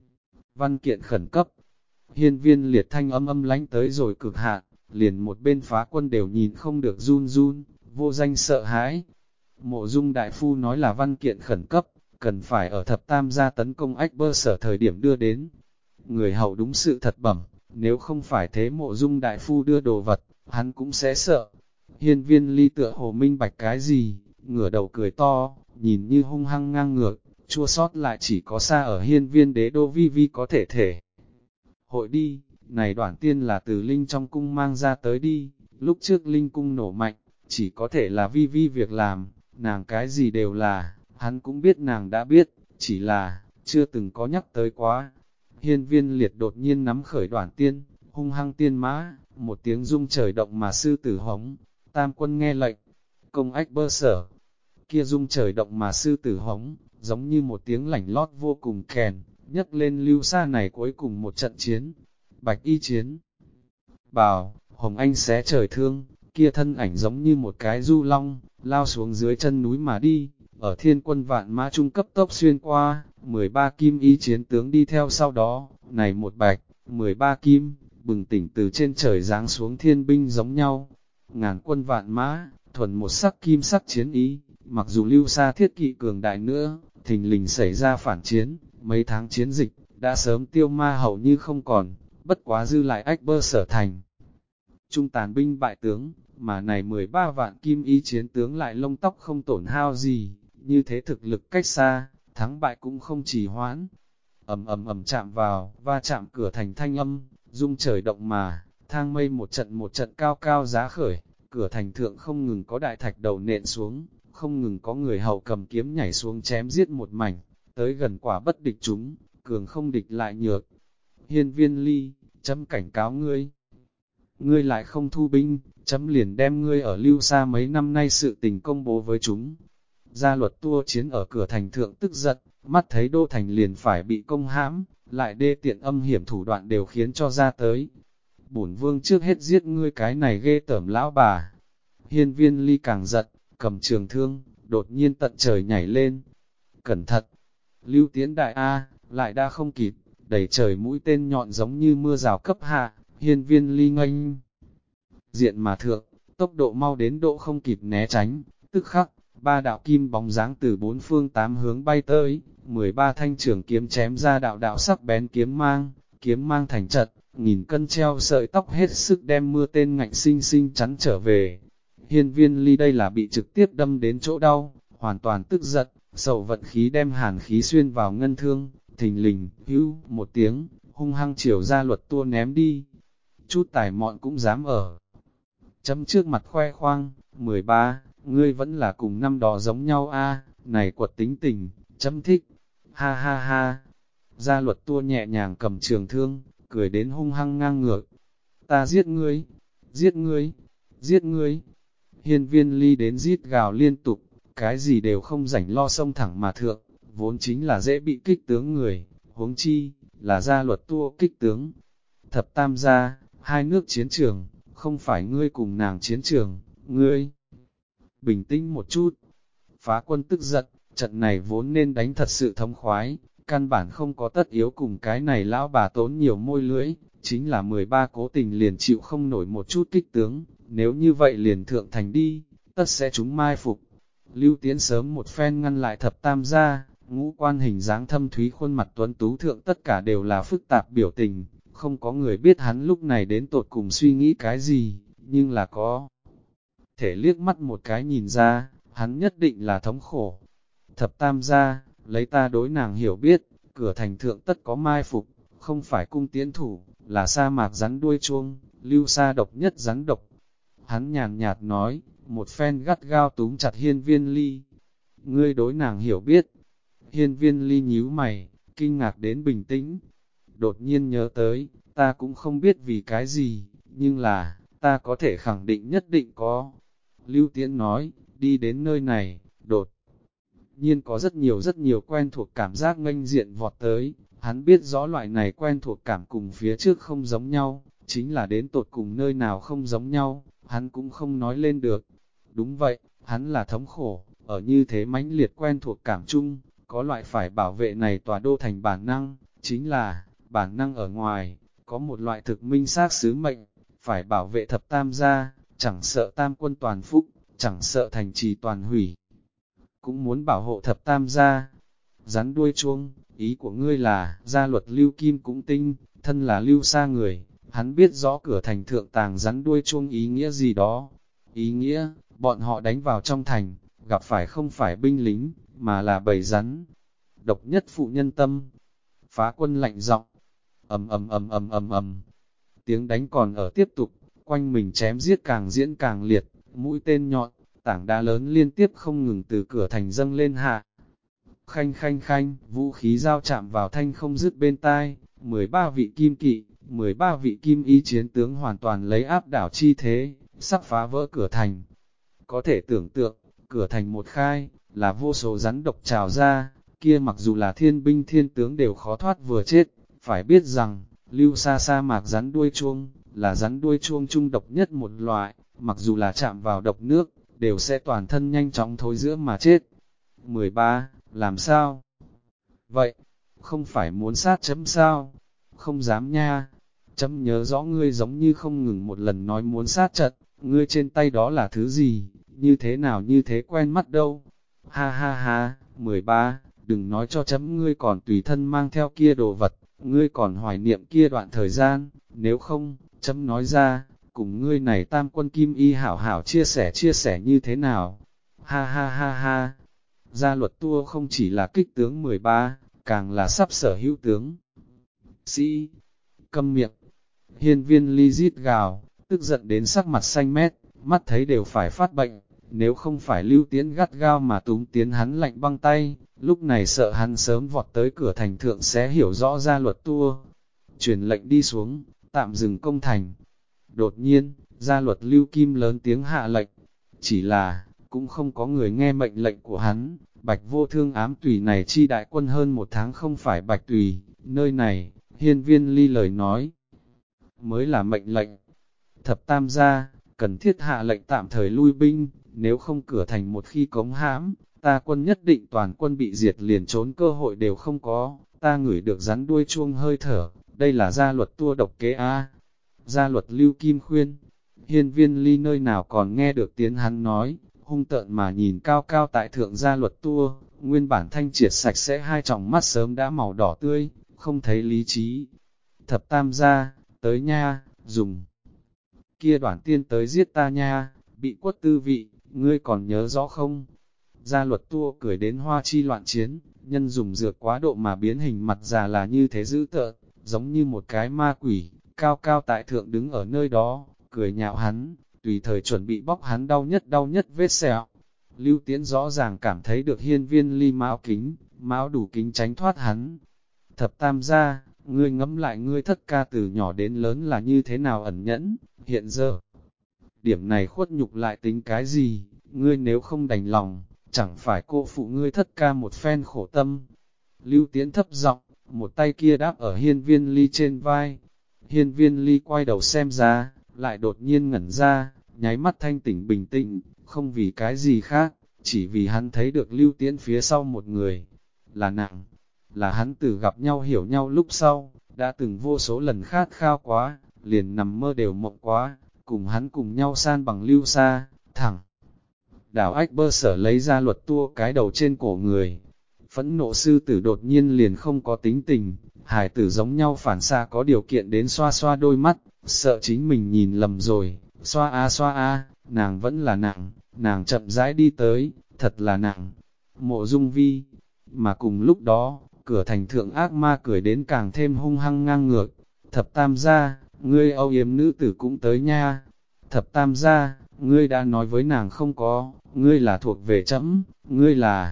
Văn kiện khẩn cấp, Hiên Viên Liệt thanh âm lánh tới rồi cực hạn, liền một bên phá quân đều nhìn không được run run, vô danh sợ hãi. Mộ Dung đại phu nói là văn kiện khẩn cấp, cần phải ở thập tam gia tấn công ách bơ sở thời điểm đưa đến. Người hầu đúng sự thật bẩm, nếu không phải thế Mộ Dung đại phu đưa đồ vật, hắn cũng sẽ sợ. Hiên Viên Ly tựa hồ minh bạch cái gì, ngửa đầu cười to, nhìn như hung hăng ngang ngược, chua sót lại chỉ có xa ở Hiên Viên đế đô vi vi có thể. Hội đi, này đoản tiên là từ Linh trong cung mang ra tới đi, lúc trước Linh cung nổ mạnh, chỉ có thể là vi vi việc làm, nàng cái gì đều là, hắn cũng biết nàng đã biết, chỉ là, chưa từng có nhắc tới quá. Hiên Viên Liệt đột nhiên nắm khởi đoản tiên, hung hăng tiên mã, một tiếng rung trời động mà sư tử hống, tam quân nghe lệnh, công ách bơ sở, kia rung trời động mà sư tử hống, giống như một tiếng lảnh lót vô cùng kèn, nhấc lên lưu xa này cuối cùng một trận chiến, bạch y chiến. Bào, Hồng Anh xé trời thương, kia thân ảnh giống như một cái du long, lao xuống dưới chân núi mà đi, ở thiên quân vạn mã trung cấp tốc xuyên qua, 13 kim y chiến tướng đi theo sau đó, này một bạch, 13 kim, bừng tỉnh từ trên trời giáng xuống thiên binh giống nhau, ngàn quân vạn mã, thuần một sắc kim sắc chiến ý, mặc dù lưu xa thiết kỵ cường đại nữa, thình lình xảy ra phản chiến, mấy tháng chiến dịch, đã sớm tiêu ma hầu như không còn, bất quá dư lại ách bơ sở thành. Trung tàn binh bại tướng, mà này 13 vạn kim y chiến tướng lại lông tóc không tổn hao gì, như thế thực lực cách xa, thắng bại cũng không trì hoãn. Ầm chạm vào, va chạm cửa thành thanh âm, rung trời động mà, thang mây một trận cao cao giá khởi, cửa thành thượng không ngừng có đại thạch đầu nện xuống, không ngừng có người hầu cầm kiếm nhảy xuống chém giết một mảnh, tới gần quả bất địch chúng, cường không địch lại nhược. Hiên Viên Ly, chấm cảnh cáo ngươi. Ngươi lại không thu binh, chấm liền đem ngươi ở lưu xa mấy năm nay sự tình công bố với chúng. Gia luật tua chiến ở cửa thành thượng tức giận, mắt thấy đô thành liền phải bị công hãm, lại đê tiện âm hiểm thủ đoạn đều khiến cho ra tới. Bổn vương trước hết giết ngươi cái này ghê tởm lão bà. Hiên Viên Ly càng giận, cầm trường thương, đột nhiên tận trời nhảy lên. Cẩn thận! Lưu Tiến đại A, lại đã không kịp, đẩy trời mũi tên nhọn giống như mưa rào cấp hạ, Hiên Viên Ly nghênh. Diện mà thượng, tốc độ mau đến độ không kịp né tránh, tức khắc, ba đạo kim bóng dáng từ bốn phương tám hướng bay tới, 13 thanh trường kiếm chém ra đạo đạo sắc bén kiếm mang thành trận, nghìn cân treo sợi tóc hết sức đem mưa tên ngạnh sinh sinh chắn trở về. Hiên Viên Ly đây là bị trực tiếp đâm đến chỗ đau, hoàn toàn tức giận, sầu vận khí đem hàn khí xuyên vào ngân thương, thình lình, hữu, một tiếng, hung hăng chiều ra luật tua ném đi. Chút tài mọn cũng dám ở. Chấm trước mặt khoe khoang, 13, ngươi vẫn là cùng năm đó giống nhau a, này quật tính tình, chấm thích. Ha ha ha. Gia luật tua nhẹ nhàng cầm trường thương, cười đến hung hăng ngang ngược. Ta giết ngươi, giết ngươi, giết ngươi. Hiên Viên Ly đến giết gào liên tục, cái gì đều không rảnh lo xông thẳng mà thượng, vốn chính là dễ bị kích tướng người, huống chi, là gia luật tua kích tướng. Thập tam gia, hai nước chiến trường, không phải ngươi cùng nàng chiến trường, ngươi. Bình tĩnh một chút, phá quân tức giận, trận này vốn nên đánh thật sự thống khoái, căn bản không có tất yếu cùng cái này lão bà tốn nhiều môi lưỡi, chính là 13 cố tình liền chịu không nổi một chút kích tướng, nếu như vậy liền thượng thành đi, tất sẽ chúng mai phục. Lưu Tiễn sớm một phen ngăn lại thập tam gia, ngũ quan hình dáng thâm thúy khuôn mặt tuấn tú thượng tất cả đều là phức tạp biểu tình, không có người biết hắn lúc này đến tột cùng suy nghĩ cái gì, nhưng là có thể liếc mắt một cái nhìn ra, hắn nhất định là thống khổ. Thập tam gia, lấy ta đối nàng hiểu biết, cửa thành thượng tất có mai phục, không phải cung tiễn thủ, là sa mạc rắn đuôi chuông, Lưu Sa độc nhất rắn độc. Hắn nhàn nhạt nói, một phen gắt gao túm chặt Hiên Viên Ly. Ngươi đối nàng hiểu biết. Hiên Viên Ly nhíu mày, kinh ngạc đến bình tĩnh. Đột nhiên nhớ tới, ta cũng không biết vì cái gì, nhưng là, ta có thể khẳng định nhất định có. Lưu Tiễn nói, đi đến nơi này, đột nhiên có rất nhiều quen thuộc cảm giác nghênh diện vọt tới. Hắn biết rõ loại này quen thuộc cảm cùng phía trước không giống nhau, chính là đến tột cùng nơi nào không giống nhau, hắn cũng không nói lên được. Đúng vậy, hắn là thống khổ, ở như thế mãnh liệt quen thuộc cảm chung, có loại phải bảo vệ này tòa đô thành bản năng, chính là, bản năng ở ngoài, có một loại thực minh xác sứ mệnh, phải bảo vệ thập tam gia, chẳng sợ tam quân toàn phúc, chẳng sợ thành trì toàn hủy. Cũng muốn bảo hộ thập tam gia. Rắn đuôi chuông, ý của ngươi là, gia luật Lưu Kim cũng tinh, thân là Lưu Sa người, hắn biết rõ cửa thành thượng tàng rắn đuôi chuông ý nghĩa gì đó. Ý nghĩa, bọn họ đánh vào trong thành, gặp phải không phải binh lính, mà là bầy rắn. Độc nhất phụ nhân tâm, phá quân lạnh giọng, ầm ầm ầm ầm ầm ầm. Tiếng đánh còn ở tiếp tục, quanh mình chém giết càng diễn càng liệt, mũi tên nhọn, tảng đá lớn liên tiếp không ngừng từ cửa thành dâng lên hạ. Khanh khanh khanh, vũ khí giao chạm vào thanh không dứt bên tai, 13 vị kim kỵ, 13 vị kim y chiến tướng hoàn toàn lấy áp đảo chi thế, sắp phá vỡ cửa thành. Có thể tưởng tượng, cửa thành một khai, là vô số rắn độc trào ra, kia mặc dù là thiên binh thiên tướng đều khó thoát vừa chết, phải biết rằng, Lưu Sa sa mạc rắn đuôi chuông, là rắn đuôi chuông trung độc nhất một loại, mặc dù là chạm vào độc nước, đều sẽ toàn thân nhanh chóng thối giữa mà chết. 13. Làm sao? Vậy, không phải muốn sát chấm sao? Không dám nha. Chấm nhớ rõ ngươi giống như không ngừng một lần nói muốn sát trận, ngươi trên tay đó là thứ gì, như thế nào như thế quen mắt đâu. Ha ha ha, 13, đừng nói cho chấm ngươi còn tùy thân mang theo kia đồ vật, ngươi còn hoài niệm kia đoạn thời gian, nếu không, chấm nói ra, cùng ngươi này tam quân kim y hảo hảo chia sẻ như thế nào. Ha ha ha ha. Gia luật tua không chỉ là kích tướng 13, càng là sắp sở hữu tướng. Sĩ, câm miệng, Hiên Viên Ly rít gào, tức giận đến sắc mặt xanh mét, mắt thấy đều phải phát bệnh, nếu không phải Lưu Tiễn gắt gao mà túm tiến hắn lạnh băng tay, lúc này sợ hắn sớm vọt tới cửa thành thượng sẽ hiểu rõ gia luật tua. Truyền lệnh đi xuống, tạm dừng công thành. Đột nhiên, gia luật Lưu Kim lớn tiếng hạ lệnh, chỉ là, cũng không có người nghe mệnh lệnh của hắn. Bạch Vô Thương ám tùy này chi đại quân hơn một tháng không phải Bạch Tùy, nơi này, Hiên Viên Ly lời nói, mới là mệnh lệnh. Thập tam gia, cần thiết hạ lệnh tạm thời lui binh, nếu không cửa thành một khi cống hãm, ta quân nhất định toàn quân bị diệt liền trốn cơ hội đều không có, ta ngửi được rắn đuôi chuông hơi thở, đây là gia luật tua độc kế a. Gia luật Lưu Kim khuyên, Hiên Viên Ly nơi nào còn nghe được tiếng hắn nói, hung tợn mà nhìn cao cao tại thượng gia luật tua, nguyên bản thanh triệt sạch sẽ hai tròng mắt sớm đã màu đỏ tươi, không thấy lý trí. Thập tam gia, tới nha, dùng kia đoản tiên tới giết ta nha, bị quất tư vị, ngươi còn nhớ rõ không? Gia luật tua cười đến hoa chi loạn chiến, nhân dùng dược quá độ mà biến hình mặt già là như thế dữ tợn, giống như một cái ma quỷ, cao cao tại thượng đứng ở nơi đó, cười nhạo hắn, tùy thời chuẩn bị bóc hắn đau nhất vết sẹo. Lưu Tiễn rõ ràng cảm thấy được Hiên Viên Ly mão đủ kính tránh thoát hắn. Thập tam gia, ngươi ngẫm lại ngươi thất ca từ nhỏ đến lớn là như thế nào ẩn nhẫn, hiện giờ. Điểm này khuất nhục lại tính cái gì, ngươi nếu không đành lòng, chẳng phải cô phụ ngươi thất ca một phen khổ tâm. Lưu Tiễn thấp giọng, một tay kia đáp ở Hiên Viên Ly trên vai. Hiên Viên Ly quay đầu xem ra, lại đột nhiên ngẩn ra, nháy mắt thanh tỉnh bình tĩnh, không vì cái gì khác, chỉ vì hắn thấy được Lưu Tiễn phía sau một người, là nàng, là hắn từ gặp nhau hiểu nhau lúc sau, đã từng vô số lần khát khao quá, liền nằm mơ đều mộng quá, cùng hắn cùng nhau san bằng Lưu Sa, thẳng Đảo ách bơ sở lấy ra luật tua cái đầu trên cổ người. Phẫn nộ sư tử đột nhiên liền không có tính tình, hải tử giống nhau phản xạ có điều kiện đến xoa xoa đôi mắt, sợ chính mình nhìn lầm rồi, xoa a, nàng vẫn là nàng chậm rãi đi tới, thật là nàng. Mộ Dung Vi, mà cùng lúc đó, cửa thành thượng ác ma cười đến càng thêm hung hăng ngang ngược. Thập tam gia, ngươi âu yếm nữ tử cũng tới nha. Thập tam gia, ngươi đã nói với nàng không có, ngươi là thuộc về chấm, ngươi là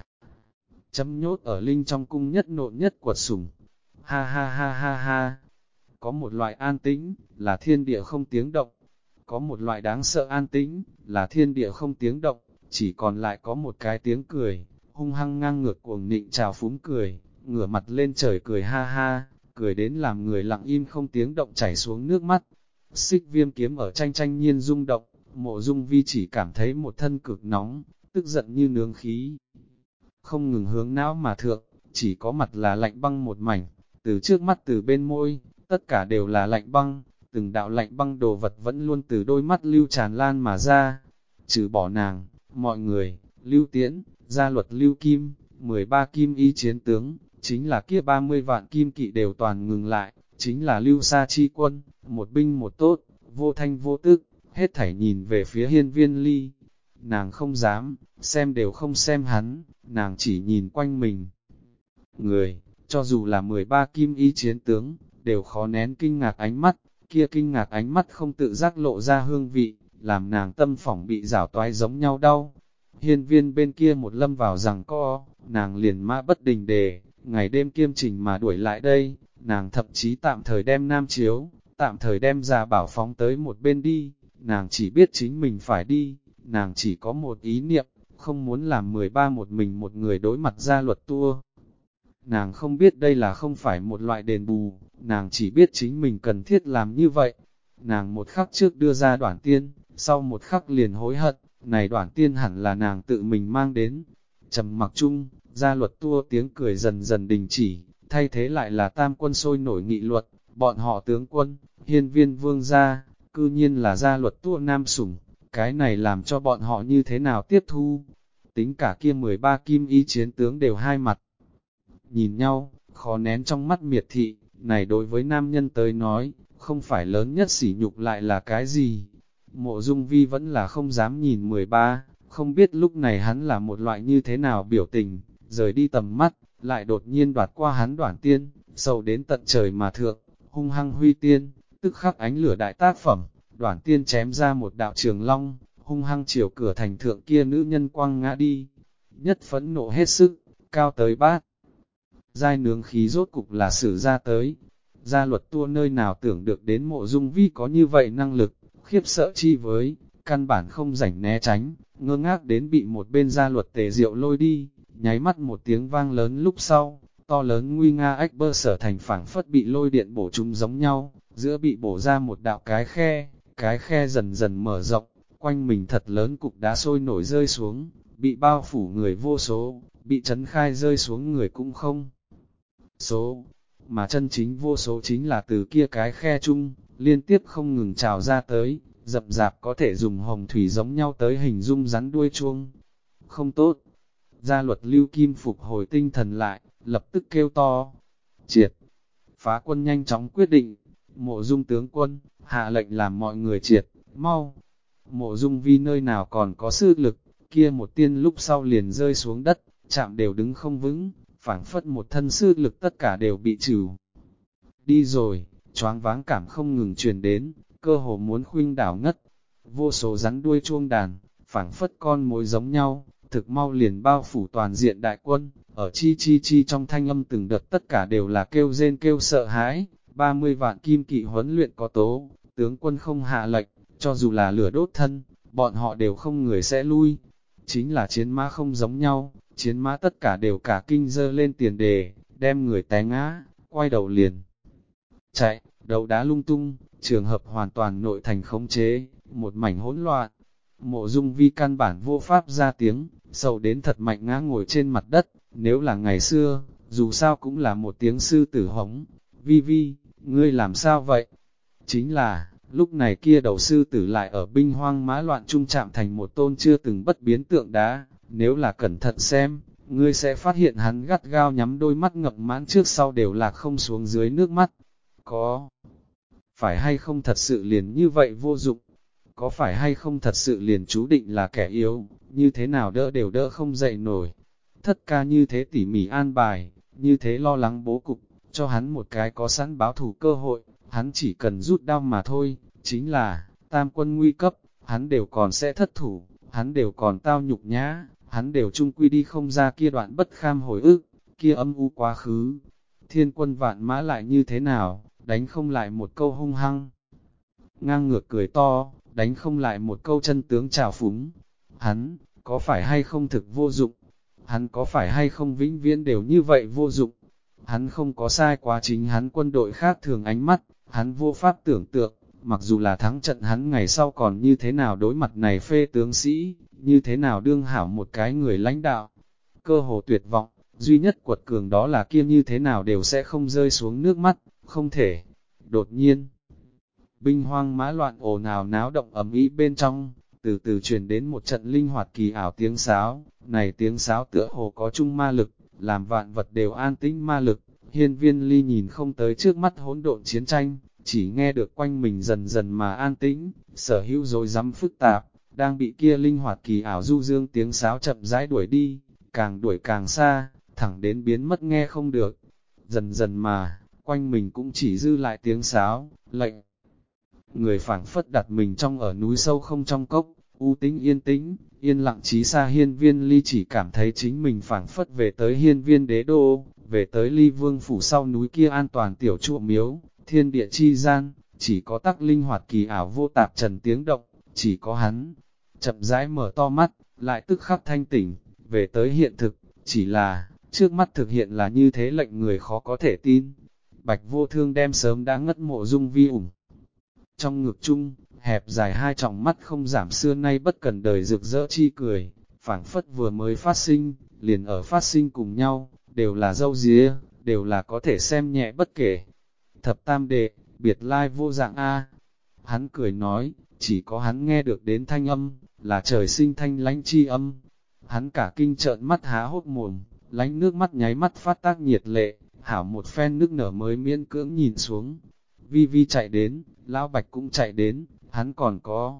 chấm nhốt ở linh trong cung nhất nộn nhất quật sủng. Ha ha ha ha ha. Có một loại an tĩnh, là thiên địa không tiếng động. Có một loại đáng sợ an tĩnh, là thiên địa không tiếng động, chỉ còn lại có một cái tiếng cười, hung hăng ngang ngược cuồng nịnh trào phúng cười, ngửa mặt lên trời cười ha ha, cười đến làm người lặng im không tiếng động chảy xuống nước mắt. Xích viêm kiếm ở tranh tranh nhiên rung động, Mộ Dung Vi chỉ cảm thấy một thân cực nóng, tức giận như nướng khí. Không ngừng hướng não mà thượng, chỉ có mặt là lạnh băng một mảnh, từ trước mắt từ bên môi, tất cả đều là lạnh băng, từng đạo lạnh băng đồ vật vẫn luôn từ đôi mắt lưu tràn lan mà ra. Trừ bỏ nàng, mọi người, Lưu Tiễn, gia luật Lưu Kim, 13 kim y chiến tướng, chính là kia 30 vạn kim kỵ đều toàn ngừng lại, chính là Lưu Sa chi quân, một binh một tốt, vô thanh vô tức, hết thảy nhìn về phía Hiên Viên Ly. Nàng không dám, xem đều không xem hắn, nàng chỉ nhìn quanh mình. Người, cho dù là 13 kim y chiến tướng, đều khó nén kinh ngạc ánh mắt, kia kinh ngạc ánh mắt không tự giác lộ ra hương vị, làm nàng tâm phỏng bị rảo toái giống nhau đau. Hiên Viên bên kia một lâm vào rằng co, nàng liền mã bất đình đề, ngày đêm kiêm trình mà đuổi lại đây, nàng thậm chí tạm thời đem nam chiếu, tạm thời đem ra bảo phóng tới một bên đi, nàng chỉ biết chính mình phải đi, nàng chỉ có một ý niệm, không muốn làm 13 một mình một người đối mặt ra luật tua. Nàng không biết đây là không phải một loại đền bù, nàng chỉ biết chính mình cần thiết làm như vậy. Nàng một khắc trước đưa ra Đoản Tiên, sau một khắc liền hối hận, này Đoản Tiên hẳn là nàng tự mình mang đến. Trầm mặc chung, gia luật tua tiếng cười dần dần đình chỉ, thay thế lại là tam quân sôi nổi nghị luật, bọn họ tướng quân, Hiên Viên vương gia, cư nhiên là gia luật tua nam sủng, cái này làm cho bọn họ như thế nào tiếp thu. Tính cả kia 13 kim y chiến tướng đều hai mặt nhìn nhau, khó nén trong mắt miệt thị, này đối với nam nhân tới nói, không phải lớn nhất sỉ nhục lại là cái gì. Mộ Dung Vi vẫn là không dám nhìn 13, không biết lúc này hắn là một loại như thế nào biểu tình, rời đi tầm mắt, lại đột nhiên đoạt qua hắn Đoản Tiên, sầu đến tận trời mà thượng, hung hăng huy tiên, tức khắc ánh lửa đại tác phẩm, Đoản Tiên chém ra một đạo trường long, hung hăng chiều cửa thành thượng kia nữ nhân quăng ngã đi. Nhất phẫn nộ hết sức, cao tới bát. Giai nướng khí rốt cục là sử ra tới. Gia luật tua nơi nào tưởng được đến Mộ Dung Vi có như vậy năng lực, khiếp sợ chi với, căn bản không rảnh né tránh, ngơ ngác đến bị một bên gia luật Tề Diệu lôi đi, nháy mắt một tiếng vang lớn lúc sau, to lớn nguy nga ách bơ sở thành phảng phất bị lôi điện bổ trúng giống nhau, giữa bị bổ ra một đạo cái khe dần dần mở rộng, quanh mình thật lớn cục đá sôi nổi rơi xuống, bị bao phủ người vô số, bị chấn khai rơi xuống người cũng không số, mà chân chính vô số chính là từ kia cái khe chung, liên tiếp không ngừng trào ra tới, rậm rạp có thể dùng hồng thủy giống nhau tới hình dung rắn đuôi chuông. Không tốt, gia luật Lưu Kim phục hồi tinh thần lại, lập tức kêu to, triệt, phá quân nhanh chóng quyết định, Mộ Dung tướng quân, hạ lệnh làm mọi người triệt, mau. Mộ Dung Vi nơi nào còn có sức lực, kia một tiên lúc sau liền rơi xuống đất, chạm đều đứng không vững, phảng phất một thân sức lực tất cả đều bị trừ. Đi rồi, choáng váng cảm không ngừng truyền đến, cơ hồ muốn khuynh đảo ngất. Vô số rắn đuôi chuông đàn, phảng phất con mối giống nhau, thực mau liền bao phủ toàn diện đại quân, ở chi chi chi trong thanh âm từng đợt tất cả đều là kêu rên kêu sợ hãi, 30 vạn kim kỵ huấn luyện có tố, tướng quân không hạ lệnh, cho dù là lửa đốt thân, bọn họ đều không người sẽ lui. Chính là chiến mã không giống nhau, chiến mã tất cả đều cả kinh dơ lên tiền đề, đem người té ngã, quay đầu liền. Chạy, đầu đá lung tung, trường hợp hoàn toàn nội thành khống chế, một mảnh hỗn loạn. Mộ Dung Vi căn bản vô pháp ra tiếng, sầu đến thật mạnh ngã ngồi trên mặt đất, nếu là ngày xưa, dù sao cũng là một tiếng sư tử hống. Vi Vi, ngươi làm sao vậy? Chính là, Lúc này kia đầu sư tử lại ở binh hoang mã loạn trung chạm thành một tôn chưa từng bất biến tượng đá, nếu là cẩn thận xem, ngươi sẽ phát hiện hắn gắt gao nhắm đôi mắt ngập mãn trước sau đều là không xuống dưới nước mắt. Có phải hay không thật sự liền như vậy vô dụng? Có phải hay không thật sự liền chú định là kẻ yếu, như thế nào đỡ đều đỡ không dậy nổi. Thất ca như thế tỉ mỉ an bài, như thế lo lắng bố cục, cho hắn một cái có sẵn báo thù cơ hội, hắn chỉ cần rút đau mà thôi, chính là, tam quân nguy cấp, hắn đều còn sẽ thất thủ, hắn đều còn tao nhục nhã, hắn đều chung quy đi không ra kia đoạn bất kham hồi ức, kia âm u quá khứ. Thiên quân vạn mã lại như thế nào, đánh không lại một câu hung hăng. Ngang ngược cười to, đánh không lại một câu chân tướng trào phúng. Hắn, có phải hay không thực vô dụng? Hắn có phải hay không vĩnh viễn đều như vậy vô dụng? Hắn không có sai quá, chính hắn quân đội khác thường ánh mắt, hắn vô pháp tưởng tượng, mặc dù là thắng trận hắn ngày sau còn như thế nào đối mặt này phê tướng sĩ, như thế nào đương hảo một cái người lãnh đạo. Cơ hồ tuyệt vọng, duy nhất quật cường đó là kia như thế nào đều sẽ không rơi xuống nước mắt, không thể. Đột nhiên, binh hoang mã loạn ồn ào náo động ầm ĩ bên trong, từ từ truyền đến một trận linh hoạt kỳ ảo tiếng sáo, này tiếng sáo tựa hồ có chung ma lực, làm vạn vật đều an tĩnh ma lực. Hiên Viên Ly nhìn không tới trước mắt hỗn độn chiến tranh, chỉ nghe được quanh mình dần dần mà an tĩnh, sở hữu rối rắm phức tạp, đang bị kia linh hoạt kỳ ảo du dương tiếng sáo chậm rãi đuổi đi, càng đuổi càng xa, thẳng đến biến mất nghe không được. Dần dần mà, quanh mình cũng chỉ dư lại tiếng sáo, lệnh. Người phảng phất đặt mình trong ở núi sâu không trong cốc, u tĩnh, yên lặng trí xa. Hiên Viên Ly chỉ cảm thấy chính mình phảng phất về tới hiên viên đế đô, về tới Ly Vương phủ sau núi kia an toàn tiểu trụ miếu, thiên địa chi gian, chỉ có tắc linh hoạt kỳ ảo vô tạp trần tiếng động, chỉ có hắn. Chậm rãi mở to mắt, lại tức khắc thanh tỉnh, về tới hiện thực, chỉ là, trước mắt thực hiện là như thế lệnh người khó có thể tin. Bạch Vô Thương đem sớm đã ngất mộ dung vi ủng. Trong ngực chung, hẹp dài hai tròng mắt không giảm xưa nay bất cần đời rực rỡ chi cười, phảng phất vừa mới phát sinh, liền ở phát sinh cùng nhau, đều là dâu día, đều là có thể xem nhẹ bất kể. Thập tam đệ, biệt lai vô dạng A. Hắn cười nói, chỉ có hắn nghe được đến thanh âm, là trời sinh thanh lánh chi âm. Hắn cả kinh trợn mắt há hốt mồm, lánh nước mắt nháy mắt phát tác nhiệt lệ, hảo một phen nước nở mới miễn cưỡng nhìn xuống. Vi Vi chạy đến, Lão Bạch cũng chạy đến, hắn còn có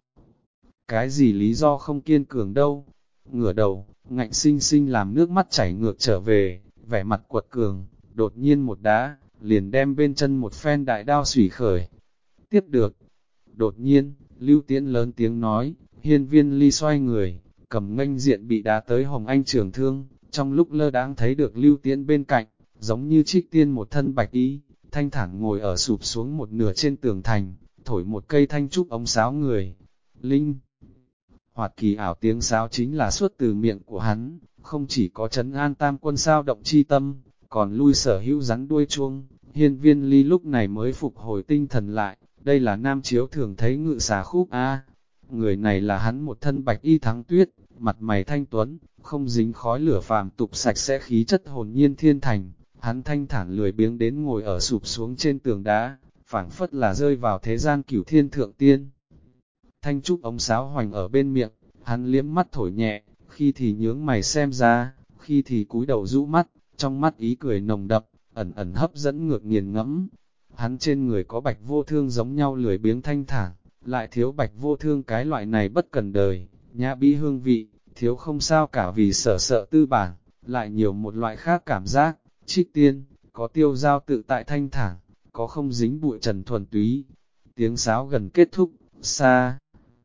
cái gì lý do không kiên cường đâu. Ngửa đầu, ngạnh sinh sinh làm nước mắt chảy ngược trở về, vẻ mặt quật cường, đột nhiên một đá, liền đem bên chân một phen đại đao xủy khởi. Tiếp được, đột nhiên, Lưu Tiễn lớn tiếng nói, Hiên Viên Ly xoay người, cầm nghênh diện bị đá tới Hồng Anh trường thương, trong lúc lơ đãng thấy được Lưu Tiễn bên cạnh, giống như trích tiên một thân bạch y, thanh thản ngồi ở sụp xuống một nửa trên tường thành, thổi một cây thanh trúc ống sáo người. Linh hoạt kỳ ảo tiếng sáo chính là xuất từ miệng của hắn, không chỉ có trấn an tam quân sao động chi tâm, còn lui sở hữu rắn đuôi chuông. Hiên Viên Ly lúc này mới phục hồi tinh thần lại, đây là Nam Chiếu thường thấy ngự xà khúc A. Người này là hắn một thân bạch y thắng tuyết, mặt mày thanh tuấn, không dính khói lửa phàm tục sạch sẽ khí chất hồn nhiên thiên thành. Hắn thanh thản lười biếng đến ngồi ở sụp xuống trên tường đá, phảng phất là rơi vào thế gian cửu thiên thượng tiên. Thanh trúc ống sáo hoành ở bên miệng, hắn liếm mắt thổi nhẹ, khi thì nhướng mày xem ra, khi thì cúi đầu rũ mắt, trong mắt ý cười nồng đậm, ẩn ẩn hấp dẫn ngược nghiền ngẫm. Hắn trên người có Bạch Vô Thương giống nhau lười biếng thanh thản, lại thiếu Bạch Vô Thương cái loại này bất cần đời, nhã bĩ hương vị, thiếu không sao cả vì sở sợ tư bản, lại nhiều một loại khác cảm giác. Trích tiên, có tiêu giao tự tại thanh thản, có không dính bụi trần thuần túy. Tiếng sáo gần kết thúc, xa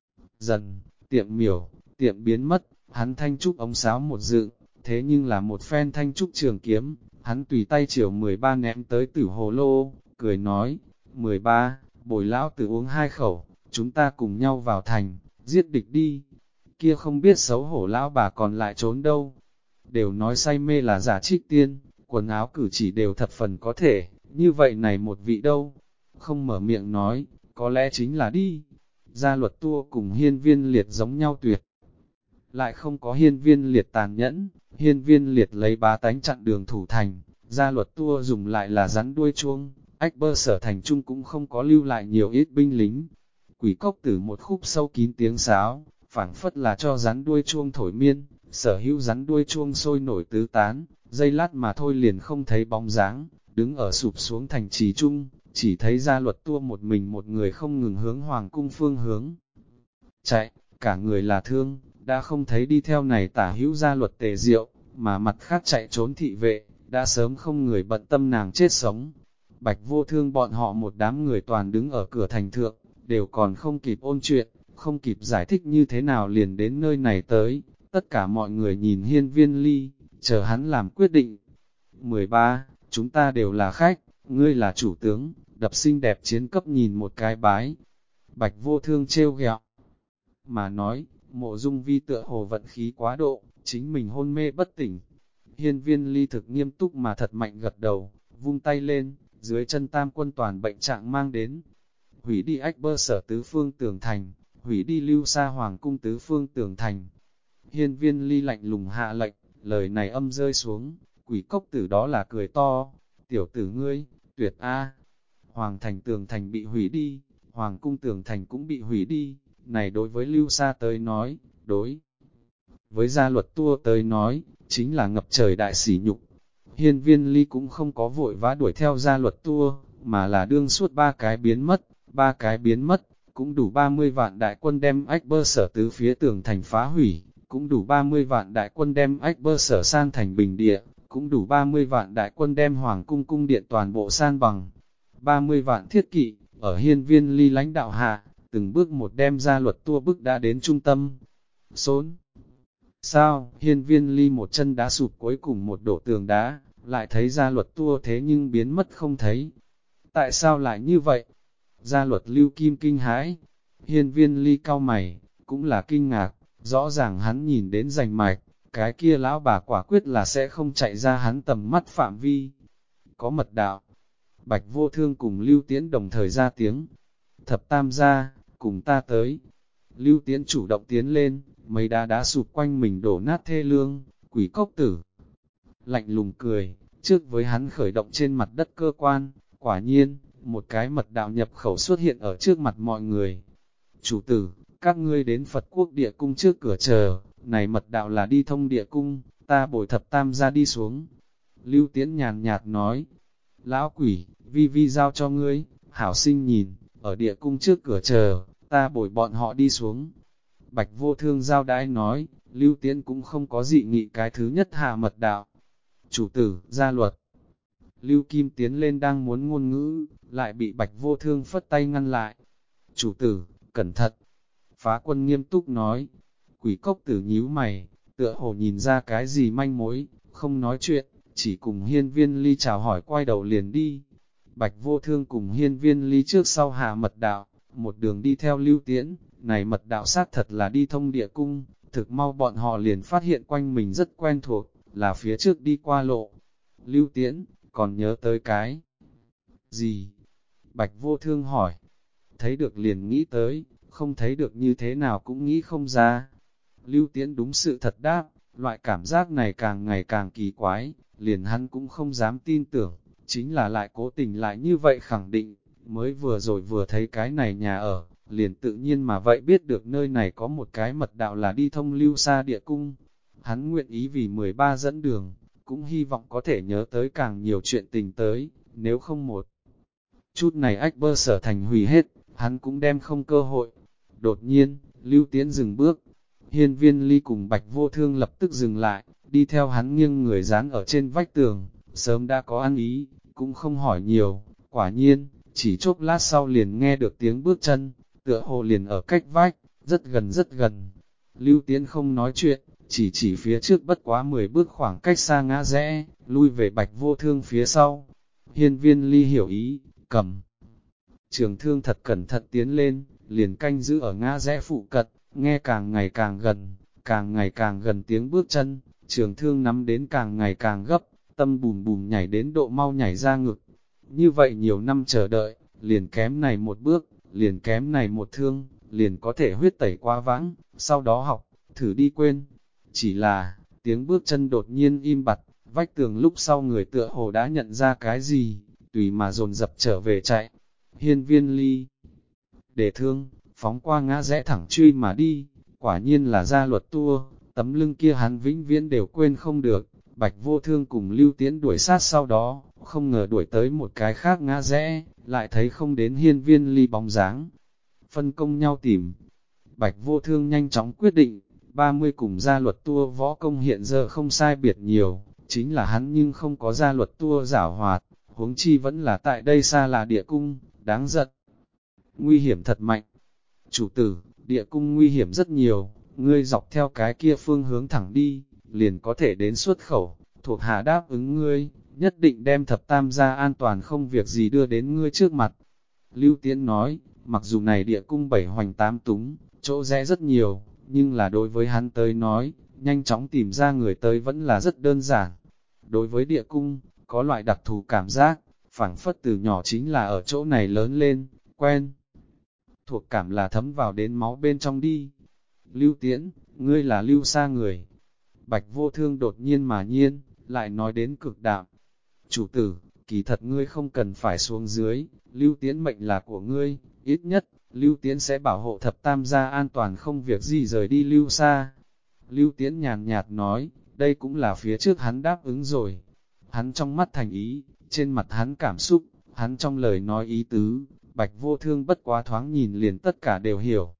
dần, tiệm miểu, tiệm biến mất, hắn thanh trúc ống sáo một dựng, thế nhưng là một phen thanh trúc trường kiếm, hắn tùy tay chiều 13 ném tới Tử Hồ Lô, cười nói, 13, bồi lão tử uống 2 khẩu, chúng ta cùng nhau vào thành, giết địch đi. Kia không biết xấu hổ lão bà còn lại trốn đâu. Đều nói say mê là giả trích tiên, quần áo cử chỉ đều thập phần có thể, như vậy này một vị đâu, không mở miệng nói, có lẽ chính là đi. Gia Luật Tua cùng Hiên Viên Liệt giống nhau tuyệt, lại không có Hiên Viên Liệt tàn nhẫn. Hiên Viên Liệt lấy bá tánh chặn đường thủ thành, Gia Luật Tua dùng lại là rắn đuôi chuông, ách bơ sở thành trung cũng không có lưu lại nhiều ít binh lính. Quỷ cốc tử một khúc sâu kín tiếng sáo, phảng phất là cho rắn đuôi chuông thổi miên, sở hữu rắn đuôi chuông sôi nổi tứ tán, giây lát mà thôi liền không thấy bóng dáng, đứng ở sụp xuống thành trì trung, chỉ thấy Gia Luật Tua một mình một người không ngừng hướng hoàng cung phương hướng. Chạy, cả người là thương, đã không thấy đi theo này tả hữu Gia Luật Tề Diệu, mà mặt khác chạy trốn thị vệ, đã sớm không người bận tâm nàng chết sống. Bạch Vô Thương bọn họ một đám người toàn đứng ở cửa thành thượng, đều còn không kịp ôn chuyện, không kịp giải thích như thế nào liền đến nơi này tới, tất cả mọi người nhìn Hiên Viên Ly, chờ hắn làm quyết định. 13. Chúng ta đều là khách, ngươi là chủ tướng, đập xinh đẹp chiến cấp nhìn một cái bái. Bạch Vô Thương trêu ghẹo mà nói, Mộ Dung Vi tựa hồ vận khí quá độ, chính mình hôn mê bất tỉnh. Hiên Viên Ly thực nghiêm túc mà thật mạnh gật đầu, vung tay lên, dưới chân tam quân toàn bệnh trạng mang đến. Hủy đi Ách Bơ Sở tứ phương tường thành, hủy đi Lưu Sa Hoàng cung tứ phương tường thành. Hiên Viên Ly lạnh lùng hạ lệnh, lời này âm rơi xuống, quỷ cốc tử đó là cười to, tiểu tử ngươi, tuyệt a. Hoàng thành tường thành bị hủy đi, Hoàng cung tường thành cũng bị hủy đi, này đối với Lưu Sa tới nói, đối với Gia Luật Tua tới nói, chính là ngập trời đại sỉ nhục. Hiên Viên Ly cũng không có vội vã đuổi theo Gia Luật Tua, mà là đương suốt ba cái biến mất, cũng đủ 30 vạn đại quân đem Ách Bơ Sở tứ phía tường thành phá hủy, cũng đủ 30 vạn đại quân đem Ách Bơ Sở san thành bình địa, cũng đủ 30 vạn đại quân đem Hoàng cung cung điện toàn bộ san bằng. 30 vạn thiết kỵ, ở Hiên Viên Ly lãnh đạo hạ, từng bước một đem Gia Luật Tua bước đã đến trung tâm. Xốn! Sao? Hiên Viên Ly một chân đá sụp cuối cùng một đổ tường đá, lại thấy Gia Luật Tua thế nhưng biến mất không thấy. Tại sao lại như vậy? Gia Luật Lưu Kim kinh hãi. Hiên Viên Ly cau mày, cũng là kinh ngạc, rõ ràng hắn nhìn đến rành mạch, cái kia lão bà quả quyết là sẽ không chạy ra hắn tầm mắt phạm vi. Có mật đạo. Bạch Vô Thương cùng Lưu Tiễn đồng thời ra tiếng. Thập tam gia, cùng ta tới. Lưu Tiễn chủ động tiến lên, mấy đá sụp quanh mình đổ nát thê lương, quỷ cốc tử. Lạnh lùng cười, trước với hắn khởi động trên mặt đất cơ quan, quả nhiên, một cái mật đạo nhập khẩu xuất hiện ở trước mặt mọi người. Chủ tử, các ngươi đến Phật quốc địa cung trước cửa chờ, này mật đạo là đi thông địa cung, ta bồi thập tam gia đi xuống. Lưu Tiễn nhàn nhạt nói, lão quỷ, vi vi giao cho ngươi, hảo sinh nhìn, ở địa cung trước cửa chờ, ta bồi bọn họ đi xuống. Bạch Vô Thương giao đãi nói, Lưu Tiễn cũng không có dị nghị cái thứ nhất hạ mật đạo. Chủ tử, gia luật. Lưu Kim tiến lên đang muốn ngôn ngữ, lại bị Bạch Vô Thương phất tay ngăn lại. Chủ tử, cẩn thận. Phá Quân nghiêm túc nói. Quỷ cốc tử nhíu mày, tựa hồ nhìn ra cái gì manh mối, không nói chuyện, chỉ cùng Hiên Viên Ly chào hỏi quay đầu liền đi. Bạch Vô Thương cùng Hiên Viên Ly trước sau hạ mật đạo, một đường đi theo Lưu Tiễn, này mật đạo xác thật là đi thông địa cung, thực mau bọn họ liền phát hiện quanh mình rất quen thuộc, là phía trước đi qua lộ. Lưu Tiễn, còn nhớ tới cái gì? Bạch Vô Thương hỏi. Thấy được liền nghĩ tới, không thấy được như thế nào cũng nghĩ không ra. Lưu Tiễn đúng sự thật đáp, loại cảm giác này càng ngày càng kỳ quái, liền hắn cũng không dám tin tưởng, chính là lại cố tình lại như vậy khẳng định, mới vừa rồi vừa thấy cái này nhà ở, liền tự nhiên mà vậy biết được nơi này có một cái mật đạo là đi thông Lưu Sa địa cung. Hắn nguyện ý vì 13 dẫn đường, cũng hy vọng có thể nhớ tới càng nhiều chuyện tình tới, nếu không một chút này Ách Bơ Sở thành hủy hết, hắn cũng đem không cơ hội. Đột nhiên, Lưu Tiễn dừng bước, Hiên Viên Ly cùng Bạch Vô Thương lập tức dừng lại, đi theo hắn nghiêng người dán ở trên vách tường, sớm đã có ăn ý, cũng không hỏi nhiều, quả nhiên, chỉ chốc lát sau liền nghe được tiếng bước chân, tựa hồ liền ở cách vách, rất gần rất gần. Lưu Tiễn không nói chuyện, chỉ phía trước bất quá 10 bước khoảng cách xa ngã rẽ, lui về Bạch Vô Thương phía sau. Hiên Viên Ly hiểu ý, cầm trường thương thật cẩn thận tiến lên, liền canh giữ ở ngã rẽ phụ cận, nghe càng ngày càng gần tiếng bước chân, trường thương nắm đến càng ngày càng gấp, tâm bùm bùm nhảy đến độ mau nhảy ra ngực. Như vậy nhiều năm chờ đợi, liền kém này một bước, liền kém này một thương, liền có thể huyết tẩy qua vãng, sau đó học, thử đi quên. Chỉ là, tiếng bước chân đột nhiên im bặt, vách tường lúc sau người tựa hồ đã nhận ra cái gì, tùy mà dồn dập trở về chạy. Hiên Viên Ly để thương, phóng qua ngã rẽ thẳng truy mà đi, quả nhiên là gia luật tua, tấm lưng kia hắn vĩnh viễn đều quên không được. Bạch Vô Thương cùng Lưu Tiễn đuổi sát sau đó, không ngờ đuổi tới một cái khác ngã rẽ, lại thấy không đến Hiên Viên Ly bóng dáng. Phân công nhau tìm. Bạch Vô Thương nhanh chóng quyết định, 30 cùng gia luật tua võ công hiện giờ không sai biệt nhiều, chính là hắn nhưng không có gia luật tua giảo hoạt, huống chi vẫn là tại đây xa là địa cung, đáng giận. Nguy hiểm thật mạnh. Chủ tử, địa cung nguy hiểm rất nhiều, ngươi dọc theo cái kia phương hướng thẳng đi, liền có thể đến xuất khẩu, thuộc hạ đáp ứng ngươi, nhất định đem thập tam gia an toàn không việc gì đưa đến ngươi trước mặt. Lưu Tiễn nói, mặc dù này địa cung 7 hoành 8 túng, chỗ rẽ rất nhiều, nhưng là đối với hắn tới nói, nhanh chóng tìm ra người tới vẫn là rất đơn giản. Đối với địa cung, có loại đặc thù cảm giác, phảng phất từ nhỏ chính là ở chỗ này lớn lên, quen. Thuộc cảm là thấm vào đến máu bên trong đi. Lưu Tiễn, ngươi là Lưu Sa người. Bạch Vô Thương đột nhiên mà nhiên, lại nói đến cực đạm. Chủ tử, kỳ thật ngươi không cần phải xuống dưới, Lưu Tiễn mệnh là của ngươi, ít nhất, Lưu Tiễn sẽ bảo hộ thập tam gia an toàn không việc gì rời đi Lưu Sa. Lưu Tiễn nhàn nhạt nói, đây cũng là phía trước hắn đáp ứng rồi. Hắn trong mắt thành ý, trên mặt hắn cảm xúc, hắn trong lời nói ý tứ, Bạch Vô Thương bất quá thoáng nhìn liền tất cả đều hiểu.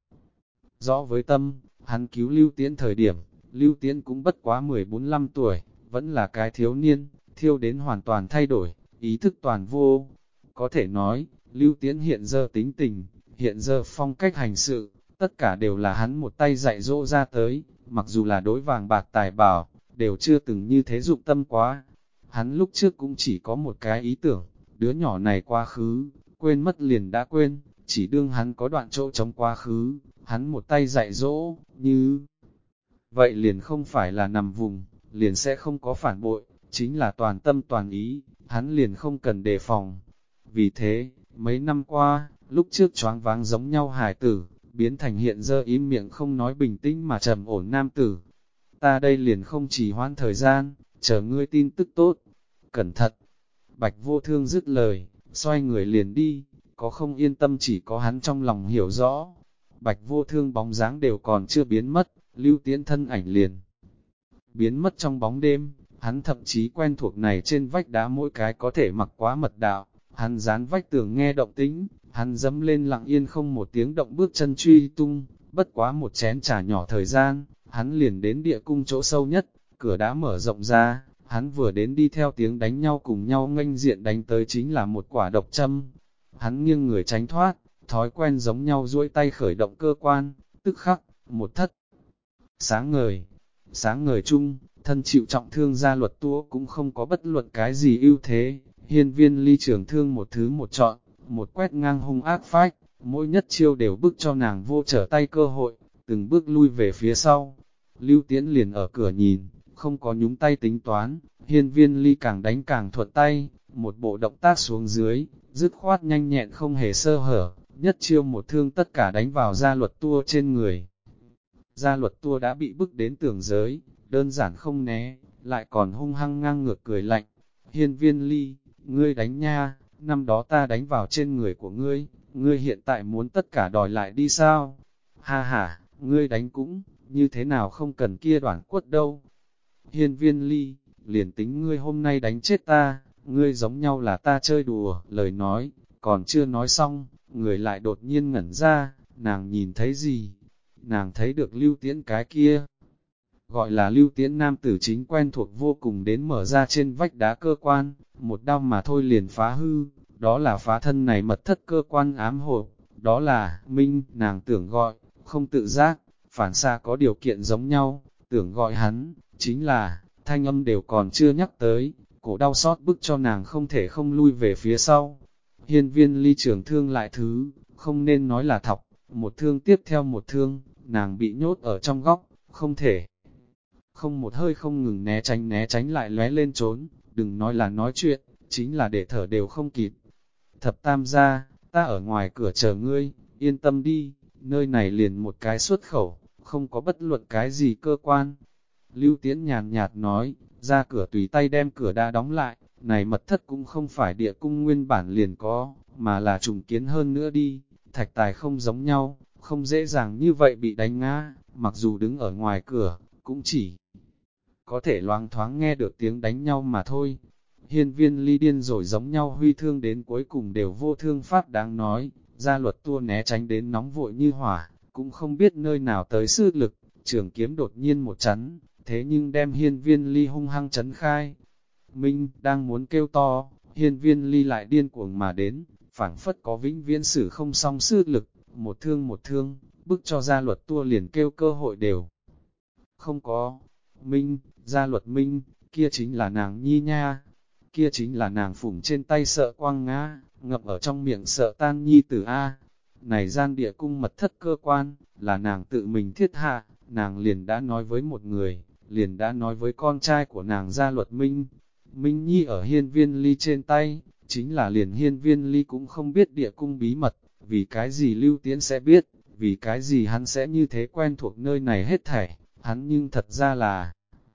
Rõ với tâm, hắn cứu Lưu Tiễn thời điểm, Lưu Tiễn cũng bất quá 14-15 tuổi, vẫn là cái thiếu niên, thiêu đến hoàn toàn thay đổi, ý thức toàn vô. Có thể nói, Lưu Tiễn hiện giờ tính tình, hiện giờ phong cách hành sự, tất cả đều là hắn một tay dạy dỗ ra tới, mặc dù là đối vàng bạc tài bảo, đều chưa từng như thế dụng tâm quá. Hắn lúc trước cũng chỉ có một cái ý tưởng, đứa nhỏ này quá khứ, quên mất liền đã quên, chỉ đương hắn có đoạn chỗ trong quá khứ, hắn một tay dạy dỗ, như vậy liền không phải là nằm vùng, liền sẽ không có phản bội, chính là toàn tâm toàn ý, hắn liền không cần đề phòng. Vì thế, mấy năm qua, lúc trước choáng váng giống nhau hài tử, biến thành hiện giờ im miệng không nói bình tĩnh mà trầm ổn nam tử. Ta đây liền không chỉ hoãn thời gian, chờ ngươi tin tức tốt. Cẩn thận! Bạch Vô Thương dứt lời, xoay người liền đi, có không yên tâm chỉ có hắn trong lòng hiểu rõ. Bạch Vô Thương bóng dáng đều còn chưa biến mất, Lưu Tiễn thân ảnh liền biến mất trong bóng đêm, hắn thậm chí quen thuộc này trên vách đá mỗi cái có thể mặc quá mật đạo, hắn dán vách tường nghe động tĩnh, hắn dẫm lên lặng yên không một tiếng động bước chân truy tung, bất quá một chén trà nhỏ thời gian, hắn liền đến địa cung chỗ sâu nhất, cửa đã mở rộng ra, hắn vừa đến đi theo tiếng đánh nhau cùng nhau nghênh diện đánh tới chính là một quả độc châm. Hắn nghiêng người tránh thoát, thói quen giống nhau duỗi tay khởi động cơ quan, tức khắc, một thất. Sáng ngời chung, thân chịu trọng thương gia luật tua cũng không có bất luận cái gì ưu thế, Hiên Viên Ly trường thương một thứ một chọn, một quét ngang hung ác phách, mỗi nhất chiêu đều bức cho nàng vô trở tay cơ hội, từng bước lui về phía sau. Lưu Tiễn liền ở cửa nhìn, không có nhúng tay tính toán, Hiên Viên Ly càng đánh càng thuận tay, một bộ động tác xuống dưới, dứt khoát nhanh nhẹn không hề sơ hở, nhất chiêu một thương tất cả đánh vào gia luật tua trên người. Gia luật tua đã bị bức đến tường giới, đơn giản không né, lại còn hung hăng ngang ngược cười lạnh. Hiên Viên Ly, ngươi đánh nha, năm đó ta đánh vào trên người của ngươi, ngươi hiện tại muốn tất cả đòi lại đi sao? Ha ha, ngươi đánh cũng, như thế nào không cần kia đoạn quất đâu. Hiên Viên Ly, liền tính ngươi hôm nay đánh chết ta, ngươi giống nhau là ta chơi đùa, lời nói, còn chưa nói xong, người lại đột nhiên ngẩn ra, nàng nhìn thấy gì? Nàng thấy được Lưu Tiễn cái kia. Gọi là Lưu Tiễn nam tử chính quen thuộc vô cùng đến mở ra trên vách đá cơ quan, một đao mà thôi liền phá hư, đó là phá thân này mật thất cơ quan ám hộ, đó là Minh, nàng tưởng gọi, không tự giác, phản xạ có điều kiện giống nhau, tưởng gọi hắn, chính là, thanh âm đều còn chưa nhắc tới, cổ đau xót bức cho nàng không thể không lui về phía sau. Hiên Viên Ly trường thương lại thứ, không nên nói là thọc, một thương tiếp theo một thương, nàng bị nhốt ở trong góc, không thể. Không một hơi không ngừng né tránh lại lóe lên trốn, đừng nói là nói chuyện, chính là để thở đều không kịp. Thập tam gia, ta ở ngoài cửa chờ ngươi, yên tâm đi, nơi này liền một cái xuất khẩu, không có bất luận cái gì cơ quan. Lưu Tiễn nhàn nhạt nói, ra cửa tùy tay đem cửa đã đóng lại, này mật thất cũng không phải địa cung nguyên bản liền có, mà là trùng kiến hơn nữa đi, thạch tài không giống nhau, không dễ dàng như vậy bị đánh ngã, mặc dù đứng ở ngoài cửa, cũng chỉ có thể loáng thoáng nghe được tiếng đánh nhau mà thôi. Hiên Viên Ly điên rồi giống nhau huy thương đến cuối cùng đều vô thương pháp đáng nói, Gia Luật Tua né tránh đến nóng vội như hỏa, cũng không biết nơi nào tới sức lực, trường kiếm đột nhiên một chắn, thế nhưng đem Hiên Viên Ly hung hăng chấn khai. Minh đang muốn kêu to, Hiên Viên Ly lại điên cuồng mà đến, phảng phất có vĩnh viễn sử không song sức lực, một thương, bức cho Gia Luật Tua liền kêu cơ hội đều. Không có, Minh, Gia Luật Minh, kia chính là nàng nhi nha, kia chính là nàng phủng trên tay sợ quang ngã, ngập ở trong miệng sợ tan nhi tử A. Này gian địa cung mật thất cơ quan, là nàng tự mình thiết hạ, nàng liền đã nói với một người, liền đã nói với con trai của nàng Gia Luật Minh. Minh Nhi ở Hiên Viên Ly trên tay, chính là liền Hiên Viên Ly cũng không biết địa cung bí mật, vì cái gì Lưu Tiễn sẽ biết, vì cái gì hắn sẽ như thế quen thuộc nơi này hết thảy, hắn nhưng thật ra là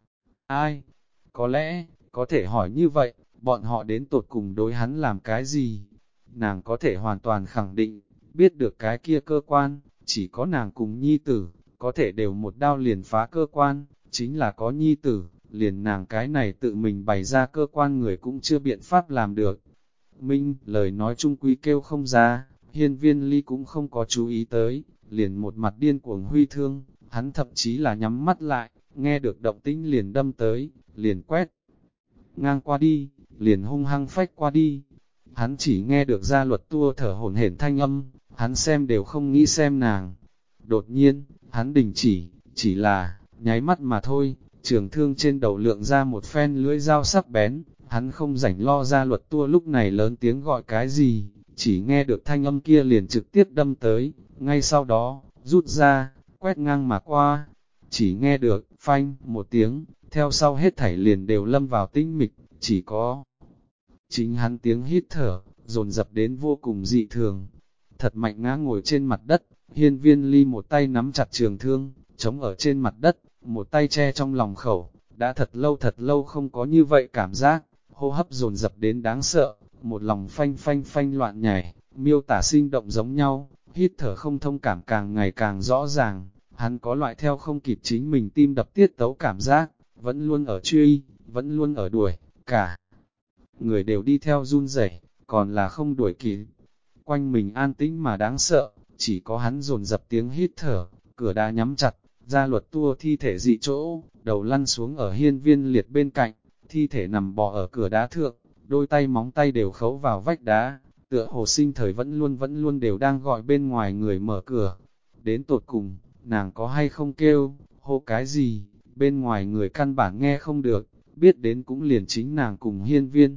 ai? Có lẽ, có thể hỏi như vậy, bọn họ đến tột cùng đối hắn làm cái gì? Nàng có thể hoàn toàn khẳng định, biết được cái kia cơ quan, chỉ có nàng cùng nhi tử, có thể đều một đao liền phá cơ quan, chính là có nhi tử, liền nàng cái này tự mình bày ra cơ quan người cũng chưa biện pháp làm được. Minh, lời nói chung quý kêu không ra, Hiên Viên Ly cũng không có chú ý tới, liền một mặt điên cuồng huy thương, hắn thậm chí là nhắm mắt lại, nghe được động tĩnh liền đâm tới, liền quét ngang qua đi, liền hung hăng phách qua đi. Hắn chỉ nghe được Gia Luật Tua thở hổn hển thanh âm, hắn xem đều không nghĩ xem nàng. Đột nhiên, hắn đình chỉ là, nháy mắt mà thôi, trường thương trên đầu lượng ra một phen lưỡi dao sắc bén, hắn không rảnh lo Gia Luật Tua lúc này lớn tiếng gọi cái gì, chỉ nghe được thanh âm kia liền trực tiếp đâm tới, ngay sau đó, rút ra, quét ngang mà qua, chỉ nghe được, phanh, một tiếng, theo sau hết thảy liền đều lâm vào tinh mịch, chỉ có chính hắn tiếng hít thở, dồn dập đến vô cùng dị thường. Thật mạnh ngã ngồi trên mặt đất, Hiên Viên Ly một tay nắm chặt trường thương, chống ở trên mặt đất, một tay che trong lòng khẩu, đã thật lâu không có như vậy cảm giác, hô hấp dồn dập đến đáng sợ, một lòng phanh phanh phanh loạn nhảy, miêu tả sinh động giống nhau, hít thở không thông cảm càng ngày càng rõ ràng, hắn có loại theo không kịp chính mình tim đập tiết tấu cảm giác, vẫn luôn ở truy, vẫn luôn ở đuổi, cả người đều đi theo run rẩy, còn là không đuổi kịp. Quanh mình an tĩnh mà đáng sợ, chỉ có hắn dồn dập tiếng hít thở, cửa đá nhắm chặt, Gia Luật Tua thi thể dị chỗ, đầu lăn xuống ở Hiên Viên Liệt bên cạnh, thi thể nằm bò ở cửa đá thượng, đôi tay móng tay đều khấu vào vách đá, tựa hồ sinh thời vẫn luôn đều đang gọi bên ngoài người mở cửa. Đến tột cùng, nàng có hay không kêu, hô cái gì, bên ngoài người căn bản nghe không được, biết đến cũng liền chính nàng cùng Hiên Viên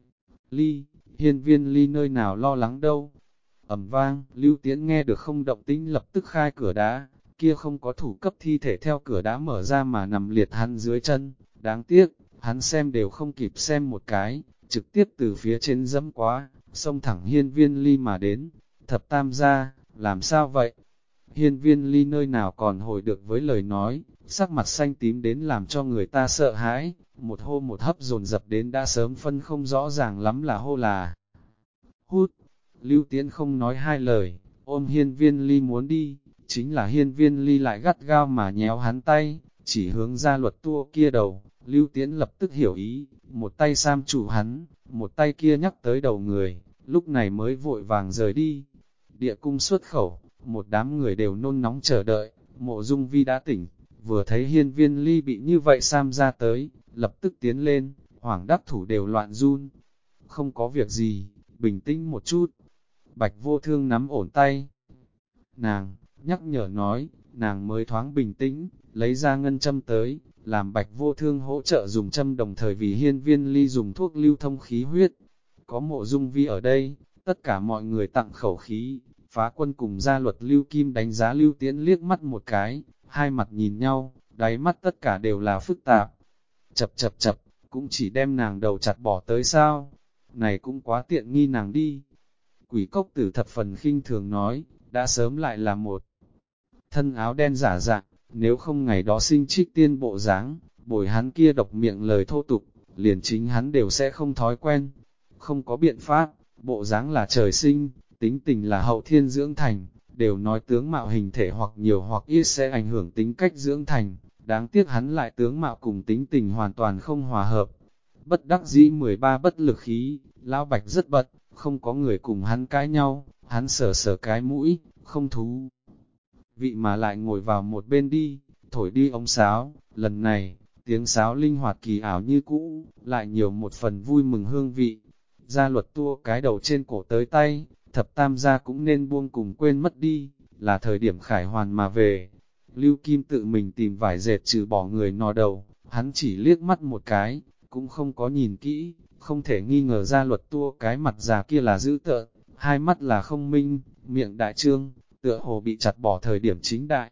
Hiên Viên Ly nơi nào lo lắng đâu. Ầm vang, Lưu Tiễn nghe được không động tĩnh lập tức khai cửa đá, kia không có thủ cấp thi thể theo cửa đá mở ra mà nằm liệt hắn dưới chân, đáng tiếc, hắn xem đều không kịp xem một cái, trực tiếp từ phía trên dẫm quá, xông thẳng Hiên Viên Ly mà đến. Thập tam gia, làm sao vậy? Hiên Viên Ly nơi nào còn hồi được với lời nói, sắc mặt xanh tím đến làm cho người ta sợ hãi, một hô một hấp dồn dập đến đã sớm phân không rõ ràng lắm là hô là hút. Lưu Tiễn không nói hai lời, ôm Hiên Viên Ly muốn đi, chính là Hiên Viên Ly lại gắt gao mà nhéo hắn tay, chỉ hướng Gia Luật Tua kia đầu. Lưu Tiễn lập tức hiểu ý, một tay sam chủ hắn, một tay kia nhắc tới đầu người, lúc này mới vội vàng rời đi. Địa cung xuất khẩu, một đám người đều nôn nóng chờ đợi, Mộ Dung Vi đã tỉnh, vừa thấy Hiên Viên Ly bị như vậy sam ra tới, lập tức tiến lên, hoảng đắc thủ đều loạn run. Không có việc gì, bình tĩnh một chút. Bạch Vô Thương nắm ổn tay nàng, nhắc nhở nói, nàng mới thoáng bình tĩnh, lấy ra ngân châm tới, làm Bạch Vô Thương hỗ trợ dùng châm đồng thời vì Hiên Viên Ly dùng thuốc lưu thông khí huyết. Có Mộ Dung Vi ở đây, tất cả mọi người tặng khẩu khí. Phá Quân cùng Gia Luật Lưu Kim đánh giá Lưu Tiễn liếc mắt một cái, hai mặt nhìn nhau, đáy mắt tất cả đều là phức tạp. Chập, cũng chỉ đem nàng đầu chặt bỏ tới sao? Này cũng quá tiện nghi nàng đi. Quỷ Cốc Tử thập phần khinh thường nói, đã sớm lại là một thân áo đen giả dạng, nếu không ngày đó sinh trích tiên bộ dáng, bồi hắn kia độc miệng lời thô tục, liền chính hắn đều sẽ không thói quen. Không có biện pháp, bộ dáng là trời sinh, tính tình là hậu thiên dưỡng thành, đều nói tướng mạo hình thể hoặc nhiều hoặc ít sẽ ảnh hưởng tính cách dưỡng thành, đáng tiếc hắn lại tướng mạo cùng tính tình hoàn toàn không hòa hợp. Bất đắc dĩ 13 bất lực khí, Lão Bạch rất bận, không có người cùng hắn cãi nhau, hắn sờ sờ cái mũi, không thú vị mà lại ngồi vào một bên đi, thổi đi ống sáo, lần này, tiếng sáo linh hoạt kỳ ảo như cũ, lại nhiều một phần vui mừng hương vị. Gia Luật tua cái đầu trên cổ tới tay, thập tam gia cũng nên buông cùng quên mất đi, là thời điểm khải hoàn mà về. Lưu Kim tự mình tìm vải dệt trừ bỏ người nò đầu, hắn chỉ liếc mắt một cái, cũng không có nhìn kỹ, không thể nghi ngờ Gia Luật tua cái mặt già kia là dữ tợn, hai mắt là không minh, miệng đại trương, tựa hồ bị chặt bỏ thời điểm chính đại.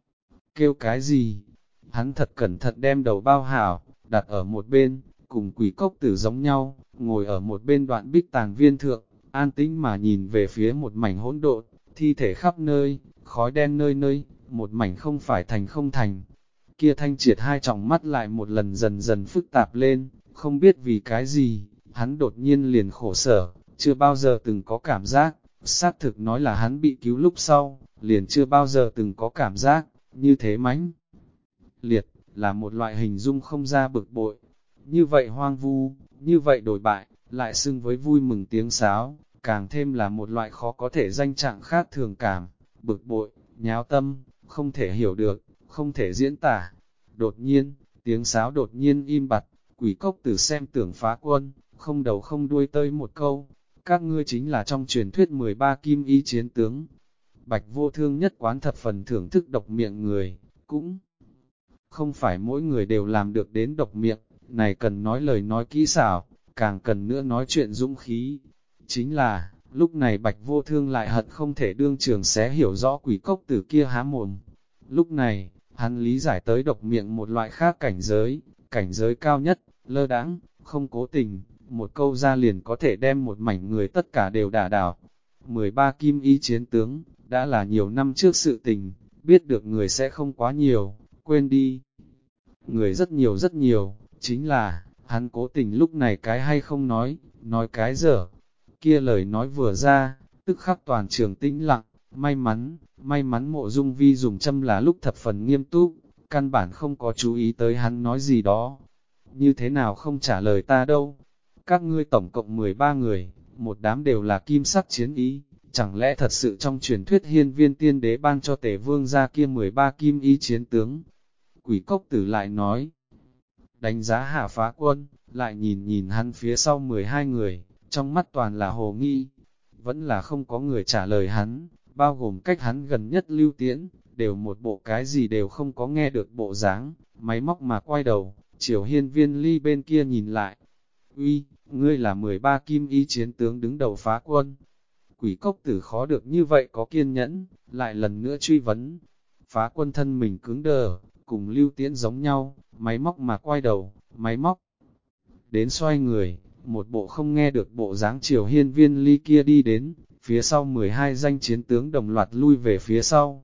Kêu cái gì? Hắn thật cẩn thận đem đầu bao hảo, đặt ở một bên, cùng quỷ cốc tử giống nhau, ngồi ở một bên đoạn bích tàng viên thượng, an tĩnh mà nhìn về phía một mảnh hỗn độn, thi thể khắp nơi, khói đen nơi nơi, một mảnh không phải thành không thành. Kia thanh triệt hai tròng mắt lại một lần dần dần phức tạp lên, không biết vì cái gì, hắn đột nhiên liền khổ sở, chưa bao giờ từng có cảm giác, xác thực nói là hắn bị cứu lúc sau, liền chưa bao giờ từng có cảm giác, như thế mãnh liệt, là một loại hình dung không ra bực bội. Như vậy hoang vu, như vậy đổi bại, lại xưng với vui mừng tiếng sáo, càng thêm là một loại khó có thể danh trạng khác thường cảm, bực bội, nháo tâm, không thể hiểu được, không thể diễn tả. Đột nhiên, tiếng sáo đột nhiên im bặt, quỷ cốc tử xem tưởng phá quân, không đầu không đuôi tơi một câu, các ngươi chính là trong truyền thuyết 13 kim y chiến tướng. Bạch Vô Thương nhất quán thập phần thưởng thức độc miệng người, cũng không phải mỗi người đều làm được đến độc miệng, này cần nói lời nói kỹ xảo, càng cần nữa nói chuyện dũng khí. Chính là, lúc này Bạch Vô Thương lại hận không thể đương trường xé hiểu rõ quỷ cốc tử kia há mồm. Lúc này, hắn lý giải tới độc miệng một loại khác cảnh giới cao nhất, lơ đãng, không cố tình, một câu ra liền có thể đem một mảnh người tất cả đều đả đảo. 13 kim y chiến tướng, đã là nhiều năm trước sự tình, biết được người sẽ không quá nhiều, quên đi. Người rất nhiều, chính là, hắn cố tình lúc này cái hay không nói cái dở. Kia lời nói vừa ra, tức khắc toàn trường tĩnh lặng, may mắn Mộ Dung Vi dùng châm là lúc thập phần nghiêm túc, căn bản không có chú ý tới hắn nói gì đó. Như thế nào không trả lời ta đâu? Các ngươi tổng cộng 13 người, một đám đều là kim sắc chiến ý, chẳng lẽ thật sự trong truyền thuyết hiên viên tiên đế ban cho tể vương ra kia 13 kim ý chiến tướng? Quỷ cốc tử lại nói, đánh giá hạ phá quân, lại nhìn hắn phía sau 12 người, trong mắt toàn là hồ nghi, vẫn là không có người trả lời hắn, bao gồm cách hắn gần nhất Lưu Tiễn, đều một bộ cái gì đều không có nghe được bộ dáng, máy móc mà quay đầu, chiều hiên viên ly bên kia nhìn lại. Uy, ngươi là 13 kim y chiến tướng đứng đầu phá quân. Quỷ cốc tử khó được như vậy có kiên nhẫn, lại lần nữa truy vấn. Phá quân thân mình cứng đờ, cùng Lưu Tiễn giống nhau, máy móc mà quay đầu, máy móc. Đến xoay người, một bộ không nghe được bộ dáng chiều hiên viên ly kia đi đến, phía sau 12 danh chiến tướng đồng loạt lui về phía sau.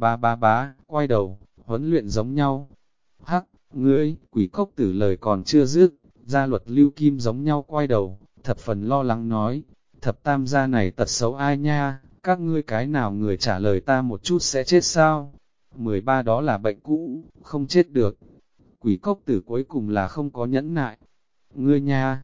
Bá, quay đầu, huấn luyện giống nhau. Hắc, ngươi, quỷ cốc tử lời còn chưa dứt, Gia Luật Lưu Kim giống nhau quay đầu, thập phần lo lắng nói, thập tam gia này tật xấu ai nha, các ngươi cái nào người trả lời ta một chút sẽ chết sao? 13 đó là bệnh cũ, không chết được. Quỷ cốc tử cuối cùng là không có nhẫn nại. Ngươi nha,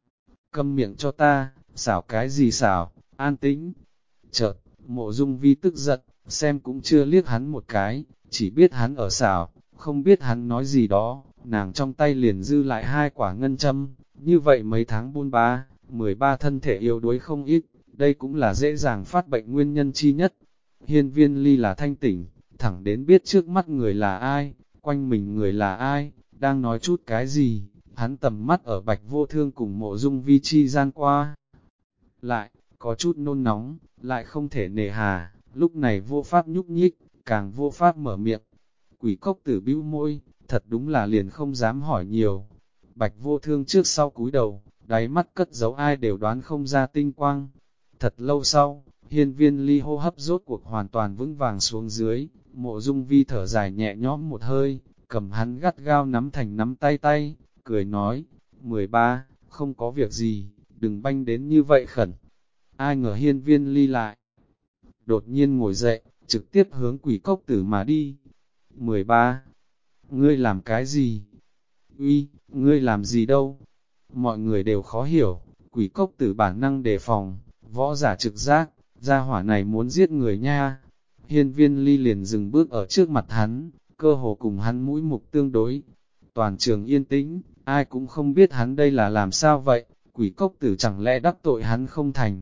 câm miệng cho ta, xảo cái gì xảo, an tĩnh. Chợt, Mộ Dung Vi tức giận, xem cũng chưa liếc hắn một cái, chỉ biết hắn ở xảo, không biết hắn nói gì đó, nàng trong tay liền dư lại 2 quả ngân châm, như vậy mấy tháng buôn ba, 13 thân thể yếu đuối không ít, đây cũng là dễ dàng phát bệnh nguyên nhân chi nhất. Hiên viên ly là thanh tỉnh, thẳng đến biết trước mắt người là ai, quanh mình người là ai, đang nói chút cái gì, hắn tầm mắt ở Bạch Vô Thương cùng Mộ Dung Vi chi gian qua. Lại, có chút nôn nóng, lại không thể nề hà, lúc này vô pháp nhúc nhích, càng vô pháp mở miệng. Quỷ cốc tử bĩu môi, thật đúng là liền không dám hỏi nhiều. Bạch Vô Thương trước sau cúi đầu, đáy mắt cất giấu ai đều đoán không ra tinh quang. Thật lâu sau, hiên viên ly hô hấp rốt cuộc hoàn toàn vững vàng xuống dưới, Mộ Dung Vi thở dài nhẹ nhõm một hơi, cầm hắn gắt gao nắm thành nắm tay, cười nói, 13, không có việc gì, đừng banh đến như vậy khẩn. Ai ngờ hiên viên ly lại. Đột nhiên ngồi dậy, trực tiếp hướng quỷ cốc tử mà đi. 13. Ngươi làm cái gì? Uy, ngươi làm gì đâu? Mọi người đều khó hiểu, quỷ cốc tử bản năng đề phòng, võ giả trực giác, gia hỏa này muốn giết người nha. Hiên Viên Ly liền dừng bước ở trước mặt hắn, cơ hồ cùng hắn mũi mục tương đối. Toàn trường yên tĩnh, ai cũng không biết hắn đây là làm sao vậy, quỷ cốc tử chẳng lẽ đắc tội hắn không thành.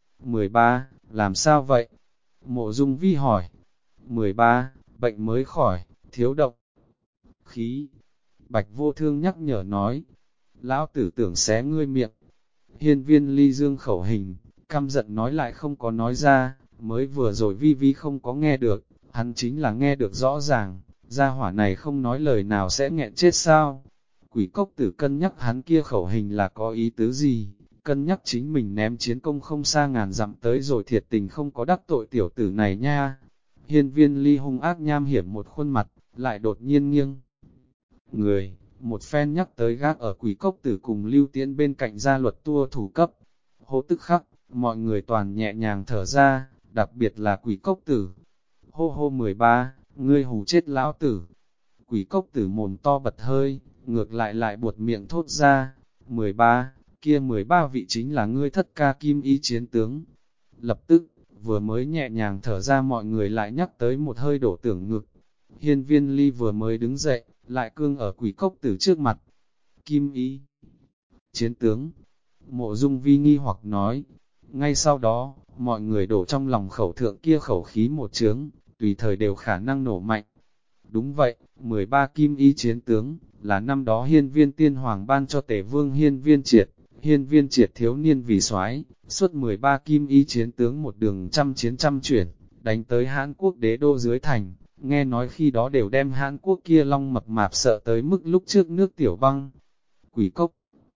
13. Làm sao vậy? Mộ Dung Vi hỏi. 13. Bệnh mới khỏi, thiếu động khí. Bạch Vô Thương nhắc nhở nói. Lão tử tưởng xé ngươi miệng. Hiên Viên Ly dương khẩu hình, căm giận nói lại không có nói ra, mới vừa rồi Vi Vi không có nghe được, hắn chính là nghe được rõ ràng, gia hỏa này không nói lời nào sẽ nghẹn chết sao. Quỷ cốc tử cân nhắc hắn kia khẩu hình là có ý tứ gì, cân nhắc chính mình ném chiến công không xa ngàn dặm tới rồi thiệt tình không có đắc tội tiểu tử này nha. Hiên Viên Ly hung ác nham hiểm một khuôn mặt, lại đột nhiên nghiêng người, một phen nhắc tới gác ở quỷ cốc tử cùng Lưu Tiễn bên cạnh gia luật tua thủ cấp. Hô tức khắc, mọi người toàn nhẹ nhàng thở ra, đặc biệt là quỷ cốc tử. Hô hô 13, ngươi hù chết lão tử. Quỷ cốc tử mồm to bật hơi, ngược lại buột miệng thốt ra. 13, kia 13 vị chính là ngươi thất ca kim ý chiến tướng. Lập tức, vừa mới nhẹ nhàng thở ra mọi người lại nhắc tới một hơi đổ tưởng ngực. Hiên Viên Ly vừa mới đứng dậy, lại cương ở quỷ cốc tử trước mặt. Kim ý chiến tướng. Mộ Dung Vi nghi hoặc nói. Ngay sau đó, mọi người đổ trong lòng khẩu thượng kia khẩu khí một chướng, tùy thời đều khả năng nổ mạnh. Đúng vậy, 13 kim y chiến tướng, là năm đó hiên viên tiên hoàng ban cho tể vương hiên viên triệt thiếu niên vì soái suốt 13 kim y chiến tướng một đường trăm chiến trăm chuyển, đánh tới Hán Quốc đế đô dưới thành, nghe nói khi đó đều đem Hán Quốc kia long mập mạp sợ tới mức lúc trước nước tiểu băng. Quỷ cốc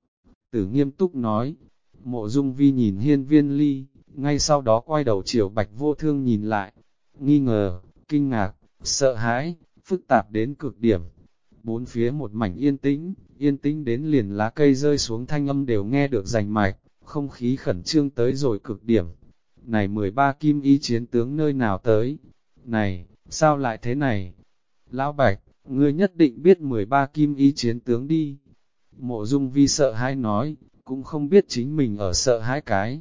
tử nghiêm túc nói. Mộ Dung Vi nhìn Hiên Viên Ly, ngay sau đó quay đầu chiều Bạch Vô Thương nhìn lại, nghi ngờ, kinh ngạc, sợ hãi, phức tạp đến cực điểm. Bốn phía một mảnh yên tĩnh đến liền lá cây rơi xuống thanh âm đều nghe được rành mạch, không khí khẩn trương tới rồi cực điểm. Này 13 kim y chiến tướng nơi nào tới? Này, sao lại thế này? Lão Bạch, ngươi nhất định biết 13 kim y chiến tướng đi. Mộ Dung Vi sợ hãi nói, cũng không biết chính mình ở sợ hãi cái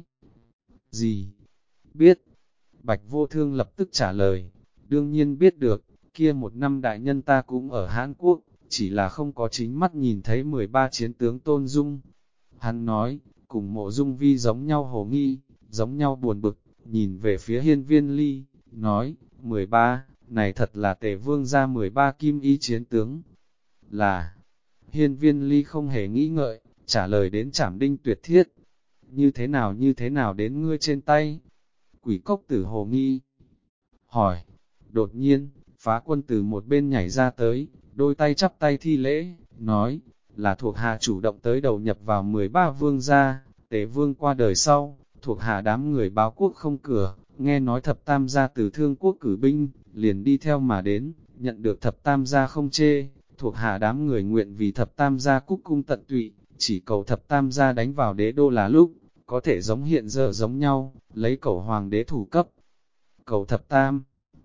gì. Biết. Bạch Vô Thương lập tức trả lời, đương nhiên biết được, kia một năm đại nhân ta cũng ở Hán Quốc, chỉ là không có chính mắt nhìn thấy 13 chiến tướng tôn dung. Hắn nói, cùng Mộ Dung Vi giống nhau hồ nghi, giống nhau buồn bực, nhìn về phía Hiên Viên Ly, nói, 13, này thật là Tề Vương gia 13 kim y chiến tướng. Là, Hiên Viên Ly không hề nghĩ ngợi, trả lời đến trảm đinh tuyệt thiết. Như thế nào đến ngươi trên tay? Quỷ cốc tử hồ nghi. Hỏi, đột nhiên, Phá Quân từ một bên nhảy ra tới, đôi tay chắp tay thi lễ, nói, là thuộc hạ chủ động tới đầu nhập vào 13 vương gia, Tề Vương qua đời sau, thuộc hạ đám người báo quốc không cửa, nghe nói thập tam gia từ Thương Quốc cử binh, liền đi theo mà đến, nhận được thập tam gia không chê, thuộc hạ đám người nguyện vì thập tam gia cúc cung tận tụy, chỉ cầu thập tam gia đánh vào đế đô là lúc, có thể giống hiện giờ giống nhau, lấy cầu hoàng đế thủ cấp. Cầu thập tam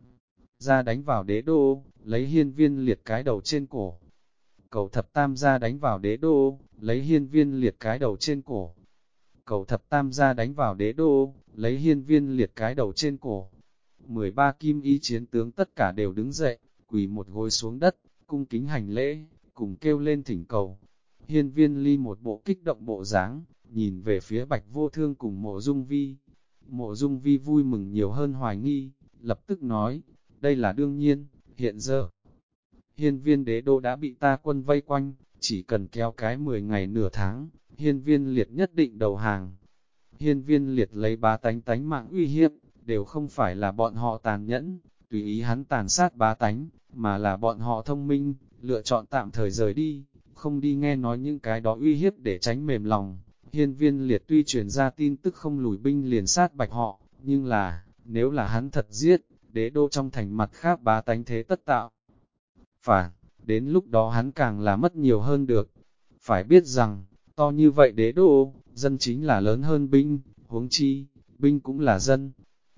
gia đánh vào đế đô, lấy hiên viên liệt cái đầu trên cổ. Cầu thập tam gia đánh vào đế đô, lấy hiên viên liệt cái đầu trên cổ. Cầu thập tam gia đánh vào đế đô, lấy hiên viên liệt cái đầu trên cổ. 13 kim y chiến tướng tất cả đều đứng dậy, quỳ một gối xuống đất, cung kính hành lễ, cùng kêu lên thỉnh cầu. Hiên Viên Ly một bộ kích động bộ dáng, nhìn về phía Bạch Vô Thương cùng Mộ Dung Vi. Mộ Dung Vi vui mừng nhiều hơn hoài nghi, lập tức nói, đây là đương nhiên, hiện giờ. Hiên viên đế đô đã bị ta quân vây quanh, chỉ cần kéo cái 10 ngày nửa tháng, hiên viên liệt nhất định đầu hàng. Hiên viên liệt lấy bá tánh mạng uy hiếp, đều không phải là bọn họ tàn nhẫn, tùy ý hắn tàn sát bá tánh, mà là bọn họ thông minh, lựa chọn tạm thời rời đi, không đi nghe nói những cái đó uy hiếp để tránh mềm lòng. Hiên viên liệt tuy truyền ra tin tức không lùi binh liền sát bạch họ, nhưng là, nếu là hắn thật giết, đế đô trong thành mặt khác bá tánh thế tất tạo. Phản, đến lúc đó hắn càng là mất nhiều hơn được. Phải biết rằng, to như vậy đế đô, dân chính là lớn hơn binh, huống chi, binh cũng là dân.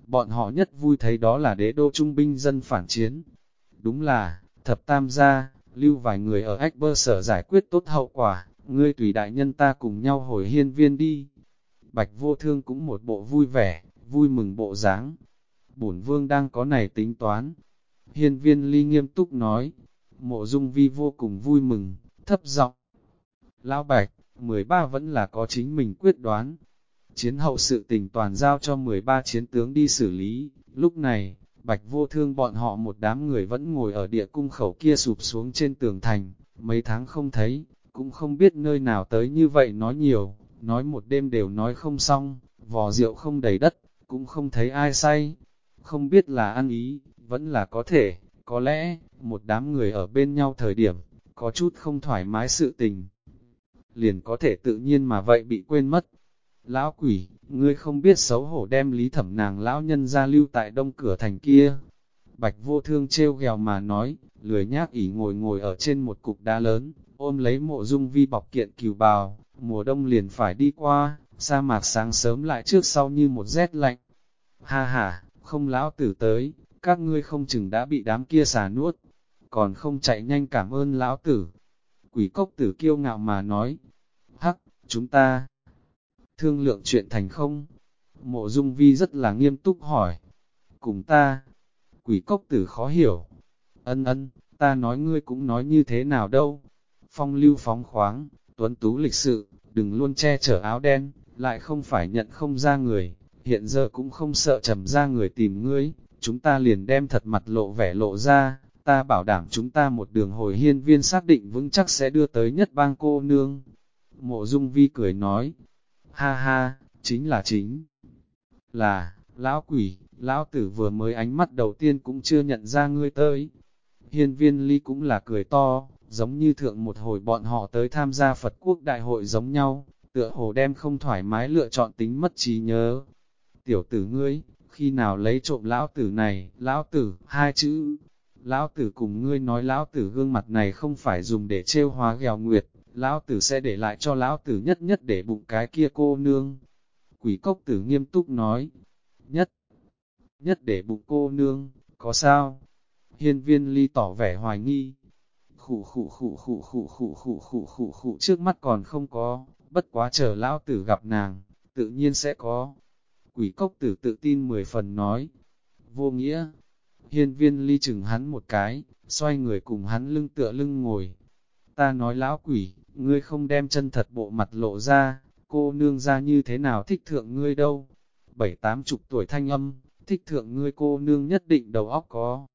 bọn họ nhất vui thấy đó là đế đô trung binh dân phản chiến. Đúng là, thập tam gia, lưu vài người ở Ách Bơ Sở giải quyết tốt hậu quả, ngươi tùy đại nhân ta cùng nhau hồi hiên viên đi. Bạch Vô Thương cũng một bộ vui vẻ, vui mừng bộ dáng. Bổn vương đang có này tính toán. Hiên viên ly nghiêm túc nói, Mộ Dung Vi vô cùng vui mừng, thấp giọng. Lão Bạch, 13 vẫn là có chính mình quyết đoán. Chiến hậu sự tình toàn giao cho 13 chiến tướng đi xử lý. Lúc này, Bạch Vô Thương bọn họ một đám người vẫn ngồi ở địa cung khẩu kia sụp xuống trên tường thành. Mấy tháng không thấy, cũng không biết nơi nào tới như vậy nói nhiều, nói một đêm đều nói không xong, vò rượu không đầy đất, cũng không thấy ai say. Không biết là ăn ý, vẫn là có thể, có lẽ, một đám người ở bên nhau thời điểm, có chút không thoải mái sự tình. Liền có thể tự nhiên mà vậy bị quên mất. Lão quỷ, ngươi không biết xấu hổ đem Lý Thẩm nàng lão nhân ra lưu tại đông cửa thành kia. Bạch Vô Thương trêu ghèo mà nói, lười nhác ỉ ngồi ở trên một cục đá lớn, ôm lấy Mộ Dung Vi bọc kiện cừu bào, mùa đông liền phải đi qua, sa mạc sáng sớm lại trước sau như một rét lạnh. Ha ha, không lão tử tới, các ngươi không chừng đã bị đám kia xà nuốt, còn không chạy nhanh cảm ơn lão tử. Quỷ cốc tử kiêu ngạo mà nói, hắc, chúng ta thương lượng chuyện thành không? Mộ Dung Vi rất là nghiêm túc hỏi, cùng ta, quỷ cốc tử khó hiểu, ân, ta nói ngươi cũng nói như thế nào đâu, phong lưu phóng khoáng, tuấn tú lịch sự, đừng luôn che chở áo đen, lại không phải nhận không ra người, hiện giờ cũng không sợ trầm ra người tìm ngươi, chúng ta liền đem thật mặt lộ vẻ lộ ra, ta bảo đảm chúng ta một đường hồi hiên viên xác định vững chắc sẽ đưa tới nhất bang cô nương. Mộ Dung Vi cười nói, ha ha, chính là, lão quỷ, lão tử vừa mới ánh mắt đầu tiên cũng chưa nhận ra ngươi tới. Hiên viên ly cũng là cười to, giống như thượng một hồi bọn họ tới tham gia Phật quốc đại hội giống nhau, tựa hồ đem không thoải mái lựa chọn tính mất trí nhớ. Tiểu tử ngươi, khi nào lấy trộm lão tử này, lão tử, hai chữ. Lão tử cùng ngươi nói lão tử gương mặt này không phải dùng để trêu hóa ghèo nguyệt, lão tử sẽ để lại cho lão tử nhất nhất để bụng cái kia cô nương. Quỷ cốc tử nghiêm túc nói, nhất để bụng cô nương, có sao? Hiên viên ly tỏ vẻ hoài nghi. Khụ trước mắt còn không có, bất quá chờ lão tử gặp nàng, tự nhiên sẽ có. Quỷ cốc tử tự tin 10 phần nói, vô nghĩa. Hiên viên ly chừng hắn một cái, xoay người cùng hắn lưng tựa lưng ngồi. Ta nói lão quỷ, ngươi không đem chân thật bộ mặt lộ ra, cô nương ra như thế nào thích thượng ngươi đâu. 7-80 tuổi thanh âm, thích thượng ngươi cô nương nhất định đầu óc có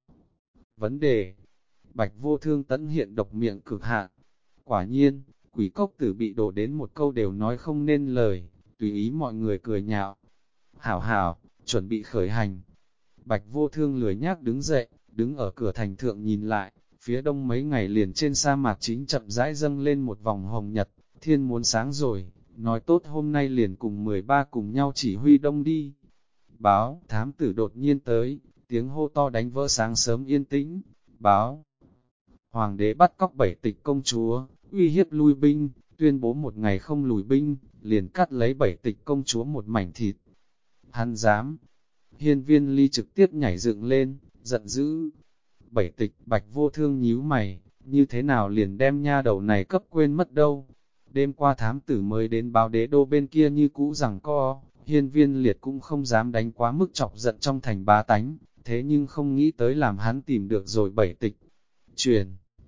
vấn đề. Bạch Vô Thương tẫn hiện độc miệng cực hạn. Quả nhiên, quỷ cốc tử bị đổ đến một câu đều nói không nên lời, tùy ý mọi người cười nhạo. Hảo hảo, chuẩn bị khởi hành. Bạch Vô Thương lười nhác đứng dậy, đứng ở cửa thành thượng nhìn lại, phía đông mấy ngày liền trên sa mạc chính chậm rãi dâng lên một vòng hồng nhật, thiên muốn sáng rồi, nói tốt hôm nay liền cùng 13 cùng nhau chỉ huy đông đi. Báo, thám tử đột nhiên tới, tiếng hô to đánh vỡ sáng sớm yên tĩnh, báo. Hoàng đế bắt cóc 7 tịch công chúa, uy hiếp lui binh, tuyên bố một ngày không lùi binh, liền cắt lấy 7 tịch công chúa một mảnh thịt. Hắn dám. Hiên viên ly trực tiếp nhảy dựng lên, giận dữ. 7 tịch, Bạch Vô Thương nhíu mày, như thế nào liền đem nha đầu này cấp quên mất đâu. Đêm qua thám tử mới đến báo đế đô bên kia như cũ rằng co, hiên viên liệt cũng không dám đánh quá mức chọc giận trong thành bá tánh, thế nhưng không nghĩ tới làm hắn tìm được rồi 7 tịch. Truyền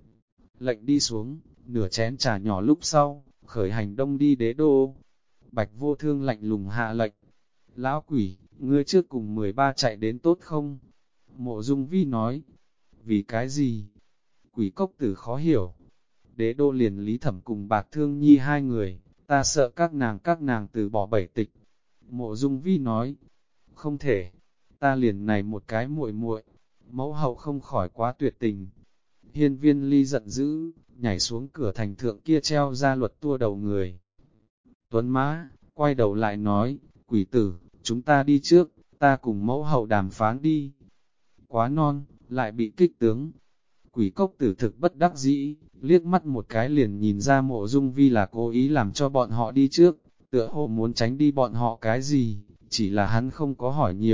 lệnh đi xuống, nửa chén trà nhỏ lúc sau, khởi hành đông đi đế đô. Bạch Vô Thương lạnh lùng hạ lệnh. Lão quỷ, ngươi trước cùng 13 chạy đến tốt không? Mộ Dung Vi nói. Vì cái gì? Quỷ cốc tử khó hiểu. Đế đô liền Lý Thẩm cùng Bạc Thương Nhi hai người, ta sợ các nàng từ bỏ 7 tịch. Mộ Dung Vi nói. Không thể, ta liền này một cái muội muội, mẫu hậu không khỏi quá tuyệt tình. Hiên viên ly giận dữ, nhảy xuống cửa thành thượng kia treo ra luật tua đầu người. Tuấn Mã, quay đầu lại nói, quỷ tử, chúng ta đi trước, ta cùng mẫu hậu đàm phán đi. Quá non, lại bị kích tướng. Quỷ cốc tử thực bất đắc dĩ, liếc mắt một cái liền nhìn ra Mộ Dung Vi là cố ý làm cho bọn họ đi trước, tựa hồ muốn tránh đi bọn họ cái gì, chỉ là hắn không có hỏi nhiều,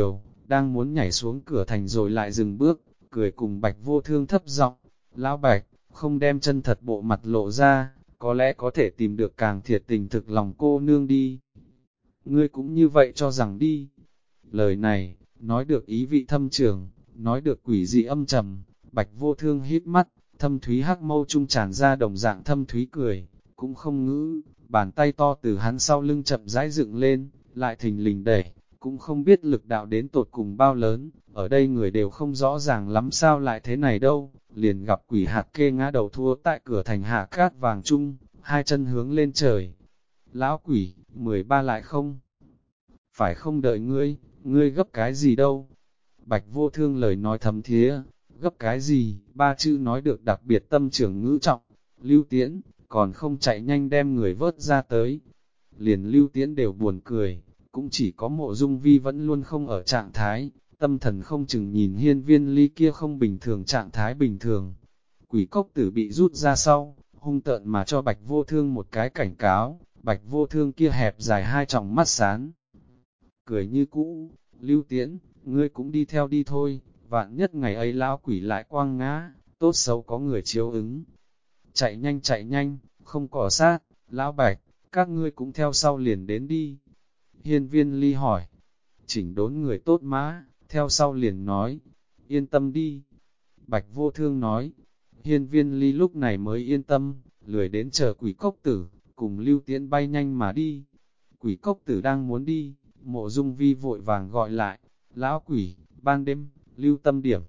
đang muốn nhảy xuống cửa thành rồi lại dừng bước, cười cùng Bạch Vô Thương thấp giọng, lão Bạch, không đem chân thật bộ mặt lộ ra, có lẽ có thể tìm được càng thiệt tình thực lòng cô nương đi. Ngươi cũng như vậy cho rằng đi. Lời này, nói được ý vị thâm trường, nói được quỷ dị âm trầm, Bạch Vô Thương hít mắt, thâm thúy hắc mâu trung tràn ra đồng dạng thâm thúy cười, cũng không ngữ, bàn tay to từ hắn sau lưng chậm rãi dựng lên, lại thình lình đẩy, cũng không biết lực đạo đến tột cùng bao lớn, ở đây người đều không rõ ràng lắm sao lại thế này đâu, liền gặp quỷ hạt kê ngã đầu thua tại cửa thành hạ cát vàng trung, hai chân hướng lên trời. Lão quỷ, 13 lại không? Phải không đợi ngươi gấp cái gì đâu? Bạch Vô Thương lời nói thấm thía, gấp cái gì, ba chữ nói được đặc biệt tâm trưởng ngữ trọng, Lưu Tiễn, còn không chạy nhanh đem người vớt ra tới. Liền Lưu Tiễn đều buồn cười, cũng chỉ có Mộ Dung Vi vẫn luôn không ở trạng thái, tâm thần không chừng nhìn Hiên Viên Ly kia không bình thường trạng thái bình thường. Quỷ cốc tử bị rút ra sau, hung tợn mà cho Bạch Vô Thương một cái cảnh cáo, Bạch Vô Thương kia hẹp dài hai tròng mắt sáng. Cười như cũ, Lưu Tiễn, ngươi cũng đi theo đi thôi, vạn nhất ngày ấy lão quỷ lại quang ngã, tốt xấu có người chiếu ứng. Chạy nhanh, không cỏ sát, lão Bạch, các ngươi cũng theo sau liền đến đi. Hiên Viên Ly hỏi, chỉnh đốn người tốt má, theo sau liền nói, yên tâm đi. Bạch Vô Thương nói, Hiên Viên Ly lúc này mới yên tâm, lười đến chờ quỷ cốc tử, cùng Lưu Tiễn bay nhanh mà đi. Quỷ cốc tử đang muốn đi, Mộ Dung Vi vội vàng gọi lại, lão quỷ, ban đêm, lưu tâm điểm.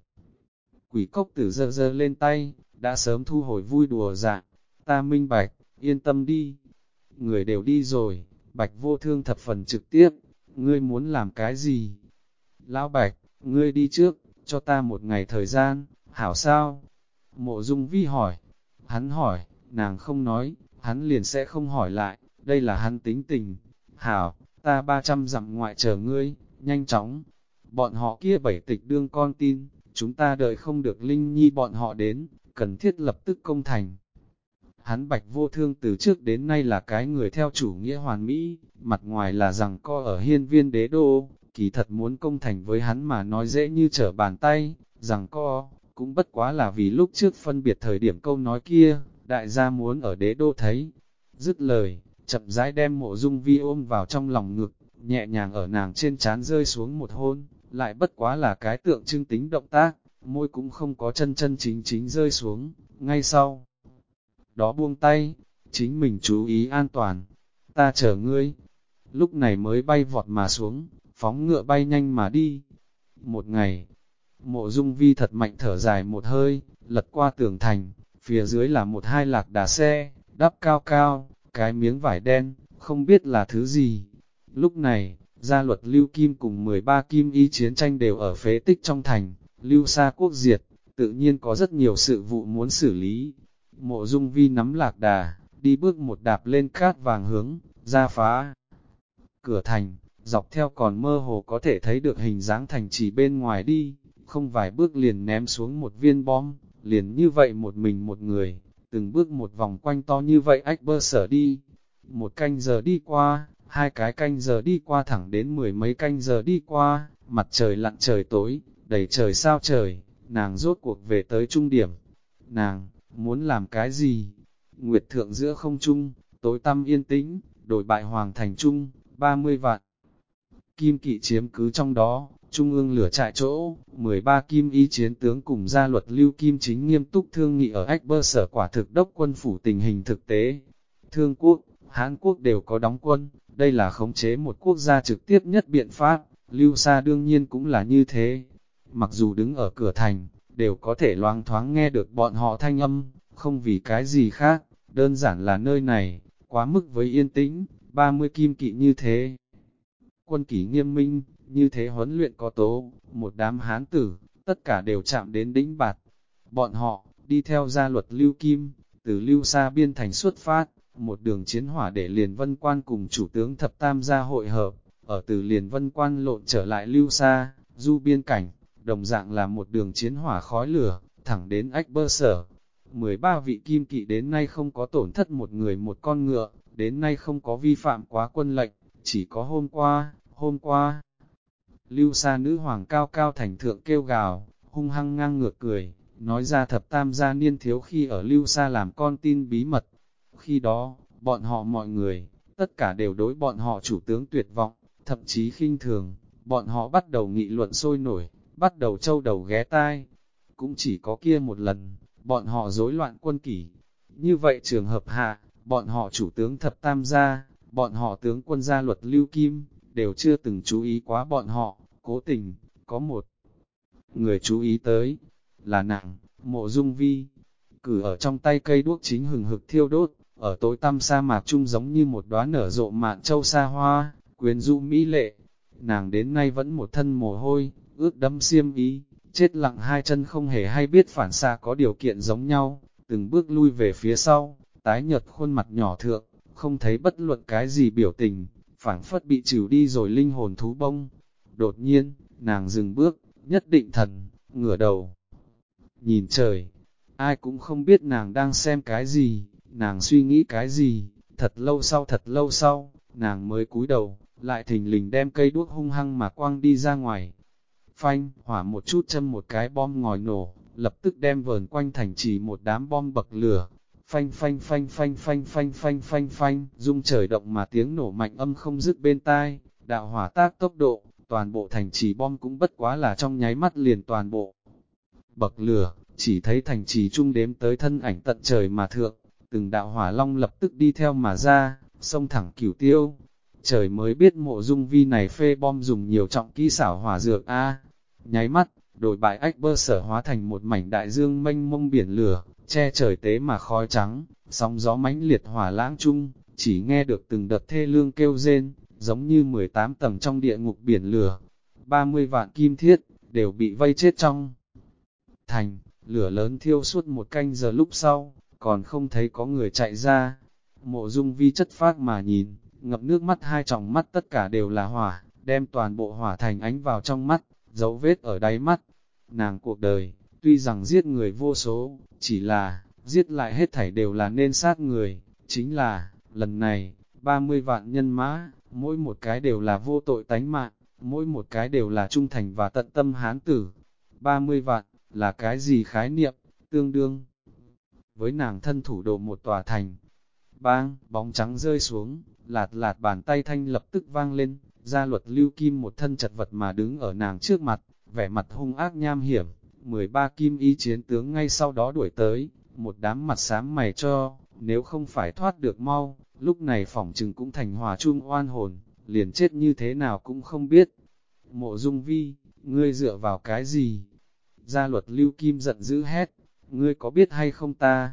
Quỷ cốc tử giơ giơ lên tay, đã sớm thu hồi vui đùa dạng, ta minh bạch, yên tâm đi. Người đều đi rồi, Bạch Vô Thương thập phần trực tiếp, ngươi muốn làm cái gì? Lão Bạch, ngươi đi trước, cho ta một ngày thời gian, hảo sao? Mộ Dung Vi hỏi, hắn hỏi, nàng không nói, hắn liền sẽ không hỏi lại, đây là hắn tính tình. Hảo, ta 300 dặm ngoại chờ ngươi, nhanh chóng. Bọn họ kia bảy tịch đương con tin, chúng ta đợi không được Linh Nhi bọn họ đến, cần thiết lập tức công thành. Hắn Bạch Vô Thương từ trước đến nay là cái người theo chủ nghĩa hoàn mỹ, mặt ngoài là rằng co ở hiên viên đế đô, kỳ thật muốn công thành với hắn mà nói dễ như trở bàn tay, rằng co, cũng bất quá là vì lúc trước phân biệt thời điểm câu nói kia, đại gia muốn ở đế đô thấy. Dứt lời, chậm rãi đem Mộ Dung Vi ôm vào trong lòng ngực, nhẹ nhàng ở nàng trên trán rơi xuống một hôn, lại bất quá là cái tượng trưng tính động tác, môi cũng không có chân chân chính chính rơi xuống, ngay sau. Đó buông tay, chính mình chú ý an toàn, ta chờ ngươi, lúc này mới bay vọt mà xuống, phóng ngựa bay nhanh mà đi. Một ngày, Mộ Dung Vi thật mạnh thở dài một hơi, lật qua tường thành, phía dưới là một hai lạc đà xe, đắp cao cao, cái miếng vải đen, không biết là thứ gì. Lúc này, gia luật Lưu Kim cùng 13 kim y chiến tranh đều ở phế tích trong thành, Lưu Sa quốc diệt, tự nhiên có rất nhiều sự vụ muốn xử lý. Mộ Dung Vi nắm lạc đà, đi bước một đạp lên cát vàng hướng, ra phá cửa thành, dọc theo còn mơ hồ có thể thấy được hình dáng thành chỉ bên ngoài đi, không vài bước liền ném xuống một viên bom, liền như vậy một mình một người, từng bước một vòng quanh to như vậy ách bơ sở đi. Một canh giờ đi qua, hai cái canh giờ đi qua thẳng đến 10 mấy canh giờ đi qua, mặt trời lặn trời tối, đầy trời sao trời, nàng rốt cuộc về tới trung điểm. Nàng, muốn làm cái gì? Nguyệt thượng giữa không trung, tối tăm yên tĩnh, đổi bại hoàng thành trung, 30 vạn. Kim kỵ chiếm cứ trong đó, trung ương lửa trại chỗ, 13 kim y chiến tướng cùng gia luật Lưu Kim chính nghiêm túc thương nghị ở Ách Bơ sở quả thực đốc quân phủ tình hình thực tế. Thương quốc, Hán quốc đều có đóng quân, đây là khống chế một quốc gia trực tiếp nhất biện pháp, Lưu Sa đương nhiên cũng là như thế. Mặc dù đứng ở cửa thành, đều có thể loáng thoáng nghe được bọn họ thanh âm, không vì cái gì khác, đơn giản là nơi này, quá mức với yên tĩnh, 30 kim kỵ như thế. Quân kỷ nghiêm minh, như thế huấn luyện có tố, một đám hán tử, tất cả đều chạm đến đỉnh bạt. Bọn họ, đi theo gia luật Lưu Kim, từ Lưu Sa biên thành xuất phát, một đường chiến hỏa để Liền Vân Quan cùng chủ tướng Thập Tam gia hội hợp, ở từ Liền Vân Quan lộn trở lại Lưu Sa, du biên cảnh, đồng dạng là một đường chiến hỏa khói lửa, thẳng đến Ách Bơ Sở. 13 vị kim kỵ đến nay không có tổn thất một người một con ngựa, đến nay không có vi phạm quá quân lệnh, chỉ có hôm qua, Lưu Sa nữ hoàng cao cao thành thượng kêu gào, hung hăng ngang ngược cười, nói ra thập tam gia niên thiếu khi ở Lưu Sa làm con tin bí mật. Khi đó, bọn họ mọi người, tất cả đều đối bọn họ chủ tướng tuyệt vọng, thậm chí khinh thường, bọn họ bắt đầu nghị luận sôi nổi, bắt đầu trâu đầu ghé tai. Cũng chỉ có kia một lần, bọn họ rối loạn quân kỷ. Như vậy trường hợp hạ, bọn họ chủ tướng thập tam gia, bọn họ tướng quân gia luật Lưu Kim, đều chưa từng chú ý quá bọn họ, cố tình, có một người chú ý tới, là nàng, Mộ Dung Vi, cử ở trong tay cây đuốc chính hừng hực thiêu đốt, ở tối tăm sa mạc chung giống như một đóa nở rộ mạn châu sa hoa, quyến rũ mỹ lệ. Nàng đến nay vẫn một thân mồ hôi, ướt đẫm xiêm y, chết lặng hai chân không hề hay biết phản xạ có điều kiện giống nhau, từng bước lui về phía sau, tái nhợt khuôn mặt nhỏ thượng, không thấy bất luận cái gì biểu tình, phảng phất bị trừ đi rồi linh hồn thú bông. Đột nhiên, nàng dừng bước, nhất định thần, ngửa đầu, nhìn trời. Ai cũng không biết nàng đang xem cái gì, nàng suy nghĩ cái gì, thật lâu sau, nàng mới cúi đầu, lại thình lình đem cây đuốc hung hăng mà quăng đi ra ngoài. Phanh, hỏa một chút châm một cái bom ngòi nổ, lập tức đem vờn quanh thành trì một đám bom bậc lửa. Phanh phanh phanh phanh phanh phanh phanh phanh phanh, rung trời động mà tiếng nổ mạnh âm không dứt bên tai, đạo hỏa tác tốc độ, toàn bộ thành trì bom cũng bất quá là trong nháy mắt liền toàn bộ. Bậc lửa, chỉ thấy thành trì trung đếm tới thân ảnh tận trời mà thượng, từng đạo hỏa long lập tức đi theo mà ra, xông thẳng cửu tiêu. Trời mới biết Mộ Dung Vi này phê bom dùng nhiều trọng kỹ xảo hỏa dược a. Nháy mắt, đồi bại ách bơ sở hóa thành một mảnh đại dương mênh mông biển lửa, che trời tế mà khói trắng, sóng gió mãnh liệt hỏa lãng chung, chỉ nghe được từng đợt thê lương kêu rên, giống như 18 tầng trong địa ngục biển lửa. 30 vạn kim thiết, đều bị vây chết trong thành, lửa lớn thiêu suốt một canh giờ lúc sau, còn không thấy có người chạy ra. Mộ Dung Vi chất phác mà nhìn, ngập nước mắt hai tròng mắt tất cả đều là hỏa, đem toàn bộ hỏa thành ánh vào trong mắt, dấu vết ở đáy mắt. Nàng cuộc đời, tuy rằng giết người vô số, chỉ là, giết lại hết thảy đều là nên sát người, chính là, lần này, 30 vạn nhân mã, mỗi một cái đều là vô tội tánh mạng, mỗi một cái đều là trung thành và tận tâm hán tử. 30 vạn, là cái gì khái niệm, tương đương với nàng thân thủ đồ một tòa thành. Bang, bóng trắng rơi xuống, lạt lạt bàn tay thanh lập tức vang lên, gia luật Lưu Kim một thân chật vật mà đứng ở nàng trước mặt, vẻ mặt hung ác nham hiểm. 13 kim y chiến tướng ngay sau đó đuổi tới, một đám mặt xám mày cho, nếu không phải thoát được mau, lúc này phỏng chừng cũng thành hòa chung oan hồn, liền chết như thế nào cũng không biết. Mộ Dung Vi, ngươi dựa vào cái gì? Gia luật Lưu Kim giận dữ hét, ngươi có biết hay không ta?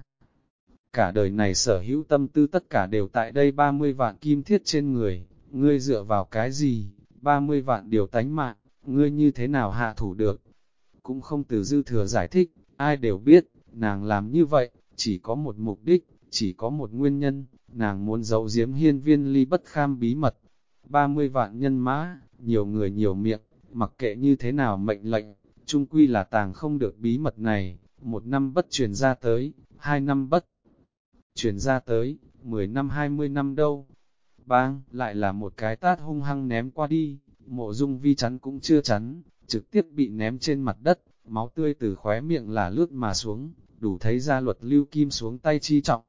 Cả đời này sở hữu tâm tư tất cả đều tại đây 30 vạn kim thiết trên người, ngươi dựa vào cái gì? 30 vạn điều tánh mạng, ngươi như thế nào hạ thủ được? Cũng không từ dư thừa giải thích, ai đều biết, nàng làm như vậy, chỉ có một mục đích, chỉ có một nguyên nhân, nàng muốn giấu giếm Hiên Viên Ly bất kham bí mật. 30 vạn nhân mã, nhiều người nhiều miệng, mặc kệ như thế nào mệnh lệnh, chung quy là tàng không được bí mật này, 1 năm bất truyền ra tới, 2 năm bất truyền ra tới, 10 năm 20 năm đâu. Bang, lại là một cái tát hung hăng ném qua đi, Mộ Dung Vi chắn cũng chưa chắn, trực tiếp bị ném trên mặt đất, máu tươi từ khóe miệng là lướt mà xuống, đủ thấy gia luật Lưu Kim xuống tay chi trọng.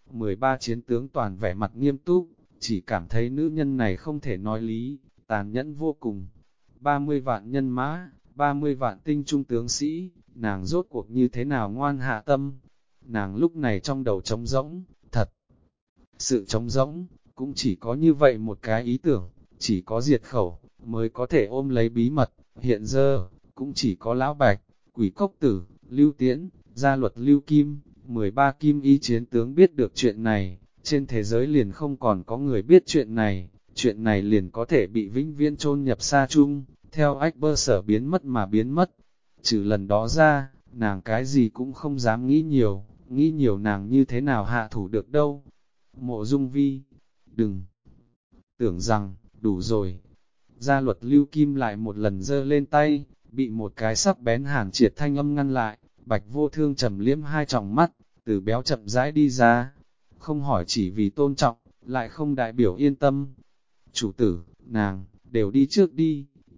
13 chiến tướng toàn vẻ mặt nghiêm túc, chỉ cảm thấy nữ nhân này không thể nói lý, tàn nhẫn vô cùng. 30 vạn nhân mã, 30 vạn tinh trung tướng sĩ, nàng rốt cuộc như thế nào ngoan hạ tâm. Nàng lúc này trong đầu trống rỗng, thật sự trống rỗng, cũng chỉ có như vậy một cái ý tưởng, chỉ có diệt khẩu, mới có thể ôm lấy bí mật. Hiện giờ, cũng chỉ có Lão Bạch, Quỷ Cốc Tử, Lưu Tiễn, gia luật Lưu Kim, 13 kim y chiến tướng biết được chuyện này, trên thế giới liền không còn có người biết chuyện này liền có thể bị vĩnh viễn chôn nhập sa chung, theo ách bơ sở biến mất mà biến mất. Trừ lần đó ra, nàng cái gì cũng không dám nghĩ nhiều nàng như thế nào hạ thủ được đâu. Mộ Dung Vi, đừng tưởng rằng, đủ rồi. Gia luật Lưu Kim lại một lần giơ lên tay, bị một cái sắc bén hàn triệt thanh âm ngăn lại. Bạch Vô Thương trầm liếm hai tròng mắt, từ béo chậm rãi đi ra, không hỏi chỉ vì tôn trọng, lại không đại biểu yên tâm. Chủ tử, nàng, đều đi trước đi,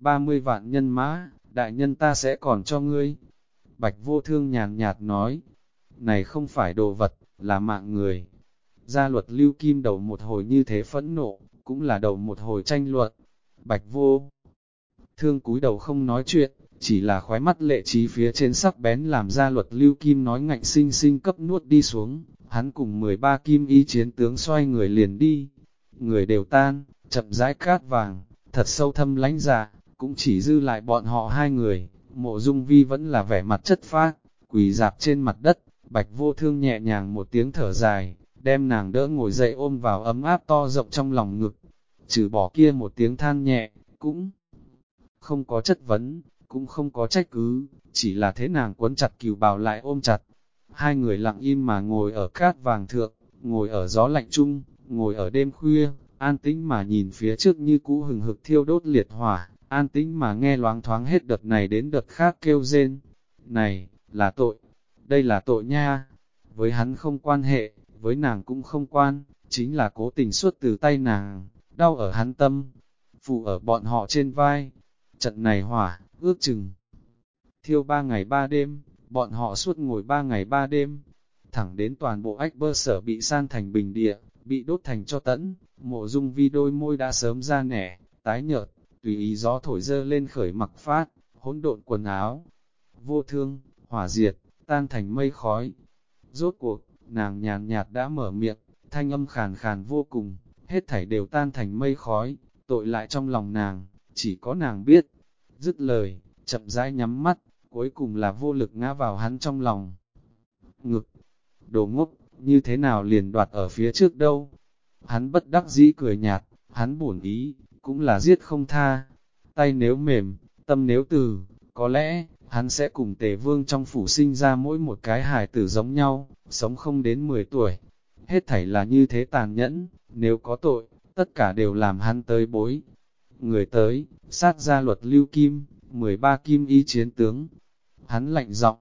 30 vạn nhân mã, đại nhân ta sẽ còn cho ngươi. Bạch Vô Thương nhàn nhạt nói, này không phải đồ vật, là mạng người. Gia Luật Lưu Kim đầu một hồi như thế phẫn nộ, cũng là đầu một hồi tranh luận. Bạch Vô Thương cúi đầu không nói chuyện, chỉ là khóe mắt lệ trí phía trên sắc bén làm Gia Luật Lưu Kim nói ngạnh sinh sinh cấp nuốt đi xuống. Hắn cùng 13 kim y chiến tướng xoay người liền đi. Người đều tan, chậm rãi cát vàng, thật sâu thâm lãnh dạ, cũng chỉ dư lại bọn họ hai người. Mộ Dung Vi vẫn là vẻ mặt chất phác, quỳ dạp trên mặt đất. Bạch Vô Thương nhẹ nhàng một tiếng thở dài, đem nàng đỡ ngồi dậy ôm vào ấm áp to rộng trong lòng ngực. Trừ bỏ kia một tiếng than nhẹ, cũng không có chất vấn, cũng không có trách cứ, chỉ là thế nàng quấn chặt cừu bào lại ôm chặt. Hai người lặng im mà ngồi ở cát vàng thượng, ngồi ở gió lạnh chung, ngồi ở đêm khuya, an tĩnh mà nhìn phía trước như cũ hừng hực thiêu đốt liệt hỏa, an tĩnh mà nghe loáng thoáng hết đợt này đến đợt khác kêu rên. Này, là tội, đây là tội nha, với hắn không quan hệ, với nàng cũng không quan, chính là cố tình suốt từ tay nàng, đau ở hắn tâm, phụ ở bọn họ trên vai. Trận này hỏa, ước chừng thiêu 3 ngày 3 đêm, bọn họ suốt ngồi 3 ngày 3 đêm, thẳng đến toàn bộ ách bơ sở bị san thành bình địa, bị đốt thành cho tẫn. Mộ Dung Vi đôi môi đã sớm ra nẻ, tái nhợt, tùy ý gió thổi dơ lên khởi mặc phát, hỗn độn quần áo. Vô Thương, hỏa diệt, tan thành mây khói. Rốt cuộc, nàng nhàn nhạt đã mở miệng, thanh âm khàn khàn vô cùng, hết thảy đều tan thành mây khói, tội lại trong lòng nàng, chỉ có nàng biết. Dứt lời, chậm rãi nhắm mắt, cuối cùng là vô lực ngã vào hắn trong lòng. Ngực, đồ ngốc, như thế nào liền đoạt ở phía trước đâu? Hắn bất đắc dĩ cười nhạt, hắn bổn ý, cũng là giết không tha. Tay nếu mềm, tâm nếu từ, có lẽ, hắn sẽ cùng Tề Vương trong phủ sinh ra mỗi một cái hài tử giống nhau, sống không đến 10 tuổi. Hết thảy là như thế tàn nhẫn, nếu có tội, tất cả đều làm hắn tới bối. Người tới, sát Gia Luật Lưu Kim, 13 kim y chiến tướng. Hắn lạnh giọng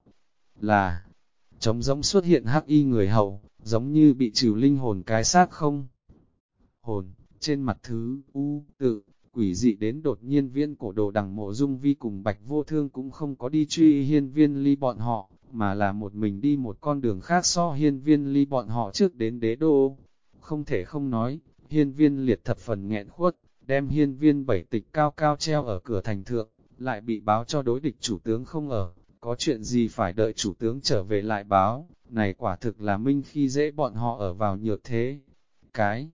là, trống rỗng xuất hiện hắc y người hậu, giống như bị trừ linh hồn cái xác không. Hồn, trên mặt thứ, tự, quỷ dị đến đột nhiên viên cổ đồ đằng Mộ Dung Vi cùng Bạch Vô Thương cũng không có đi truy Hiên Viên Ly bọn họ, mà là một mình đi một con đường khác so Hiên Viên Ly bọn họ trước đến đế đô. Không thể không nói, Hiên Viên Liệt thập phần nghẹn khuất, đem Hiên Viên Bảy Tịch cao cao treo ở cửa thành thượng, lại bị báo cho đối địch chủ tướng không ở, có chuyện gì phải đợi chủ tướng trở về lại báo, này quả thực là minh khi dễ bọn họ ở vào nhược thế. Cái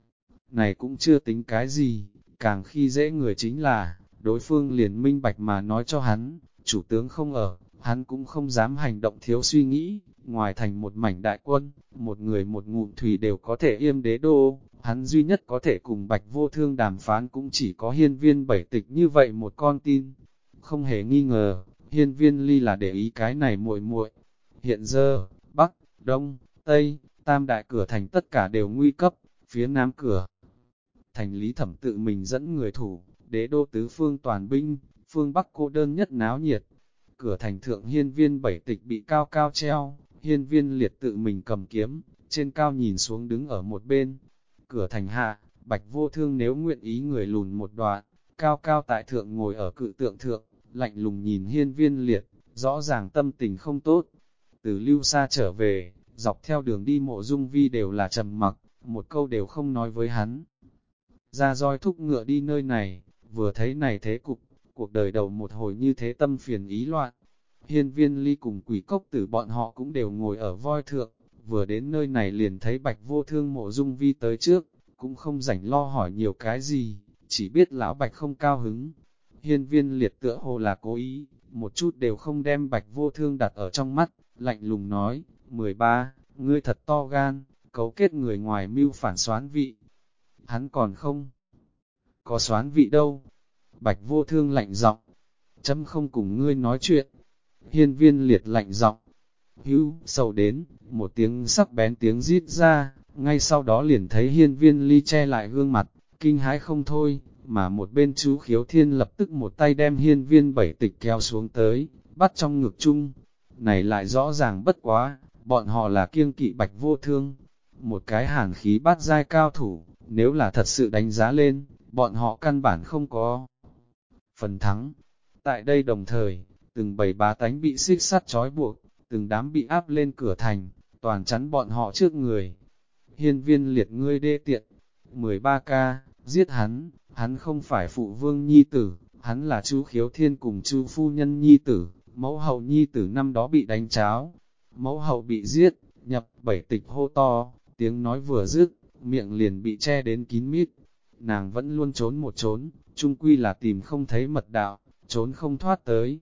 này cũng chưa tính cái gì, càng khi dễ người chính là, đối phương liền minh bạch mà nói cho hắn, chủ tướng không ở, hắn cũng không dám hành động thiếu suy nghĩ, ngoài thành một mảnh đại quân, một người một ngụm thủy đều có thể yêm đế đô, hắn duy nhất có thể cùng Bạch Vô Thương đàm phán cũng chỉ có Hiên Viên Bảy Tịch như vậy một con tin. Không hề nghi ngờ, Hiên Viên Ly là để ý cái này muội muội. Hiện giờ, Bắc, Đông, Tây, Tam đại cửa thành tất cả đều nguy cấp, phía Nam cửa thành Lý Thẩm tự mình dẫn người thủ, đế đô tứ phương toàn binh, phương Bắc cô đơn nhất náo nhiệt. Cửa thành thượng Hiên Viên Bảy Tịch bị cao cao treo, Hiên Viên Liệt tự mình cầm kiếm, trên cao nhìn xuống đứng ở một bên. Cửa thành hạ, Bạch Vô Thương nếu nguyện ý người lùn một đoạn, cao cao tại thượng ngồi ở cự tượng thượng, lạnh lùng nhìn Hiên Viên Liệt, rõ ràng tâm tình không tốt. Từ Lưu Sa trở về, dọc theo đường đi Mộ Dung Vi đều là trầm mặc, một câu đều không nói với hắn. Ra roi thúc ngựa đi nơi này, vừa thấy này thế cục, cuộc đời đầu một hồi như thế tâm phiền ý loạn. Hiên Viên Ly cùng Quỷ Cốc Tử bọn họ cũng đều ngồi ở voi thượng, vừa đến nơi này liền thấy Bạch Vô Thương Mộ Dung Vi tới trước, cũng không rảnh lo hỏi nhiều cái gì, chỉ biết lão Bạch không cao hứng. Hiên Viên Liệt tựa hồ là cố ý, một chút đều không đem Bạch Vô Thương đặt ở trong mắt, lạnh lùng nói, 13, ngươi thật to gan, cấu kết người ngoài mưu phản soán vị. Hắn còn không có soán vị đâu. Bạch Vô Thương lạnh giọng, chấm không cùng ngươi nói chuyện. Hiên Viên Liệt lạnh giọng, hữu, sầu đến, một tiếng sắc bén tiếng rít ra, ngay sau đó liền thấy Hiên Viên Ly che lại gương mặt, kinh hãi không thôi, mà một bên chú Khiếu Thiên lập tức một tay đem Hiên Viên Bảy Tịch kéo xuống tới, bắt trong ngực chung. Này lại rõ ràng bất quá, bọn họ là kiêng kỵ Bạch Vô Thương, một cái hàn khí bát giai cao thủ, nếu là thật sự đánh giá lên, bọn họ căn bản không có phần thắng. Tại đây đồng thời, từng bầy bá tánh bị xích sắt trói buộc, từng đám bị áp lên cửa thành, toàn chắn bọn họ trước người. Hiên Viên Liệt ngươi đê tiện, 13K, giết hắn không phải phụ vương nhi tử, hắn là Chu Khiếu Thiên cùng Chu phu nhân nhi tử, mẫu hậu nhi tử năm đó bị đánh cháo, mẫu hậu bị giết, nhập 7 tịch hô to, tiếng nói vừa dứt, miệng liền bị che đến kín mít. Nàng vẫn luôn trốn một trốn, chung quy là tìm không thấy mật đạo, trốn không thoát tới.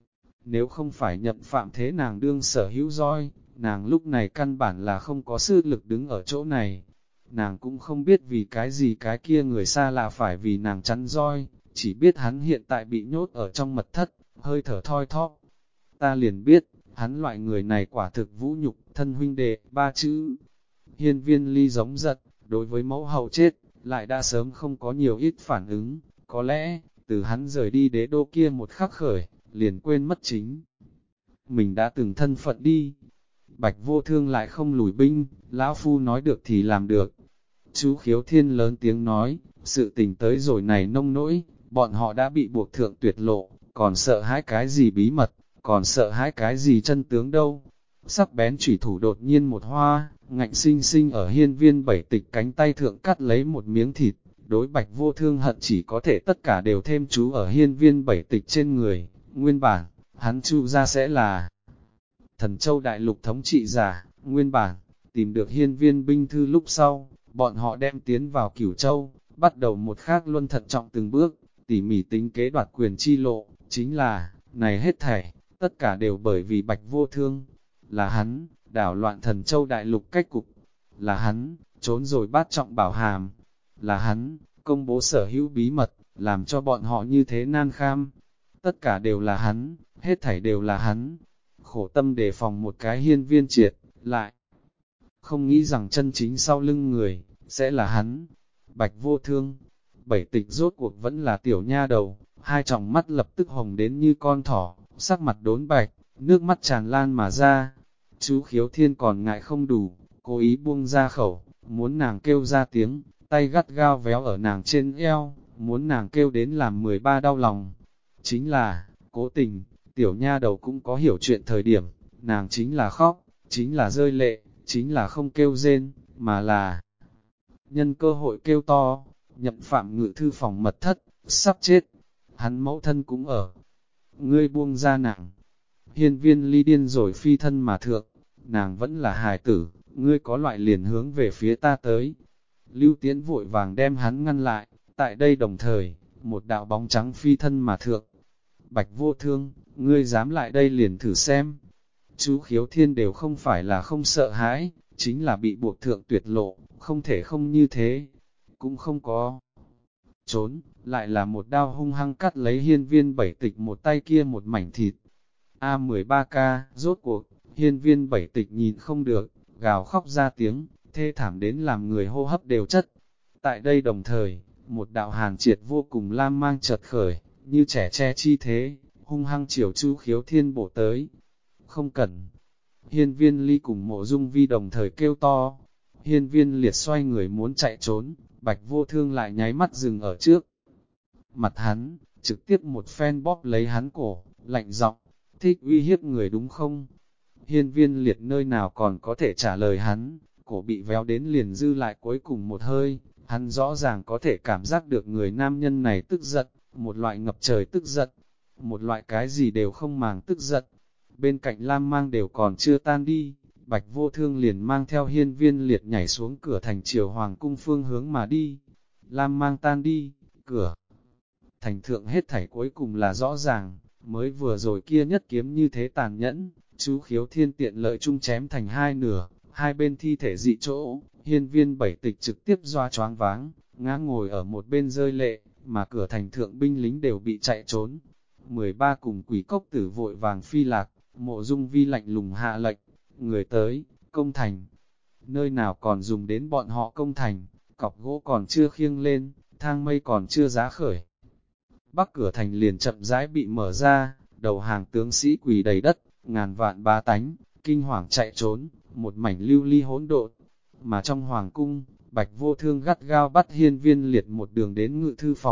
Nếu không phải Nhậm Phạm thế nàng đương sở hữu roi, nàng lúc này căn bản là không có sức lực đứng ở chỗ này. Nàng cũng không biết vì cái gì cái kia người xa lạ phải vì nàng chắn roi, chỉ biết hắn hiện tại bị nhốt ở trong mật thất, hơi thở thoi thóp. Ta liền biết, hắn loại người này quả thực vũ nhục, thân huynh đệ, 3 chữ. Hiên Viên Ly giống giật, đối với mẫu hậu chết, lại đã sớm không có nhiều ít phản ứng, có lẽ, từ hắn rời đi đế đô kia một khắc khởi, liền quên mất chính. Mình đã từng thân phận đi. Bạch Vô Thương lại không lùi binh, lão phu nói được thì làm được. Chú Khiếu Thiên lớn tiếng nói, sự tình tới rồi này nông nỗi, bọn họ đã bị buộc thượng tuyệt lộ, còn sợ hãi cái gì bí mật, còn sợ hãi cái gì chân tướng đâu. Sắc bén chủy thủ đột nhiên một hoa, ngạnh sinh sinh ở Hiên Viên Bảy Tịch cánh tay thượng cắt lấy một miếng thịt, đối Bạch Vô Thương hận chỉ có thể tất cả đều thêm chú ở Hiên Viên Bảy Tịch trên người. Nguyên bản, hắn Chu ra sẽ là Thần Châu Đại Lục thống trị giả. Nguyên bản, tìm được Hiên Viên binh thư lúc sau, bọn họ đem tiến vào Cửu Châu, bắt đầu một khác luân thận trọng từng bước, tỉ mỉ tính kế đoạt quyền chi lộ, chính là, này hết thảy, tất cả đều bởi vì Bạch Vô Thương. Là hắn, đảo loạn Thần Châu Đại Lục cách cục, là hắn, trốn rồi bát trọng bảo hàm, là hắn, công bố sở hữu bí mật, làm cho bọn họ như thế nan kham. Tất cả đều là hắn, hết thảy đều là hắn. Khổ tâm đề phòng một cái Hiên Viên Triệt, lại không nghĩ rằng chân chính sau lưng người, sẽ là hắn. Bạch Vô Thương, Bảy Tịch rốt cuộc vẫn là tiểu nha đầu, hai tròng mắt lập tức hồng đến như con thỏ, sắc mặt đốn bạch, nước mắt tràn lan mà ra. Chú Khiếu Thiên còn ngại không đủ, cố ý buông ra khẩu, muốn nàng kêu ra tiếng, tay gắt gao véo ở nàng trên eo, muốn nàng kêu đến làm 13 đau lòng. Chính là, cố tình, tiểu nha đầu cũng có hiểu chuyện thời điểm, nàng chính là khóc, chính là rơi lệ, chính là không kêu rên, mà là nhân cơ hội kêu to. Nhậm Phạm ngự thư phòng mật thất, sắp chết, hắn mẫu thân cũng ở. Ngươi buông ra nàng. Hiên Viên Ly điên rồi phi thân mà thượng, nàng vẫn là hài tử, ngươi có loại liền hướng về phía ta tới. Lưu Tiễn vội vàng đem hắn ngăn lại, tại đây đồng thời, một đạo bóng trắng phi thân mà thượng. Bạch Vô Thương, ngươi dám lại đây liền thử xem. Chú Khiếu Thiên đều không phải là không sợ hãi, chính là bị buộc thượng tuyệt lộ, không thể không như thế. Cũng không có trốn, lại là một đao hung hăng cắt lấy Hiên Viên Bảy Tịch một tay kia một mảnh thịt. A13K, rốt cuộc, Hiên Viên Bảy Tịch nhìn không được, gào khóc ra tiếng, thê thảm đến làm người hô hấp đều chất. Tại đây đồng thời, một đạo hàn triệt vô cùng lam mang chợt khởi, như trẻ tre chi thế, hung hăng chiều Chu Khiếu Thiên bổ tới. Không cần. Hiên Viên Ly cùng Mộ Dung Vi đồng thời kêu to. Hiên Viên Liệt xoay người muốn chạy trốn, Bạch Vô Thương lại nháy mắt dừng ở trước mặt hắn, trực tiếp một phen bóp lấy hắn cổ, lạnh giọng, thích uy hiếp người đúng không? Hiên Viên Liệt nơi nào còn có thể trả lời hắn, cổ bị véo đến liền dư lại cuối cùng một hơi, hắn rõ ràng có thể cảm giác được người nam nhân này tức giận, một loại ngập trời tức giận, một loại cái gì đều không màng tức giận. Bên cạnh Lam Mang đều còn chưa tan đi, Bạch Vô Thương liền mang theo Hiên Viên Liệt nhảy xuống cửa thành Triều Hoàng cung phương hướng mà đi. Lam Mang tan đi, cửa thành thượng hết thảy cuối cùng là rõ ràng, mới vừa rồi kia nhất kiếm như thế tàn nhẫn, chú Khiếu Thiên tiện lợi chung chém thành hai nửa, hai bên thi thể dị chỗ, Hiên Viên Bảy Tịch trực tiếp doa choáng váng, ngã ngồi ở một bên rơi lệ, mà cửa thành thượng binh lính đều bị chạy trốn. 13 cùng Quỷ Cốc Tử vội vàng phi lạc, Mộ Dung Vi lạnh lùng hạ lệnh, người tới, công thành. Nơi nào còn dùng đến bọn họ công thành, cọc gỗ còn chưa khiêng lên, thang mây còn chưa giá khởi. Bắc cửa thành liền chậm rãi bị mở ra, đầu hàng tướng sĩ quỳ đầy đất, ngàn vạn bá tánh, kinh hoàng chạy trốn, một mảnh lưu ly hỗn độn. Mà trong hoàng cung, Bạch Vô Thương gắt gao bắt Hiên Viên Liệt một đường đến ngự thư phòng,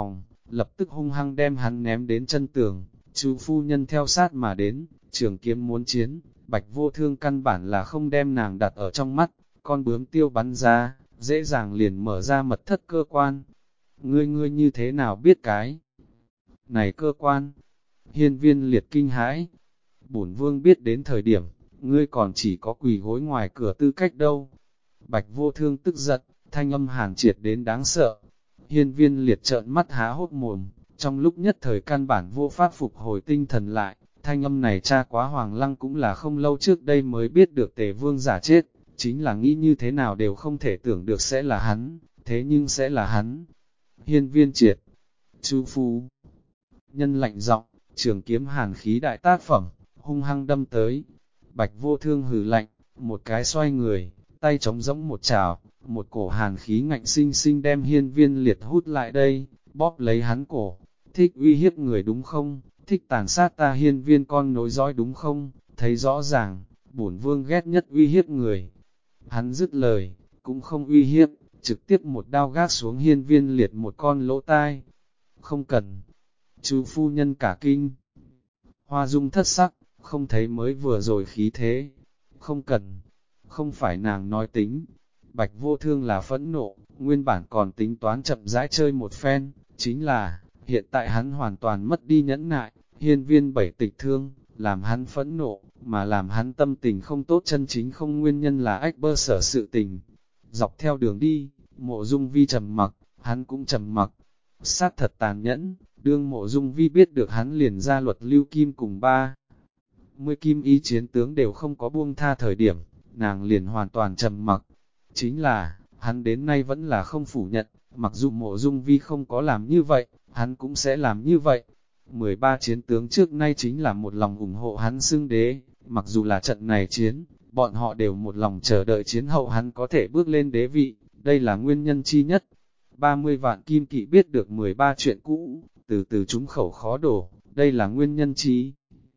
lập tức hung hăng đem hắn ném đến chân tường. Chu phu nhân theo sát mà đến, trường kiếm muốn chiến, Bạch Vô Thương căn bản là không đem nàng đặt ở trong mắt, con bướm tiêu bắn ra, dễ dàng liền mở ra mật thất cơ quan. Ngươi như thế nào biết cái này cơ quan? Hiên Viên Liệt kinh hãi. Bổn vương biết đến thời điểm, ngươi còn chỉ có quỳ gối ngoài cửa tư cách đâu. Bạch Vô Thương tức giận, thanh âm hàn triệt đến đáng sợ. Hiên Viên Liệt trợn mắt há hốc mồm, trong lúc nhất thời căn bản vô pháp phục hồi tinh thần lại. Thanh âm này cha quá Hoàng Lăng cũng là không lâu trước đây mới biết được Tề Vương giả chết, chính là nghĩ như thế nào đều không thể tưởng được sẽ là hắn, thế nhưng sẽ là hắn. Hiên Viên Triệt, Chu phu nhân lạnh giọng, trường kiếm hàn khí đại tác phẩm, hung hăng đâm tới. Bạch Vô Thương hừ lạnh, một cái xoay người, tay trống rỗng một chảo, một cổ hàn khí ngạnh sinh sinh đem Hiên Viên Liệt hút lại đây, bóp lấy hắn cổ. Thích uy hiếp người đúng không? Thích tàn sát ta Hiên Viên con nối dõi đúng không? Thấy rõ ràng, bổn vương ghét nhất uy hiếp người. Hắn dứt lời, cũng không uy hiếp, trực tiếp một đao gác xuống Hiên Viên Liệt một con lỗ tai. Không cần. Chu phu nhân cả kinh. Hoa dung thất sắc, không thấy mới vừa rồi khí thế. Không cần. Không phải nàng nói tính. Bạch Vô Thương là phẫn nộ, nguyên bản còn tính toán chậm rãi chơi một phen, chính là, hiện tại hắn hoàn toàn mất đi nhẫn nại, Hiên Viên bảy tịch thương, làm hắn phẫn nộ, mà làm hắn tâm tình không tốt chân chính không nguyên nhân là ách bơ sở sự tình. Dọc theo đường đi, Mộ Dung Vi trầm mặc, hắn cũng trầm mặc. Sát thật tàn nhẫn, đương Mộ Dung Vi biết được hắn liền ra luật lưu kim cùng 30 kim ý chiến tướng đều không có buông tha thời điểm, nàng liền hoàn toàn trầm mặc. Chính là, hắn đến nay vẫn là không phủ nhận, mặc dù Mộ Dung Vi không có làm như vậy, hắn cũng sẽ làm như vậy. 13 chiến tướng trước nay chính là một lòng ủng hộ hắn xưng đế, mặc dù là trận này chiến, bọn họ đều một lòng chờ đợi chiến hậu hắn có thể bước lên đế vị, đây là nguyên nhân chi nhất. 30 vạn kim kỵ biết được 13 chuyện cũ, từ từ trúng khẩu khó đổ, đây là nguyên nhân chi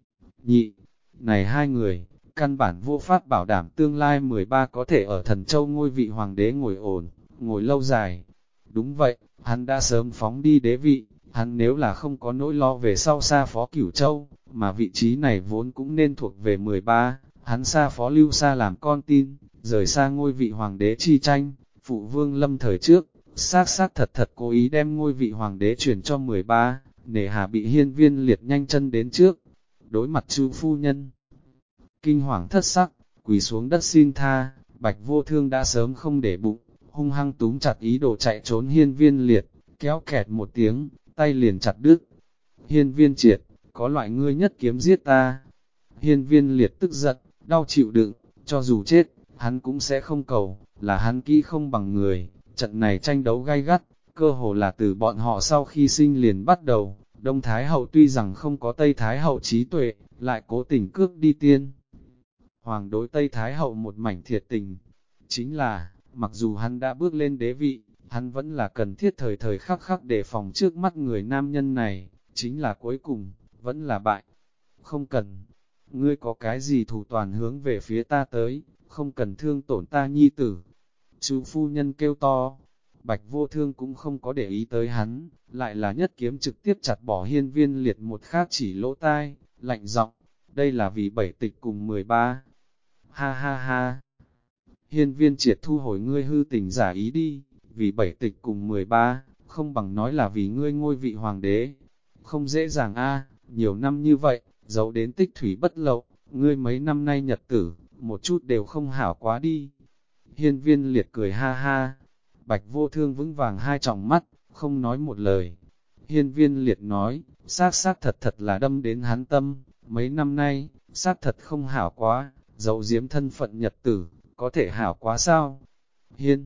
nhị. Này hai người, căn bản vô pháp bảo đảm tương lai 13 có thể ở Thần Châu ngôi vị hoàng đế ngồi ổn, ngồi lâu dài. Đúng vậy, hắn đã sớm phóng đi đế vị, hắn nếu là không có nỗi lo về sau xa phó Cửu Châu, mà vị trí này vốn cũng nên thuộc về 13, hắn xa phó Lưu Sa làm con tin, rời xa ngôi vị hoàng đế chi tranh, phụ vương lâm thời trước, xác thật cố ý đem ngôi vị hoàng đế chuyển cho 13, nể hà bị Hiên Viên Liệt nhanh chân đến trước. Đối mặt Chu phu nhân, kinh hoàng thất sắc, quỳ xuống đất xin tha, Bạch Vô Thương đã sớm không để bụng, hung hăng túm chặt ý đồ chạy trốn Hiên Viên Liệt, kéo kẹt một tiếng, tay liền chặt đứt. Hiên Viên Triệt, có loại ngươi nhất kiếm giết ta. Hiên Viên Liệt tức giận, đau chịu đựng, cho dù chết, hắn cũng sẽ không cầu, là hắn kỹ không bằng người. Trận này tranh đấu gay gắt, cơ hồ là từ bọn họ sau khi sinh liền bắt đầu. Đông Thái Hậu tuy rằng không có Tây Thái Hậu trí tuệ, lại cố tình cướp đi tiên. Hoàng đối Tây Thái Hậu một mảnh thiệt tình. Chính là, mặc dù hắn đã bước lên đế vị, hắn vẫn là cần thiết thời thời khắc khắc để phòng trước mắt người nam nhân này, chính là cuối cùng, vẫn là bại. Không cần, ngươi có cái gì thủ toàn hướng về phía ta tới, không cần thương tổn ta nhi tử. Chú phu nhân kêu to, Bạch Vô Thương cũng không có để ý tới hắn, lại là nhất kiếm trực tiếp chặt bỏ Hiên Viên Liệt một khác chỉ lỗ tai, lạnh giọng, đây là vì bảy tịch cùng 13. Ha ha ha! Hiên Viên Triệt thu hồi ngươi hư tình giả ý đi, vì bảy tịch cùng 13, không bằng nói là vì ngươi ngôi vị hoàng đế. Không dễ dàng a, nhiều năm như vậy, giấu đến tích thủy bất lậu, ngươi mấy năm nay nhật tử, một chút đều không hảo quá đi. Hiên Viên Liệt cười ha ha, Bạch Vô Thương vững vàng hai tròng mắt, không nói một lời. Hiên Viên Liệt nói, xác thật là đâm đến hắn tâm, mấy năm nay, xác thật không hảo quá, giấu giếm thân phận nhật tử, có thể hảo quá sao? Hiên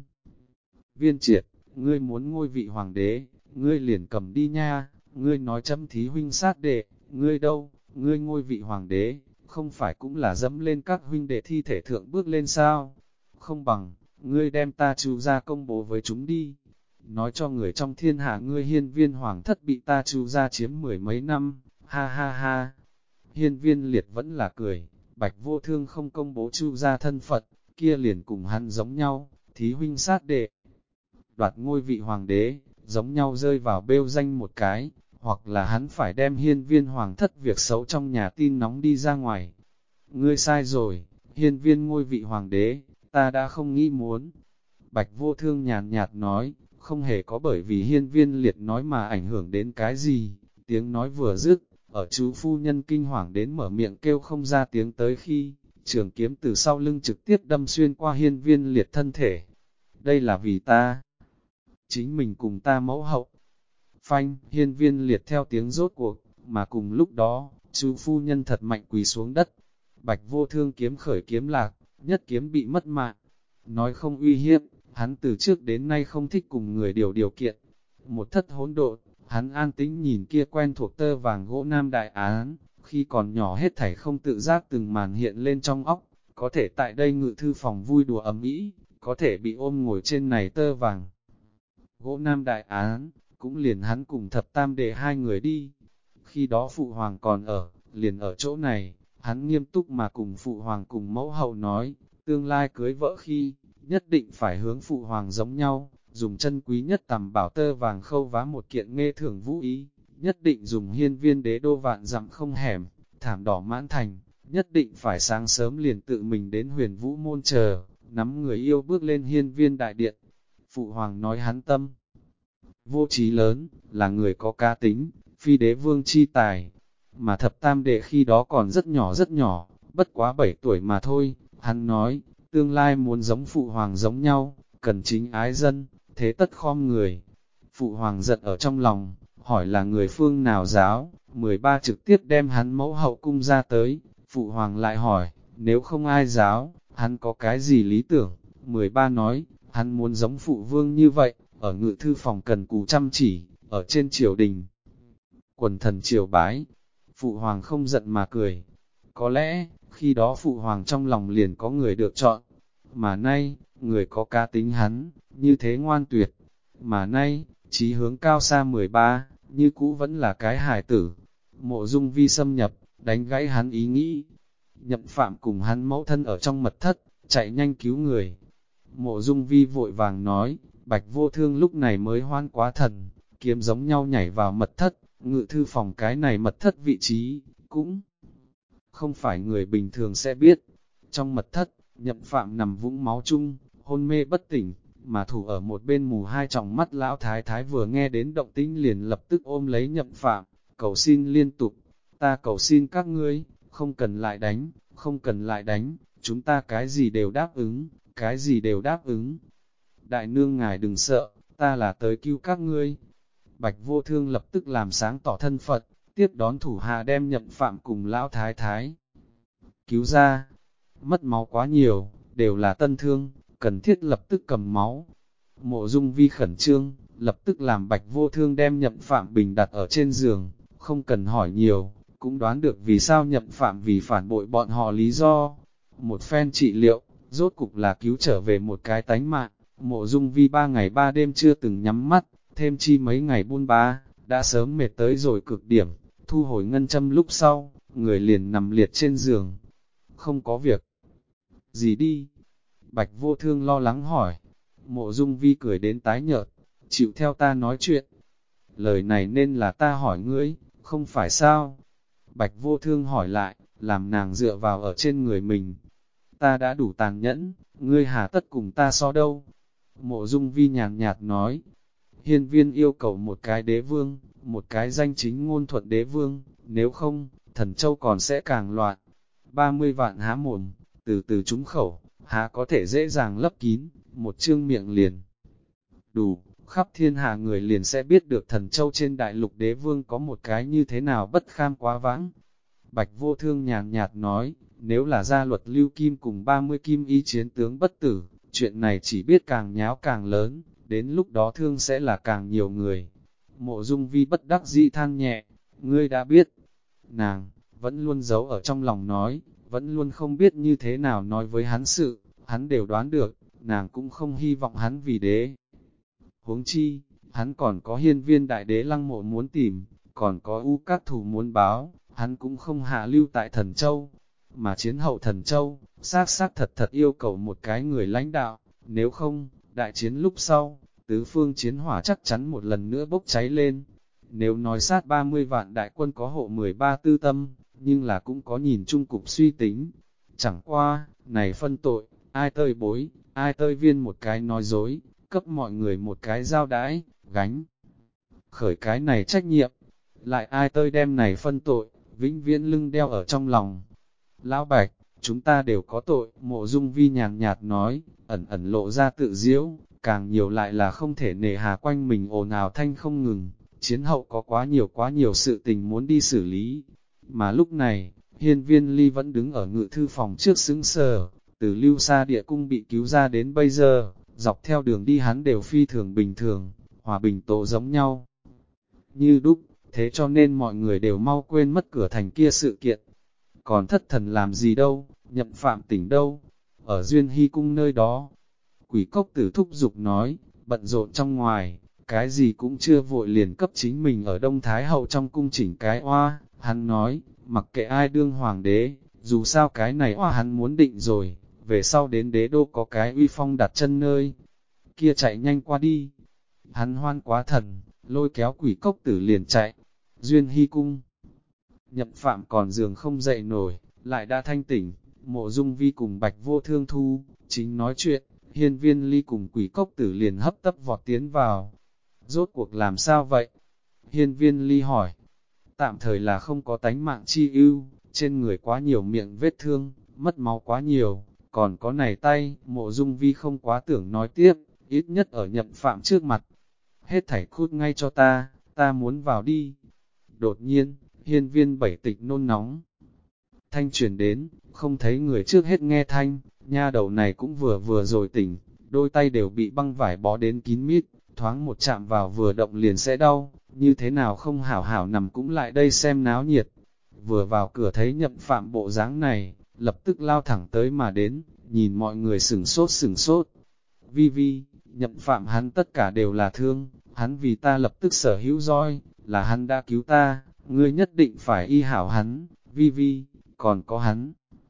Viên Triệt, ngươi muốn ngôi vị hoàng đế, ngươi liền cầm đi nha, ngươi nói chấm thí huynh sát đệ, ngươi đâu, ngươi ngôi vị hoàng đế, không phải cũng là dẫm lên các huynh đệ thi thể thượng bước lên sao? Không bằng, ngươi đem ta Chu ra công bố với chúng đi. Nói cho người trong thiên hạ ngươi Hiên Viên hoàng thất bị ta Chu ra chiếm 10 mấy năm, ha ha ha. Hiên Viên Liệt vẫn là cười, Bạch Vô Thương không công bố Chu ra thân phận, kia liền cùng hắn giống nhau, thí huynh sát đệ. Đoạt ngôi vị hoàng đế, giống nhau rơi vào bêu danh một cái, hoặc là hắn phải đem hiên viên hoàng thất việc xấu trong nhà tin nóng đi ra ngoài. Ngươi sai rồi, hiên viên ngôi vị hoàng đế, ta đã không nghĩ muốn. Bạch Vô Thương nhàn nhạt nói, không hề có bởi vì hiên viên liệt nói mà ảnh hưởng đến cái gì. Tiếng nói vừa dứt, ở chú phu nhân kinh hoàng đến mở miệng kêu không ra tiếng tới khi, trường kiếm từ sau lưng trực tiếp đâm xuyên qua hiên viên liệt thân thể. Đây là vì ta, chính mình cùng ta mẫu hậu. Phanh, hiên viên liệt theo tiếng rốt cuộc, mà cùng lúc đó, chú phu nhân thật mạnh quỳ xuống đất. Bạch Vô Thương kiếm khởi kiếm lạc, nhất kiếm bị mất mạng. Nói không uy hiếp, hắn từ trước đến nay không thích cùng người điều kiện. Một thất hỗn độn, hắn an tĩnh nhìn kia quen thuộc tơ vàng gỗ nam đại án, khi còn nhỏ hết thảy không tự giác từng màn hiện lên trong óc, có thể tại đây ngự thư phòng vui đùa ầm ĩ, có thể bị ôm ngồi trên này tơ vàng. Gỗ nam đại án, cũng liền hắn cùng thập tam đệ hai người đi. Khi đó phụ hoàng còn ở, liền ở chỗ này, hắn nghiêm túc mà cùng phụ hoàng cùng mẫu hậu nói, tương lai cưới vợ khi, nhất định phải hướng phụ hoàng giống nhau, dùng chân quý nhất tầm bảo tơ vàng khâu vá một kiện nghê thưởng vũ ý, nhất định dùng hiên viên đế đô vạn dặm không hẻm, thảm đỏ mãn thành, nhất định phải sáng sớm liền tự mình đến huyền vũ môn chờ, nắm người yêu bước lên hiên viên đại điện. Phụ hoàng nói hắn tâm vô trí lớn, là người có cá tính, phi đế vương chi tài, mà thập tam đệ khi đó còn rất nhỏ, bất quá 7 tuổi mà thôi, hắn nói, tương lai muốn giống phụ hoàng giống nhau, cần chính ái dân, thế tất khom người. Phụ hoàng giận ở trong lòng, hỏi là người phương nào giáo, 13 trực tiếp đem hắn mẫu hậu cung ra tới, phụ hoàng lại hỏi, nếu không ai giáo, hắn có cái gì lý tưởng, 13 nói, hắn muốn giống phụ vương như vậy, ở ngự thư phòng cần cù chăm chỉ, ở trên triều đình. Quần thần triều bái, phụ hoàng không giận mà cười. Có lẽ, khi đó phụ hoàng trong lòng liền có người được chọn. Mà nay, người có cá tính hắn, như thế ngoan tuyệt. Mà nay, chí hướng cao xa 13, như cũ vẫn là cái hài tử. Mộ Dung Vi xâm nhập, đánh gãy hắn ý nghĩ. Nhậm Phạm cùng hắn mẫu thân ở trong mật thất, chạy nhanh cứu người. Mộ Dung Vi vội vàng nói, Bạch Vô Thương lúc này mới hoan quá thần, kiếm giống nhau nhảy vào mật thất, ngự thư phòng cái này mật thất vị trí, cũng không phải người bình thường sẽ biết. Trong mật thất, Nhậm Phạm nằm vũng máu chung, hôn mê bất tỉnh, mà thủ ở một bên mù hai tròng mắt lão thái thái vừa nghe đến động tĩnh liền lập tức ôm lấy Nhậm Phạm, cầu xin liên tục, ta cầu xin các ngươi, không cần lại đánh, không cần lại đánh, chúng ta cái gì đều đáp ứng, cái gì đều đáp ứng. Đại nương ngài đừng sợ, ta là tới cứu các ngươi. Bạch Vô Thương lập tức làm sáng tỏ thân Phật, tiếp đón thủ hạ đem Nhậm Phạm cùng lão thái thái cứu ra. Mất máu quá nhiều, đều là tân thương, cần thiết lập tức cầm máu. Mộ Dung Vi khẩn trương, lập tức làm Bạch Vô Thương đem Nhậm Phạm bình đặt ở trên giường, không cần hỏi nhiều, cũng đoán được vì sao Nhậm Phạm vì phản bội bọn họ lý do. Một phen trị liệu, rốt cục là cứu trở về một cái tánh mạng. Mộ Dung Vi 3 ngày 3 đêm chưa từng nhắm mắt, thêm chi mấy ngày buôn ba, đã sớm mệt tới rồi cực điểm, thu hồi ngân châm lúc sau, người liền nằm liệt trên giường. Không có việc gì đi? Bạch Vô Thương lo lắng hỏi. Mộ Dung Vi cười đến tái nhợt, chịu theo ta nói chuyện. Lời này nên là ta hỏi ngươi, không phải sao? Bạch Vô Thương hỏi lại, làm nàng dựa vào ở trên người mình. Ta đã đủ tàn nhẫn, ngươi hà tất cùng ta so đâu? Mộ Dung Vi nhàn nhạt nói. Hiên viên yêu cầu một cái đế vương, một cái danh chính ngôn thuận đế vương, nếu không, Thần Châu còn sẽ càng loạn. 30 vạn há mồm, từ từ trúng khẩu, há có thể dễ dàng lấp kín, một chương miệng liền. Đủ, khắp thiên hạ người liền sẽ biết được Thần Châu trên đại lục đế vương có một cái như thế nào bất kham quá vãng. Bạch Vô Thương nhàn nhạt nói, nếu là gia luật lưu kim cùng 30 kim ý chiến tướng bất tử, chuyện này chỉ biết càng nháo càng lớn, đến lúc đó thương sẽ là càng nhiều người. Mộ Dung Vi bất đắc dĩ than nhẹ, ngươi đã biết. Nàng, vẫn luôn giấu ở trong lòng nói, vẫn luôn không biết như thế nào nói với hắn sự, hắn đều đoán được, nàng cũng không hy vọng hắn vì đế. Huống chi, hắn còn có hiên viên đại đế Lăng Mộ muốn tìm, còn có u các thủ muốn báo, hắn cũng không hạ lưu tại Thần Châu. Mà chiến hậu Thần Châu, xác thật yêu cầu một cái người lãnh đạo, nếu không, đại chiến lúc sau, tứ phương chiến hỏa chắc chắn một lần nữa bốc cháy lên. Nếu nói sát 30 vạn đại quân có hộ 13 tư tâm, nhưng là cũng có nhìn chung cục suy tính. Chẳng qua, này phân tội, ai tơi bối, ai tơi viên một cái nói dối, cấp mọi người một cái giao đãi, gánh. Khởi cái này trách nhiệm, lại ai tơi đem này phân tội, vĩnh viễn lưng đeo ở trong lòng. Lão Bạch, chúng ta đều có tội, Mộ Dung Vi nhàn nhạt nói, ẩn ẩn lộ ra tự diễu, càng nhiều lại là không thể nề hà quanh mình ồn ào thanh không ngừng, chiến hậu có quá nhiều sự tình muốn đi xử lý. Mà lúc này, Hiên Viên Ly vẫn đứng ở ngự thư phòng trước sững sờ, từ Lưu Sa Địa Cung bị cứu ra đến bây giờ, dọc theo đường đi hắn đều phi thường bình thường, hòa bình tố giống nhau. Như đúc, thế cho nên mọi người đều mau quên mất cửa thành kia sự kiện. Còn thất thần làm gì đâu, Nhậm Phạm tỉnh đâu, ở Duyên Hy Cung nơi đó. Quỷ Cốc Tử thúc giục nói, bận rộn trong ngoài, cái gì cũng chưa vội liền cấp chính mình ở Đông Thái Hậu trong cung chỉnh cái oa. Hắn nói, mặc kệ ai đương hoàng đế, dù sao cái này oa hắn muốn định rồi, về sau đến đế đô có cái uy phong đặt chân nơi. Kia chạy nhanh qua đi. Hắn hoan quá thần, lôi kéo Quỷ Cốc Tử liền chạy. Duyên Hy Cung. Nhậm Phạm còn giường không dậy nổi, lại đã thanh tỉnh. Mộ Dung Vi cùng Bạch Vô Thương Thu, chính nói chuyện, Hiên Viên Ly cùng Quỷ Cốc Tử liền hấp tấp vọt tiến vào. Rốt cuộc làm sao vậy? Hiên Viên Ly hỏi. Tạm thời là không có tánh mạng chi ưu, trên người quá nhiều miệng vết thương, mất máu quá nhiều, còn có này tay. Mộ Dung Vi không quá tưởng nói tiếp, ít nhất ở Nhậm Phạm trước mặt. Hết thảy cút ngay cho ta muốn vào đi. Đột nhiên, Hiên Viên Bảy Tịch nôn nóng. Thanh truyền đến, không thấy người trước hết nghe thanh, nha đầu này cũng vừa rồi tỉnh, đôi tay đều bị băng vải bó đến kín mít, thoáng một chạm vào vừa động liền sẽ đau, như thế nào không hảo hảo nằm cũng lại đây xem náo nhiệt. Vừa vào cửa thấy Nhậm Phạm bộ dáng này, lập tức lao thẳng tới mà đến, nhìn mọi người sửng sốt. Vi Vi, Nhậm Phạm hắn tất cả đều là thương, hắn vì ta lập tức sở hữu roi, là hắn đã cứu ta, ngươi nhất định phải y hảo hắn, Vi Vi, còn có hắn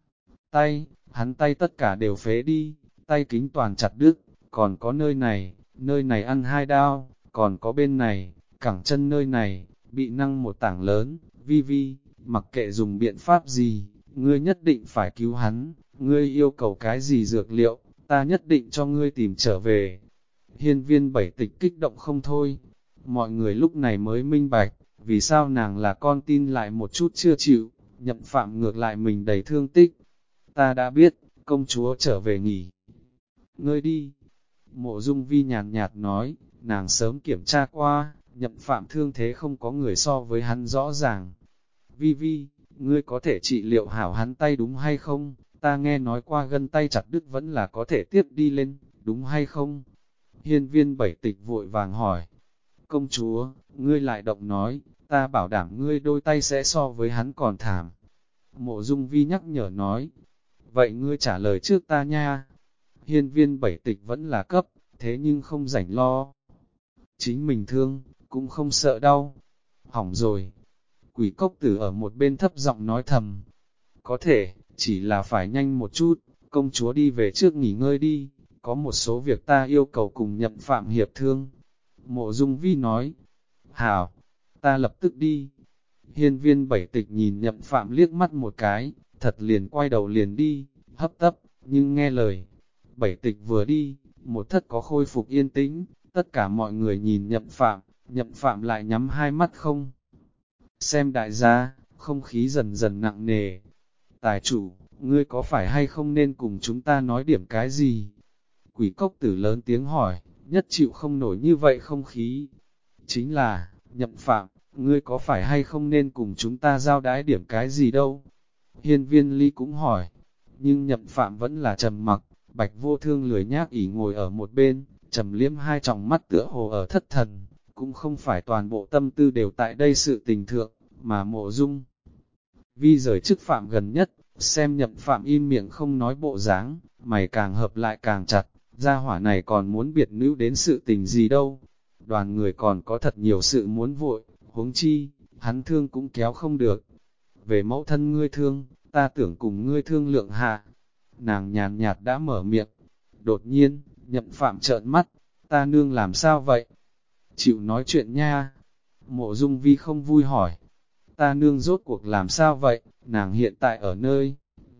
tay tất cả đều phế đi, tay kính toàn chặt đứt, còn có nơi này ăn 2 đao, còn có bên này, cẳng chân nơi này, bị năng một tảng lớn. Vi Vi, mặc kệ dùng biện pháp gì, ngươi nhất định phải cứu hắn, ngươi yêu cầu cái gì dược liệu, ta nhất định cho ngươi tìm trở về. Hiên Viên Bảy Tịch kích động không thôi, mọi người lúc này mới minh bạch, vì sao nàng là con tin lại một chút chưa chịu, Nhậm Phạm ngược lại mình đầy thương tích. Ta đã biết, công chúa trở về nghỉ ngơi đi. Mộ Dung Vi nhàn nhạt nói, nàng sớm kiểm tra qua, Nhậm Phạm thương thế không có người so với hắn rõ ràng. Vi Vi, ngươi có thể trị liệu hảo hắn tay đúng hay không? Ta nghe nói qua gân tay chặt đứt vẫn là có thể tiếp đi lên, đúng hay không? Hiên Viên Bảy Tịch vội vàng hỏi. Công chúa, ngươi lại động nói, ta bảo đảm ngươi đôi tay sẽ so với hắn còn thảm. Mộ Dung Vi nhắc nhở nói. Vậy ngươi trả lời trước ta nha. Hiên Viên Bảy Tịch vẫn là cấp, thế nhưng không rảnh lo. Chính mình thương, cũng không sợ đau. Hỏng rồi. Quỷ Cốc Tử ở một bên thấp giọng nói thầm. Có thể, chỉ là phải nhanh một chút, công chúa đi về trước nghỉ ngơi đi, có một số việc ta yêu cầu cùng Nhậm Phạm hiệp thương. Mộ Dung Vi nói. Hảo, ta lập tức đi. Hiên Viên Bảy Tịch nhìn Nhậm Phạm liếc mắt một cái, thật liền quay đầu liền đi, hấp tấp, nhưng nghe lời. Bảy Tịch vừa đi, một thất có khôi phục yên tĩnh, tất cả mọi người nhìn Nhậm Phạm lại nhắm hai mắt không. Xem đại gia, không khí dần dần nặng nề. Tài chủ, ngươi có phải hay không nên cùng chúng ta nói điểm cái gì? Quỷ Cốc Tử lớn tiếng hỏi, nhất chịu không nổi như vậy không khí. Chính là, Nhậm Phạm, ngươi có phải hay không nên cùng chúng ta giao đái điểm cái gì đâu? Hiên Viên Ly cũng hỏi, nhưng Nhậm Phạm vẫn là trầm mặc. Bạch Vô Thương lười nhác ỉ ngồi ở một bên, trầm liếm hai tròng mắt tựa hồ ở thất thần, cũng không phải toàn bộ tâm tư đều tại đây sự tình thượng, mà Mộ Dung Vi rời chức Phạm gần nhất, xem Nhậm Phạm im miệng không nói bộ dáng, mày càng hợp lại càng chặt, gia hỏa này còn muốn biệt nữ đến sự tình gì đâu. Đoàn người còn có thật nhiều sự muốn vội, huống chi, hắn thương cũng kéo không được. Về mẫu thân ngươi thương, ta tưởng cùng ngươi thương lượng hạ. Nàng nhàn nhạt đã mở miệng. Đột nhiên, Nhậm Phạm trợn mắt. Ta nương làm sao vậy? Chịu nói chuyện nha. Mộ Dung Vi không vui hỏi. Ta nương rốt cuộc làm sao vậy? Nàng hiện tại ở nơi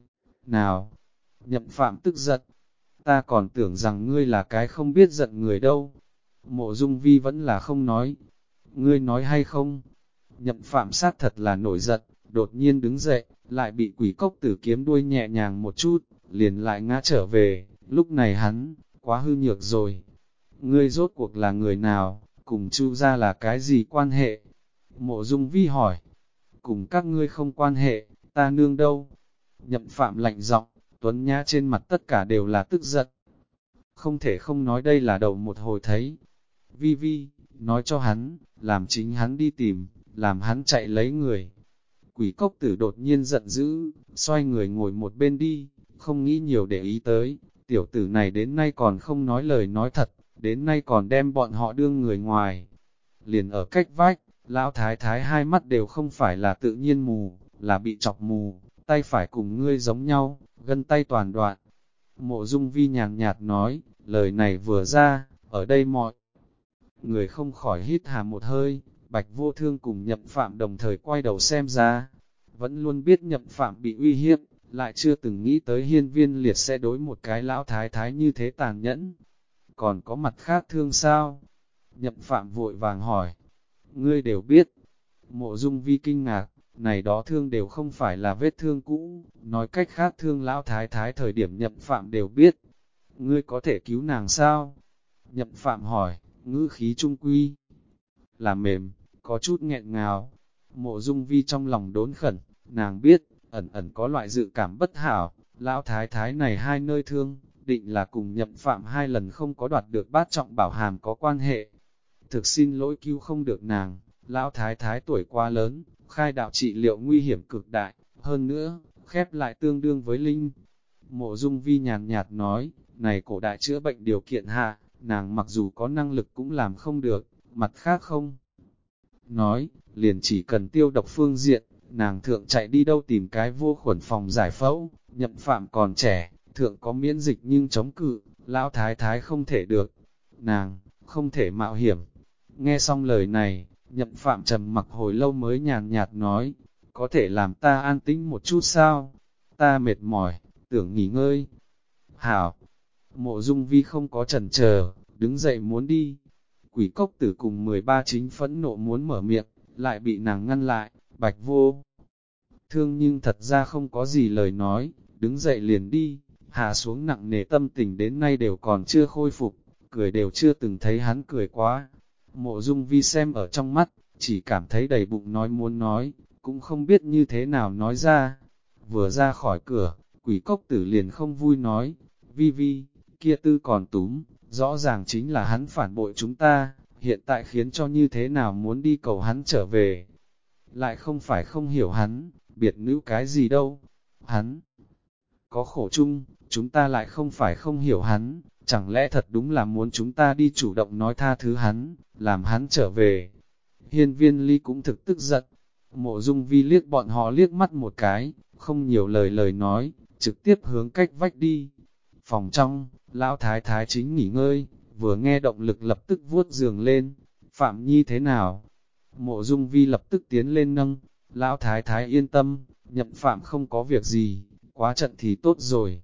nào? Nhậm Phạm tức giận. Ta còn tưởng rằng ngươi là cái không biết giận người đâu. Mộ Dung Vi vẫn là không nói. Ngươi nói hay không? Nhậm Phạm sát thật là nổi giận, đột nhiên đứng dậy, lại bị quỷ cốc tử kiếm đuôi nhẹ nhàng một chút, liền lại ngã trở về. Lúc này hắn, quá hư nhược rồi. Ngươi rốt cuộc là người nào, cùng Chu gia là cái gì quan hệ? Mộ Dung Vi hỏi. Cùng các ngươi không quan hệ, ta nương đâu? Nhậm Phạm lạnh giọng, Tuấn Nhã trên mặt tất cả đều là tức giận. Không thể không nói đây là đầu một hồi thấy. Vi Vi, nói cho hắn, làm chính hắn đi tìm, làm hắn chạy lấy người. Quỷ cốc tử đột nhiên giận dữ, xoay người ngồi một bên đi, không nghĩ nhiều để ý tới. Tiểu tử này đến nay còn không nói lời nói thật, đến nay còn đem bọn họ đương người ngoài. Liền ở cách vách, lão thái thái hai mắt đều không phải là tự nhiên mù, là bị chọc mù, tay phải cùng ngươi giống nhau, gân tay toàn đoạn. Mộ Dung Vi nhàn nhạt nói, lời này vừa ra, ở đây mọi người không khỏi hít hà một hơi. Bạch Vô Thương cùng Nhậm Phạm đồng thời quay đầu xem ra, vẫn luôn biết Nhậm Phạm bị uy hiếp, lại chưa từng nghĩ tới Hiên Viên Liệt sẽ đối một cái lão thái thái như thế tàn nhẫn. Còn có mặt khác thương sao? Nhậm Phạm vội vàng hỏi. Ngươi đều biết. Mộ Dung Vi kinh ngạc, này đó thương đều không phải là vết thương cũ, nói cách khác thương lão thái thái thời điểm Nhậm Phạm đều biết. Ngươi có thể cứu nàng sao? Nhậm Phạm hỏi, ngữ khí trung quy là mềm, có chút nghẹn ngào. Mộ Dung Vi trong lòng đốn khẩn, nàng biết, ẩn ẩn có loại dự cảm bất hảo, lão thái thái này hai nơi thương, định là cùng Nhậm Phạm hai lần không có đoạt được bát trọng bảo hàm có quan hệ. Thực xin lỗi cứu không được nàng, lão thái thái tuổi quá lớn, khai đạo trị liệu nguy hiểm cực đại, hơn nữa, khép lại tương đương với linh. Mộ Dung Vi nhàn nhạt nói, này cổ đại chữa bệnh điều kiện hạ, nàng mặc dù có năng lực cũng làm không được, mặt khác không. Nói, liền chỉ cần tiêu độc phương diện, nàng thượng chạy đi đâu tìm cái vô khuẩn phòng giải phẫu, Nhậm Phạm còn trẻ, thượng có miễn dịch nhưng chống cự, lão thái thái không thể được. Nàng, không thể mạo hiểm. Nghe xong lời này, Nhậm Phạm trầm mặc hồi lâu mới nhàn nhạt nói, có thể làm ta an tĩnh một chút sao? Ta mệt mỏi, tưởng nghỉ ngơi. Hảo, Mộ Dung Vi không có chần chờ, đứng dậy muốn đi. Quỷ cốc tử cùng 13 chính phẫn nộ muốn mở miệng, lại bị nàng ngăn lại. Bạch Vô Thương nhưng thật ra không có gì lời nói, đứng dậy liền đi, hạ xuống nặng nề tâm tình đến nay đều còn chưa khôi phục, cười đều chưa từng thấy hắn cười quá. Mộ Dung Vi xem ở trong mắt, chỉ cảm thấy đầy bụng nói muốn nói, cũng không biết như thế nào nói ra. Vừa ra khỏi cửa, quỷ cốc tử liền không vui nói, Vi Vi, kia tư còn túm, rõ ràng chính là hắn phản bội chúng ta, hiện tại khiến cho như thế nào muốn đi cầu hắn trở về. Lại không phải không hiểu hắn, biệt nữ cái gì đâu, hắn có khổ chung, chúng ta lại không phải không hiểu hắn, chẳng lẽ thật đúng là muốn chúng ta đi chủ động nói tha thứ hắn, làm hắn trở về. Hiên Viên Ly cũng thực tức giận, Mộ Dung Vi liếc bọn họ liếc mắt một cái, không nhiều lời nói, trực tiếp hướng cách vách đi. Phòng trong, lão thái thái chính nghỉ ngơi, vừa nghe động lực lập tức vuốt giường lên, Phạm Nhi thế nào? Mộ Dung Vi lập tức tiến lên nâng, lão thái thái yên tâm, Nhậm Phạm không có việc gì, quá trận thì tốt rồi.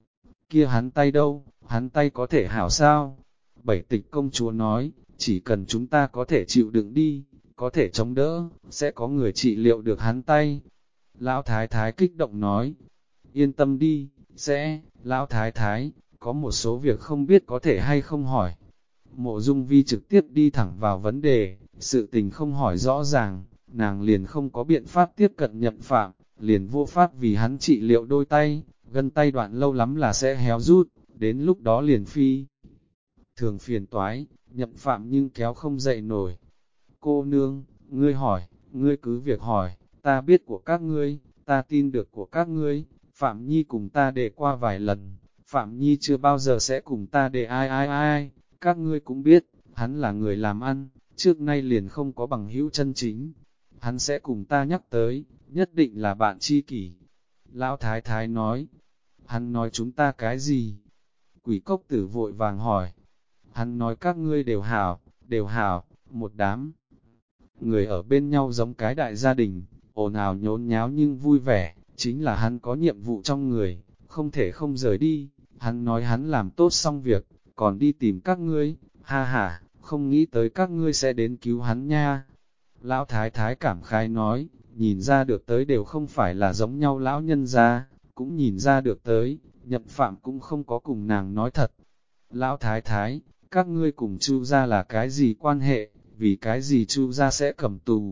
Kia hắn tay đâu, hắn tay có thể hảo sao? Bảy tịch công chúa nói, chỉ cần chúng ta có thể chịu đựng đi, có thể chống đỡ, sẽ có người trị liệu được hắn tay. Lão thái thái kích động nói, yên tâm đi, sẽ, lão thái thái, có một số việc không biết có thể hay không hỏi. Mộ Dung Vi trực tiếp đi thẳng vào vấn đề, sự tình không hỏi rõ ràng, nàng liền không có biện pháp tiếp cận Nhậm Phạm, liền vô pháp vì hắn trị liệu đôi tay, gân tay đoạn lâu lắm là sẽ héo rút, đến lúc đó liền phi. Thường phiền toái, Nhậm Phạm nhưng kéo không dậy nổi. Cô nương, ngươi hỏi, ngươi cứ việc hỏi, ta biết của các ngươi, ta tin được của các ngươi, Phạm Nhi cùng ta để qua vài lần, Phạm Nhi chưa bao giờ sẽ cùng ta để ai, các ngươi cũng biết, hắn là người làm ăn, trước nay liền không có bằng hữu chân chính, hắn sẽ cùng ta nhắc tới, nhất định là bạn tri kỷ. Lão Thái Thái nói, hắn nói chúng ta cái gì? Quỷ cốc tử vội vàng hỏi, Hắn nói các ngươi đều hảo, một đám. Người ở bên nhau giống cái đại gia đình, ồn ào nhốn nháo nhưng vui vẻ, chính là hắn có nhiệm vụ trong người, không thể không rời đi. Hắn nói hắn làm tốt xong việc, còn đi tìm các ngươi, ha ha, không nghĩ tới các ngươi sẽ đến cứu hắn nha. Lão thái thái cảm khái nói, nhìn ra được tới đều không phải là giống nhau lão nhân gia, cũng nhìn ra được tới, Nhậm Phạm cũng không có cùng nàng nói thật. Lão thái thái, các ngươi cùng Chu gia là cái gì quan hệ, vì cái gì Chu gia sẽ cầm tù?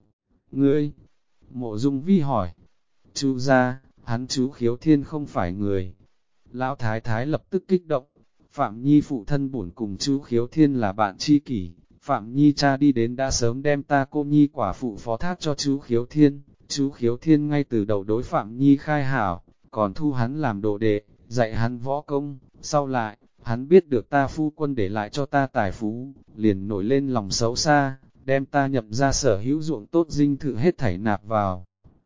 Ngươi, Mộ Dung Vi hỏi, Chu gia, hắn chú Khiếu Thiên không phải người. Lão thái thái lập tức kích động, Phạm Nhi phụ thân bổn cùng chú Khiếu Thiên là bạn tri kỷ, Phạm Nhi cha đi đến đã sớm đem ta cô Nhi quả phụ phó thác cho chú Khiếu Thiên, chú Khiếu Thiên ngay từ đầu đối Phạm Nhi khai hảo, còn thu hắn làm đồ đệ, dạy hắn võ công, sau lại, hắn biết được ta phu quân để lại cho ta tài phú, liền nổi lên lòng xấu xa, đem ta nhập ra sở hữu ruộng tốt dinh thự hết thảy nạp vào.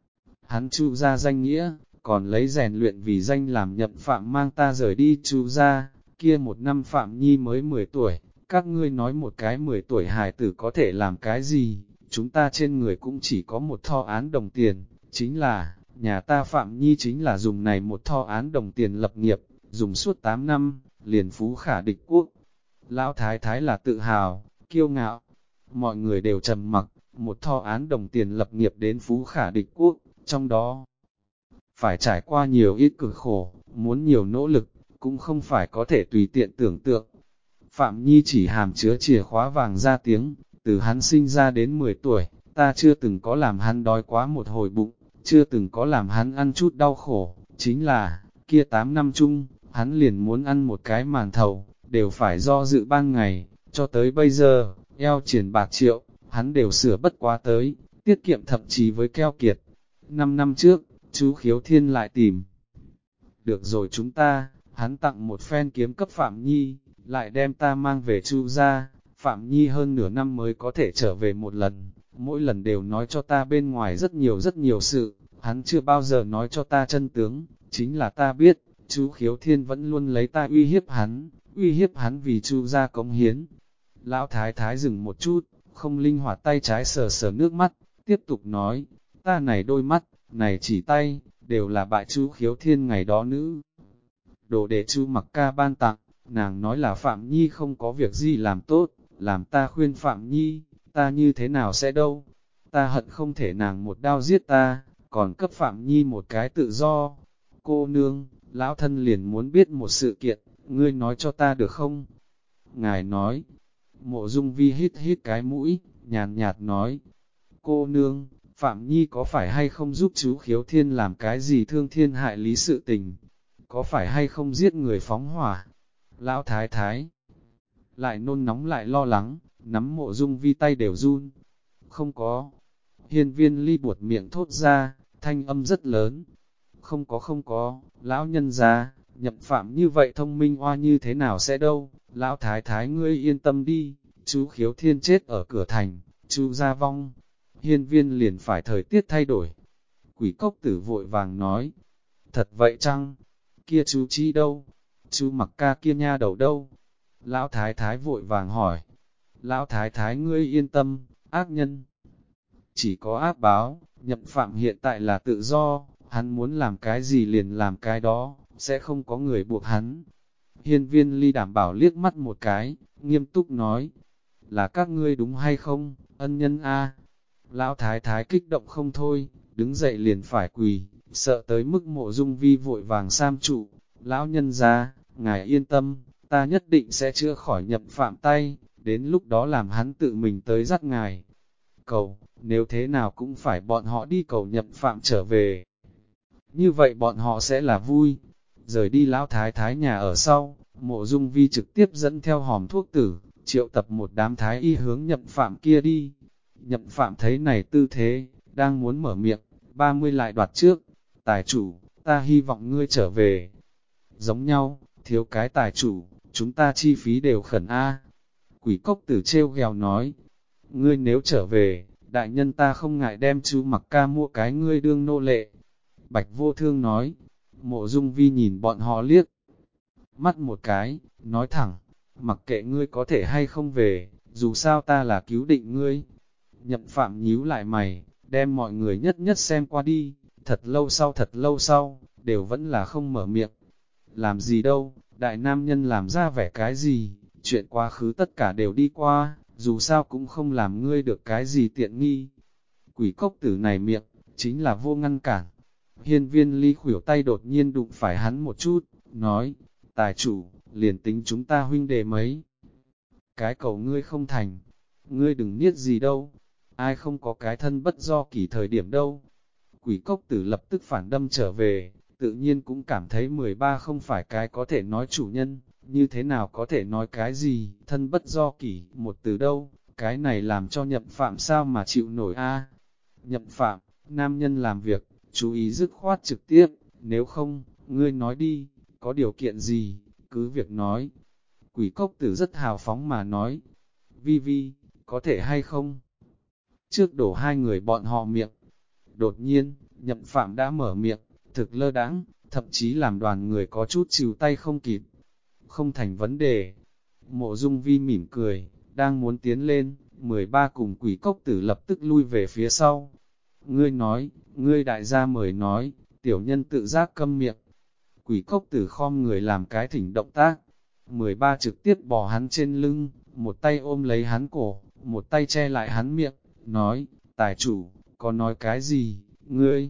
Hắn Chu ra danh nghĩa, còn lấy rèn luyện vì danh làm Nhậm Phạm mang ta rời đi Chu ra, kia một năm Phạm Nhi mới 10 tuổi, các ngươi nói một cái 10 tuổi hài tử có thể làm cái gì, chúng ta trên người cũng chỉ có một thọ án đồng tiền, chính là, nhà ta Phạm Nhi chính là dùng này một thọ án đồng tiền lập nghiệp, dùng suốt 8 năm, liền phú khả địch quốc. Lão Thái Thái là tự hào, kiêu ngạo, mọi người đều trầm mặc, một thọ án đồng tiền lập nghiệp đến phú khả địch quốc, trong đó phải trải qua nhiều ít cực khổ, muốn nhiều nỗ lực, cũng không phải có thể tùy tiện tưởng tượng. Phạm Nhi chỉ hàm chứa chìa khóa vàng ra tiếng, từ hắn sinh ra đến 10 tuổi, ta chưa từng có làm hắn đói quá một hồi bụng, chưa từng có làm hắn ăn chút đau khổ, chính là, kia 8 năm chung, hắn liền muốn ăn một cái màn thầu, đều phải do dự ban ngày, cho tới bây giờ, eo triển bạc triệu, hắn đều sửa bất quá tới, tiết kiệm thậm chí với keo kiệt. 5 năm trước, chú Khiếu Thiên lại tìm. Được rồi chúng ta, hắn tặng một phen kiếm cấp Phạm Nhi, lại đem ta mang về Chu gia. Phạm Nhi hơn nửa năm mới có thể trở về một lần, mỗi lần đều nói cho ta bên ngoài rất nhiều sự, hắn chưa bao giờ nói cho ta chân tướng, chính là ta biết, chú Khiếu Thiên vẫn luôn lấy ta uy hiếp hắn vì Chu gia cống hiến. Lão Thái Thái dừng một chút, không linh hoạt tay trái sờ sờ nước mắt, tiếp tục nói, ta này đôi mắt, này chỉ tay, đều là bại chú Khiếu Thiên ngày đó nữ. Đồ để chú Mặc Ca ban tặng, nàng nói là Phạm Nhi không có việc gì làm tốt, làm ta khuyên Phạm Nhi, ta như thế nào sẽ đâu. Ta hận không thể nàng một đao giết ta, còn cấp Phạm Nhi một cái tự do. Cô nương, lão thân liền muốn biết một sự kiện, ngươi nói cho ta được không? Ngài nói, Mộ Dung Vi hít hít cái mũi, nhàn nhạt nói, cô nương, Phạm Nhi có phải hay không giúp chú Khiếu Thiên làm cái gì thương thiên hại lý sự tình? Có phải hay không giết người phóng hỏa? Lão Thái Thái lại nôn nóng lại lo lắng, nắm Mộ Dung Vi tay đều run. Không có. Hiên Viên Ly buột miệng thốt ra, thanh âm rất lớn. Không có, lão nhân gia, Nhậm Phạm như vậy thông minh oa như thế nào sẽ đâu? Lão Thái Thái ngươi yên tâm đi, chú Khiếu Thiên chết ở cửa thành, chú gia vong. Hiên Viên liền phải thời tiết thay đổi. Quỷ Cốc Tử vội vàng nói, thật vậy chăng? Kia chú Chi đâu? Chú Mặc Ca kia nha đầu đâu? Lão Thái Thái vội vàng hỏi. Lão Thái Thái ngươi yên tâm, ác nhân chỉ có ác báo, Nhậm Phạm hiện tại là tự do, hắn muốn làm cái gì liền làm cái đó, sẽ không có người buộc hắn. Hiên Viên Ly đảm bảo liếc mắt một cái, nghiêm túc nói, là các ngươi đúng hay không, ân nhân a. Lão Thái Thái kích động không thôi, đứng dậy liền phải quỳ, sợ tới mức Mộ Dung Vi vội vàng sam trụ. Lão nhân gia, ngài yên tâm, ta nhất định sẽ chữa khỏi Nhậm Phạm tay, đến lúc đó làm hắn tự mình tới dắt ngài. Cầu, nếu thế nào cũng phải bọn họ đi cầu Nhậm Phạm trở về. Như vậy bọn họ sẽ là vui. Rời đi Lão Thái Thái nhà ở sau, Mộ Dung Vi trực tiếp dẫn theo hòm thuốc tử, triệu tập một đám thái y hướng Nhậm Phạm kia đi. Nhậm Phạm thấy này tư thế, đang muốn mở miệng, 30 lại đoạt trước. Tài chủ, ta hy vọng ngươi trở về. Giống nhau, thiếu cái tài chủ, chúng ta chi phí đều khẩn a. Quỷ Cốc Tử trêu ghẹo nói, ngươi nếu trở về, đại nhân ta không ngại đem chú Mặc Ca mua cái ngươi đương nô lệ. Bạch Vô Thương nói, Mộ Dung Vi nhìn bọn họ liếc mắt một cái, nói thẳng, mặc kệ ngươi có thể hay không về, dù sao ta là cứu định ngươi. Nhậm Phạm nhíu lại mày, đem mọi người nhất nhất xem qua đi, thật lâu sau, đều vẫn là không mở miệng. Làm gì đâu, đại nam nhân làm ra vẻ cái gì, chuyện quá khứ tất cả đều đi qua, dù sao cũng không làm ngươi được cái gì tiện nghi. Quỷ cốc tử này miệng, chính là vô ngăn cản. Hiên Viên Ly khuỷu tay đột nhiên đụng phải hắn một chút, nói, tài chủ, liền tính chúng ta huynh đệ mấy. Cái cầu ngươi không thành, ngươi đừng niết gì đâu, ai không có cái thân bất do kỳ thời điểm đâu. Quỷ cốc tử lập tức phản đâm trở về, tự nhiên cũng cảm thấy 13 không phải cái có thể nói chủ nhân, như thế nào có thể nói cái gì, thân bất do kỷ, một từ đâu, cái này làm cho Nhậm Phạm sao mà chịu nổi a. Nhậm Phạm, nam nhân làm việc, chú ý dứt khoát trực tiếp, nếu không, ngươi nói đi, có điều kiện gì, cứ việc nói. Quỷ cốc tử rất hào phóng mà nói, Vi Vi, có thể hay không? Trước đổ hai người bọn họ miệng, đột nhiên, Nhậm Phạm đã mở miệng, thực lơ đãng, thậm chí làm đoàn người có chút chịu tay không kịp. Không thành vấn đề. Mộ Dung Vi mỉm cười, đang muốn tiến lên, 13 cùng quỷ cốc tử lập tức lui về phía sau. Ngươi nói, ngươi đại gia mời nói, tiểu nhân tự giác câm miệng. Quỷ cốc tử khom người làm cái thỉnh động tác. 13 trực tiếp bỏ hắn trên lưng, một tay ôm lấy hắn cổ, một tay che lại hắn miệng, nói, tài chủ, có nói cái gì, ngươi?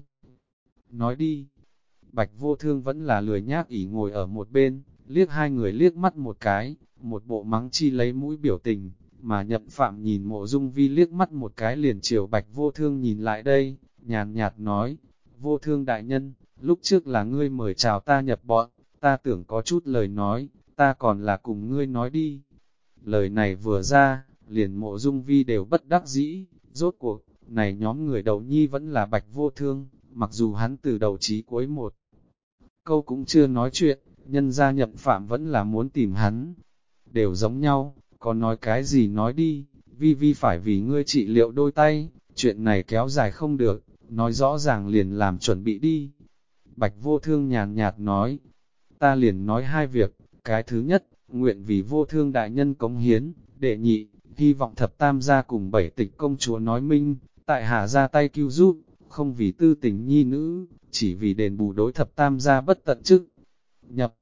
Nói đi. Bạch Vô Thương vẫn là lười nhác ỉ ngồi ở một bên, liếc hai người liếc mắt một cái, một bộ mắng chi lấy mũi biểu tình, mà Nhậm Phạm nhìn Mộ Dung Vi liếc mắt một cái liền chiều Bạch Vô Thương nhìn lại đây, nhàn nhạt nói, Vô Thương đại nhân, lúc trước là ngươi mời chào ta nhập bọn, ta tưởng có chút lời nói, ta còn là cùng ngươi nói đi. Lời này vừa ra, liền Mộ Dung Vi đều bất đắc dĩ, rốt cuộc, này nhóm người đầu nhi vẫn là Bạch Vô Thương, mặc dù hắn từ đầu chí cuối một câu cũng chưa nói chuyện, nhân gia Nhậm Phạm vẫn là muốn tìm hắn. Đều giống nhau, có nói cái gì nói đi, Vi Vi phải vì ngươi trị liệu đôi tay, chuyện này kéo dài không được, nói rõ ràng liền làm chuẩn bị đi. Bạch Vô Thương nhàn nhạt nói, ta liền nói hai việc, cái thứ nhất, nguyện vì Vô Thương đại nhân cống hiến, đệ nhị, hy vọng thập tam gia cùng bảy tịch công chúa nói minh, tại hạ ra tay cứu giúp, không vì tư tình nhi nữ, chỉ vì đền bù đối thập tam gia bất tận chức. Nhập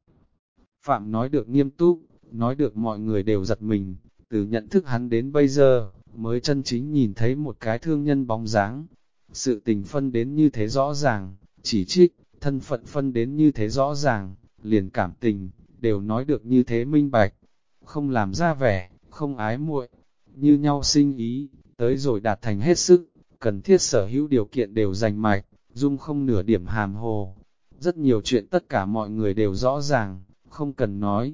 Phạm nói được nghiêm túc, nói được mọi người đều giật mình, từ nhận thức hắn đến bây giờ, mới chân chính nhìn thấy một cái thương nhân bóng dáng. Sự tình phân đến như thế rõ ràng, chỉ trích, thân phận phân đến như thế rõ ràng, liền cảm tình, đều nói được như thế minh bạch. Không làm ra vẻ, không ái muội, như nhau sinh ý, tới rồi đạt thành hết sức, cần thiết sở hữu điều kiện đều giành mạch, dung không nửa điểm hàm hồ. Rất nhiều chuyện tất cả mọi người đều rõ ràng, không cần nói.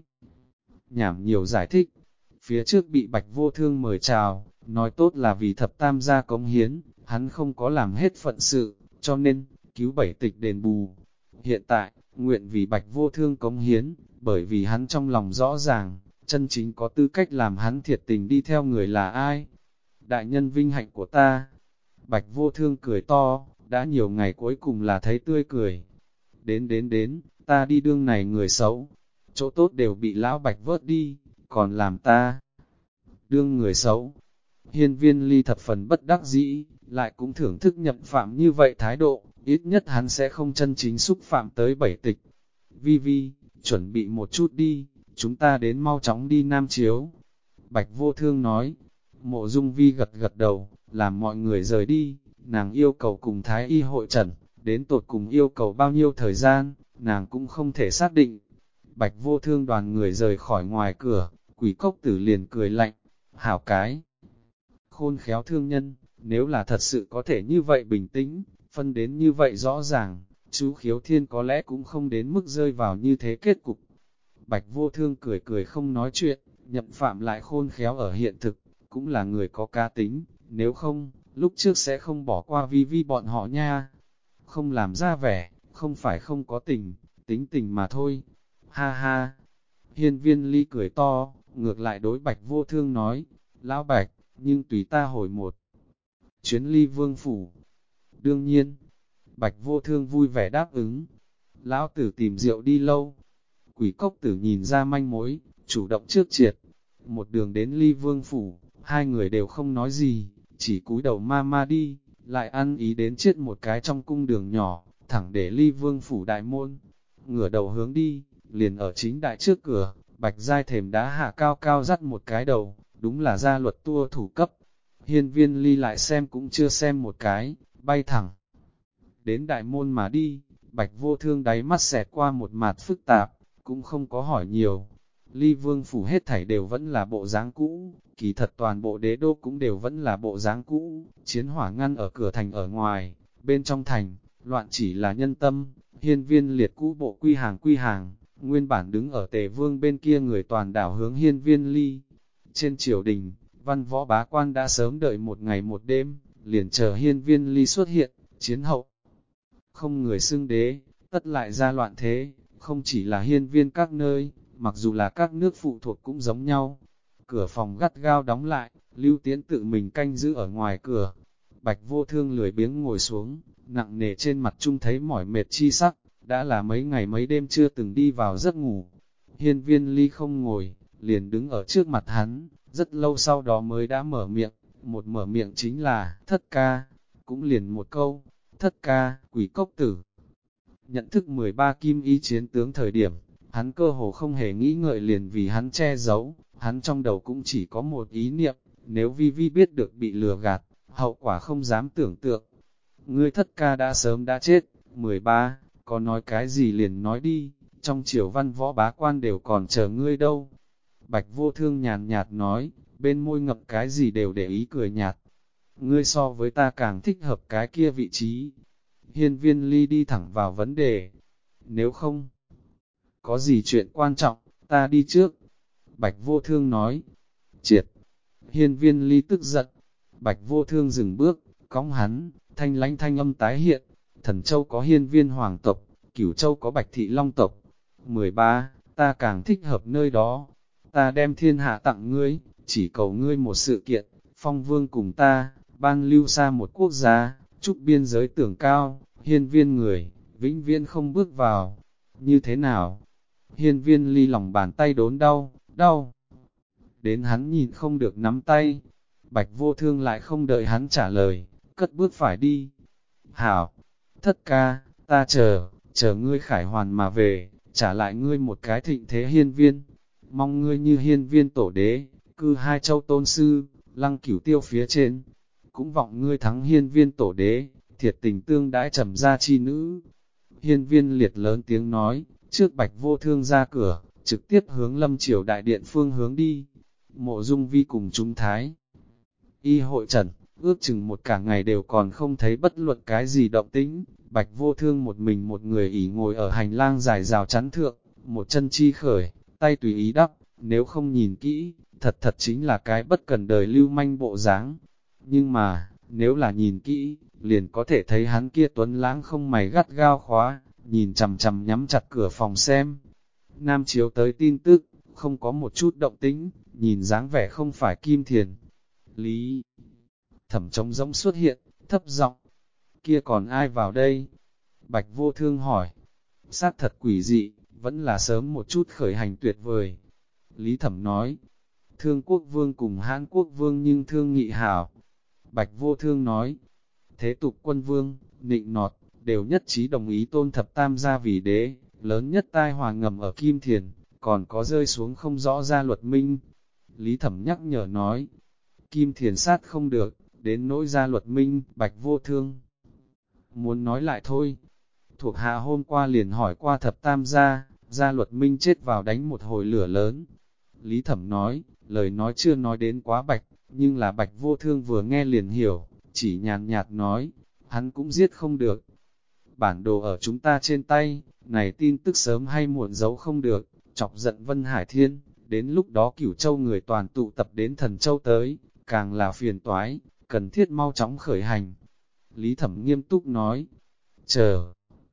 Nhảm nhiều giải thích, phía trước bị Bạch Vô Thương mời chào, nói tốt là vì thập tam gia cống hiến, hắn không có làm hết phận sự, cho nên, cứu bảy tịch đền bù. Hiện tại, nguyện vì Bạch Vô Thương cống hiến, bởi vì hắn trong lòng rõ ràng, chân chính có tư cách làm hắn thiệt tình đi theo người là ai. Đại nhân vinh hạnh của ta. Bạch Vô Thương cười to, đã nhiều ngày cuối cùng là thấy tươi cười. Đến, ta đi đương này người xấu, chỗ tốt đều bị lão Bạch vớt đi, còn làm ta đương người xấu. Hiên Viên Ly thập phần bất đắc dĩ, lại cũng thưởng thức Nhậm Phạm như vậy thái độ, ít nhất hắn sẽ không chân chính xúc phạm tới bảy tịch. Vi Vi, chuẩn bị một chút đi, chúng ta đến mau chóng đi Nam Chiếu. Bạch Vô Thương nói, Mộ Dung Vi gật gật đầu, làm mọi người rời đi, nàng yêu cầu cùng Thái Y hội trần, đến tột cùng yêu cầu bao nhiêu thời gian, nàng cũng không thể xác định. Bạch Vô Thương đoàn người rời khỏi ngoài cửa, Quỷ Cốc Tử liền cười lạnh, hảo cái. Khôn khéo thương nhân, nếu là thật sự có thể như vậy bình tĩnh, phân đến như vậy rõ ràng, chú Khiếu Thiên có lẽ cũng không đến mức rơi vào như thế kết cục. Bạch Vô Thương cười cười không nói chuyện, Nhậm Phạm lại khôn khéo ở hiện thực, cũng là người có cá tính, nếu không, lúc trước sẽ không bỏ qua Vi Vi bọn họ nha. Không làm ra vẻ, không phải không có tình, tính tình mà thôi. Ha ha! Hiên Viên Ly cười to, ngược lại đối Bạch Vô Thương nói, Lão Bạch, nhưng tùy ta hồi một chuyến Ly Vương Phủ. Đương nhiên, Bạch Vô Thương vui vẻ đáp ứng. Lão Tử tìm rượu đi lâu. Quỷ Cốc Tử nhìn ra manh mối, chủ động trước triệt. Một đường đến Ly Vương phủ, hai người đều không nói gì, chỉ cúi đầu ma đi, lại ăn ý đến chết một cái trong cung đường nhỏ, thẳng để Ly Vương phủ đại môn. Ngửa đầu hướng đi, liền ở chính đại trước cửa, Bạch Giai thềm đá hạ cao cao dắt một cái đầu, đúng là gia luật tua thủ cấp. Hiên Viên Ly lại xem cũng chưa xem một cái, bay thẳng đến đại môn mà đi. Bạch Vô Thương đáy mắt xẹt qua một mặt phức tạp, cũng không có hỏi nhiều. Ly Vương phủ hết thảy đều vẫn là bộ dáng cũ, kỳ thật toàn bộ đế đô cũng đều vẫn là bộ dáng cũ, chiến hỏa ngăn ở cửa thành ở ngoài, bên trong thành, loạn chỉ là nhân tâm. Hiên Viên liệt cũ bộ quy hàng, nguyên bản đứng ở Tề Vương bên kia người toàn đảo hướng Hiên Viên Ly. Trên triều đình, văn võ bá quan đã sớm đợi một ngày một đêm, liền chờ Hiên Viên Ly xuất hiện, chiến hậu. Không người xưng đế, tất lại ra loạn thế, không chỉ là hiên viên các nơi, mặc dù là các nước phụ thuộc cũng giống nhau. Cửa phòng gắt gao đóng lại, Lưu Tiễn tự mình canh giữ ở ngoài cửa. Bạch Vô Thương lười biếng ngồi xuống, nặng nề trên mặt trung thấy mỏi mệt chi sắc, đã là mấy ngày mấy đêm chưa từng đi vào giấc ngủ. Hiên Viên Ly không ngồi, liền đứng ở trước mặt hắn, rất lâu sau đó mới đã mở miệng, một mở miệng chính là, thất ca, cũng liền một câu, thất ca, Quỷ Cốc Tử. Nhận thức 13 kim y chiến tướng thời điểm, hắn cơ hồ không hề nghĩ ngợi liền vì hắn che giấu, hắn trong đầu cũng chỉ có một ý niệm, nếu Vi Vi biết được bị lừa gạt, hậu quả không dám tưởng tượng. Ngươi thất ca đã sớm đã chết, 13, có nói cái gì liền nói đi, trong triều văn võ bá quan đều còn chờ ngươi đâu. Bạch Vô Thương nhàn nhạt nói, bên môi ngậm cái gì đều để ý cười nhạt. Ngươi so với ta càng thích hợp cái kia vị trí. Hiên Viên Ly đi thẳng vào vấn đề. Nếu không có gì chuyện quan trọng, ta đi trước. Bạch Vô Thương nói. Triệt. Hiên Viên Ly tức giận. Bạch Vô Thương dừng bước, cõng hắn, thanh lãnh thanh âm tái hiện. Thần Châu có Hiên Viên Hoàng tộc, Cửu Châu có Bạch Thị Long tộc. 13, ta càng thích hợp nơi đó. Ta đem thiên hạ tặng ngươi, chỉ cầu ngươi một sự kiện, Phong Vương cùng ta, ban lưu xa một quốc gia, chúc biên giới tưởng cao, Hiên Viên người, vĩnh viễn không bước vào. Như thế nào? Hiên Viên Ly lòng bàn tay đốn đau, đau. Đến hắn nhìn không được nắm tay. Bạch Vô Thương lại không đợi hắn trả lời, cất bước phải đi. Hảo, thất ca, ta chờ ngươi khải hoàn mà về, trả lại ngươi một cái thịnh thế hiên viên. Mong ngươi như hiên viên tổ đế, cư hai châu tôn sư, lăng cửu tiêu phía trên. Cũng vọng ngươi thắng hiên viên tổ đế, thiệt tình tương đãi trầm gia chi nữ. Hiên Viên liệt lớn tiếng nói, trước Bạch Vô Thương ra cửa, trực tiếp hướng Lâm Triều đại điện phương hướng đi. Mộ Dung Vi cùng chúng thái y hội trần, ước chừng một cả ngày đều còn không thấy bất luận cái gì động tĩnh. Bạch Vô Thương một mình một người ỉ ngồi ở hành lang dài rào chắn thượng, một chân chi khởi, tay tùy ý đắp, nếu không nhìn kỹ, thật chính là cái bất cần đời lưu manh bộ dáng. Nhưng mà, nếu là nhìn kỹ, liền có thể thấy hắn kia tuấn lãng không mày gắt gao khóa, nhìn chằm chằm nhắm chặt cửa phòng xem. Nam chiếu tới tin tức, không có một chút động tĩnh, nhìn dáng vẻ không phải Kim Thiền. Lý Thẩm trống rỗng xuất hiện, thấp giọng, kia còn ai vào đây? Bạch Vô Thương hỏi, xác thật quỷ dị, vẫn là sớm một chút khởi hành tuyệt vời. Lý Thẩm nói, Thương Quốc Vương cùng Hán Quốc Vương nhưng thương nghị hảo. Bạch Vô Thương nói, Thế tục quân vương, nịnh nọt, đều nhất trí đồng ý tôn thập tam gia vì đế, lớn nhất tai họa ngầm ở Kim Thiền, còn có rơi xuống không rõ ra luật minh. Lý Thẩm nhắc nhở nói, Kim Thiền sát không được, đến nỗi ra luật minh, Bạch Vô Thương. Muốn nói lại thôi, thuộc hạ hôm qua liền hỏi qua thập tam gia luật minh chết vào đánh một hồi lửa lớn. Lý Thẩm nói, lời nói chưa nói đến quá bạch, nhưng là Bạch Vô Thương vừa nghe liền hiểu, chỉ nhàn nhạt nói, hắn cũng giết không được. Bản đồ ở chúng ta trên tay, này tin tức sớm hay muộn giấu không được, chọc giận Vân Hải Thiên, đến lúc đó Cửu Châu người toàn tụ tập đến Thần Châu tới, càng là phiền toái, cần thiết mau chóng khởi hành. Lý Thẩm nghiêm túc nói, chờ,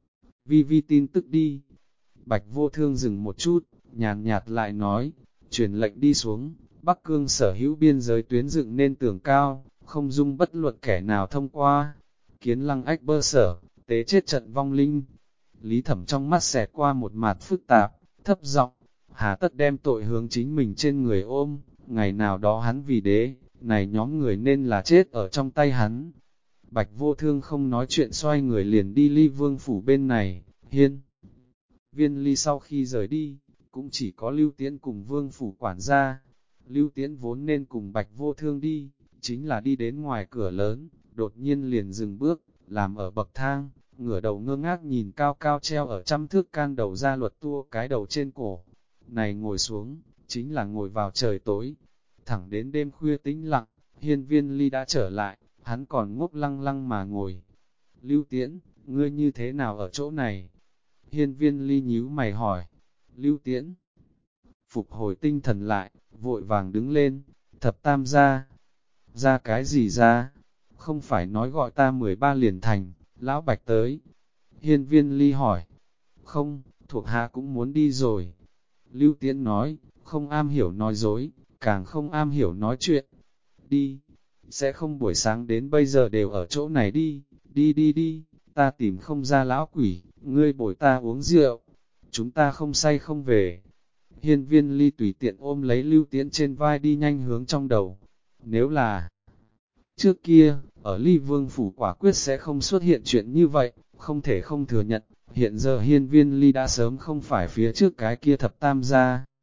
Vi tin tức đi. Bạch Vô Thương dừng một chút, nhàn nhạt lại nói, truyền lệnh đi xuống, Bắc Cương sở hữu biên giới tuyến dựng nên tường cao, không dung bất luận kẻ nào thông qua. Kiến Lăng ách bơ sở, tế chết trận vong linh. Lý Thẩm trong mắt xẹt qua một mặt phức tạp, thấp giọng, hà tất đem tội hướng chính mình trên người ôm, ngày nào đó hắn vì đế, này nhóm người nên là chết ở trong tay hắn. Bạch Vô Thương không nói chuyện xoay người liền đi Ly Vương phủ bên này, Hiên Viên Ly sau khi rời đi, cũng chỉ có Lưu Tiễn cùng Vương phủ quản gia. Lưu Tiễn vốn nên cùng Bạch Vô Thương đi, chính là đi đến ngoài cửa lớn, đột nhiên liền dừng bước, làm ở bậc thang, ngửa đầu ngơ ngác nhìn cao cao treo ở trăm thước can đầu ra luật tua cái đầu trên cổ. Này ngồi xuống, chính là ngồi vào trời tối. Thẳng đến đêm khuya tĩnh lặng, Hiên Viên Ly đã trở lại, hắn còn ngốc lăng lăng mà ngồi. Lưu Tiễn, ngươi như thế nào ở chỗ này? Hiên Viên Ly nhíu mày hỏi. Lưu Tiễn phục hồi tinh thần lại, vội vàng đứng lên. Thập tam gia, ra cái gì ra? Không phải nói gọi ta 13 liền thành, lão Bạch tới. Hiên Viên Ly hỏi. Không, thuộc hạ cũng muốn đi rồi. Lưu Tiễn nói, không am hiểu nói dối, càng không am hiểu nói chuyện. Đi, sẽ không buổi sáng đến bây giờ đều ở chỗ này đi, đi, ta tìm không ra lão quỷ, ngươi bồi ta uống rượu, chúng ta không say không về. Hiên Viên Ly tùy tiện ôm lấy Lưu Tiễn trên vai đi nhanh hướng trong đầu. Nếu là trước kia, ở Ly Vương phủ quả quyết sẽ không xuất hiện chuyện như vậy, không thể không thừa nhận, hiện giờ Hiên Viên Ly đã sớm không phải phía trước cái kia thập tam gia.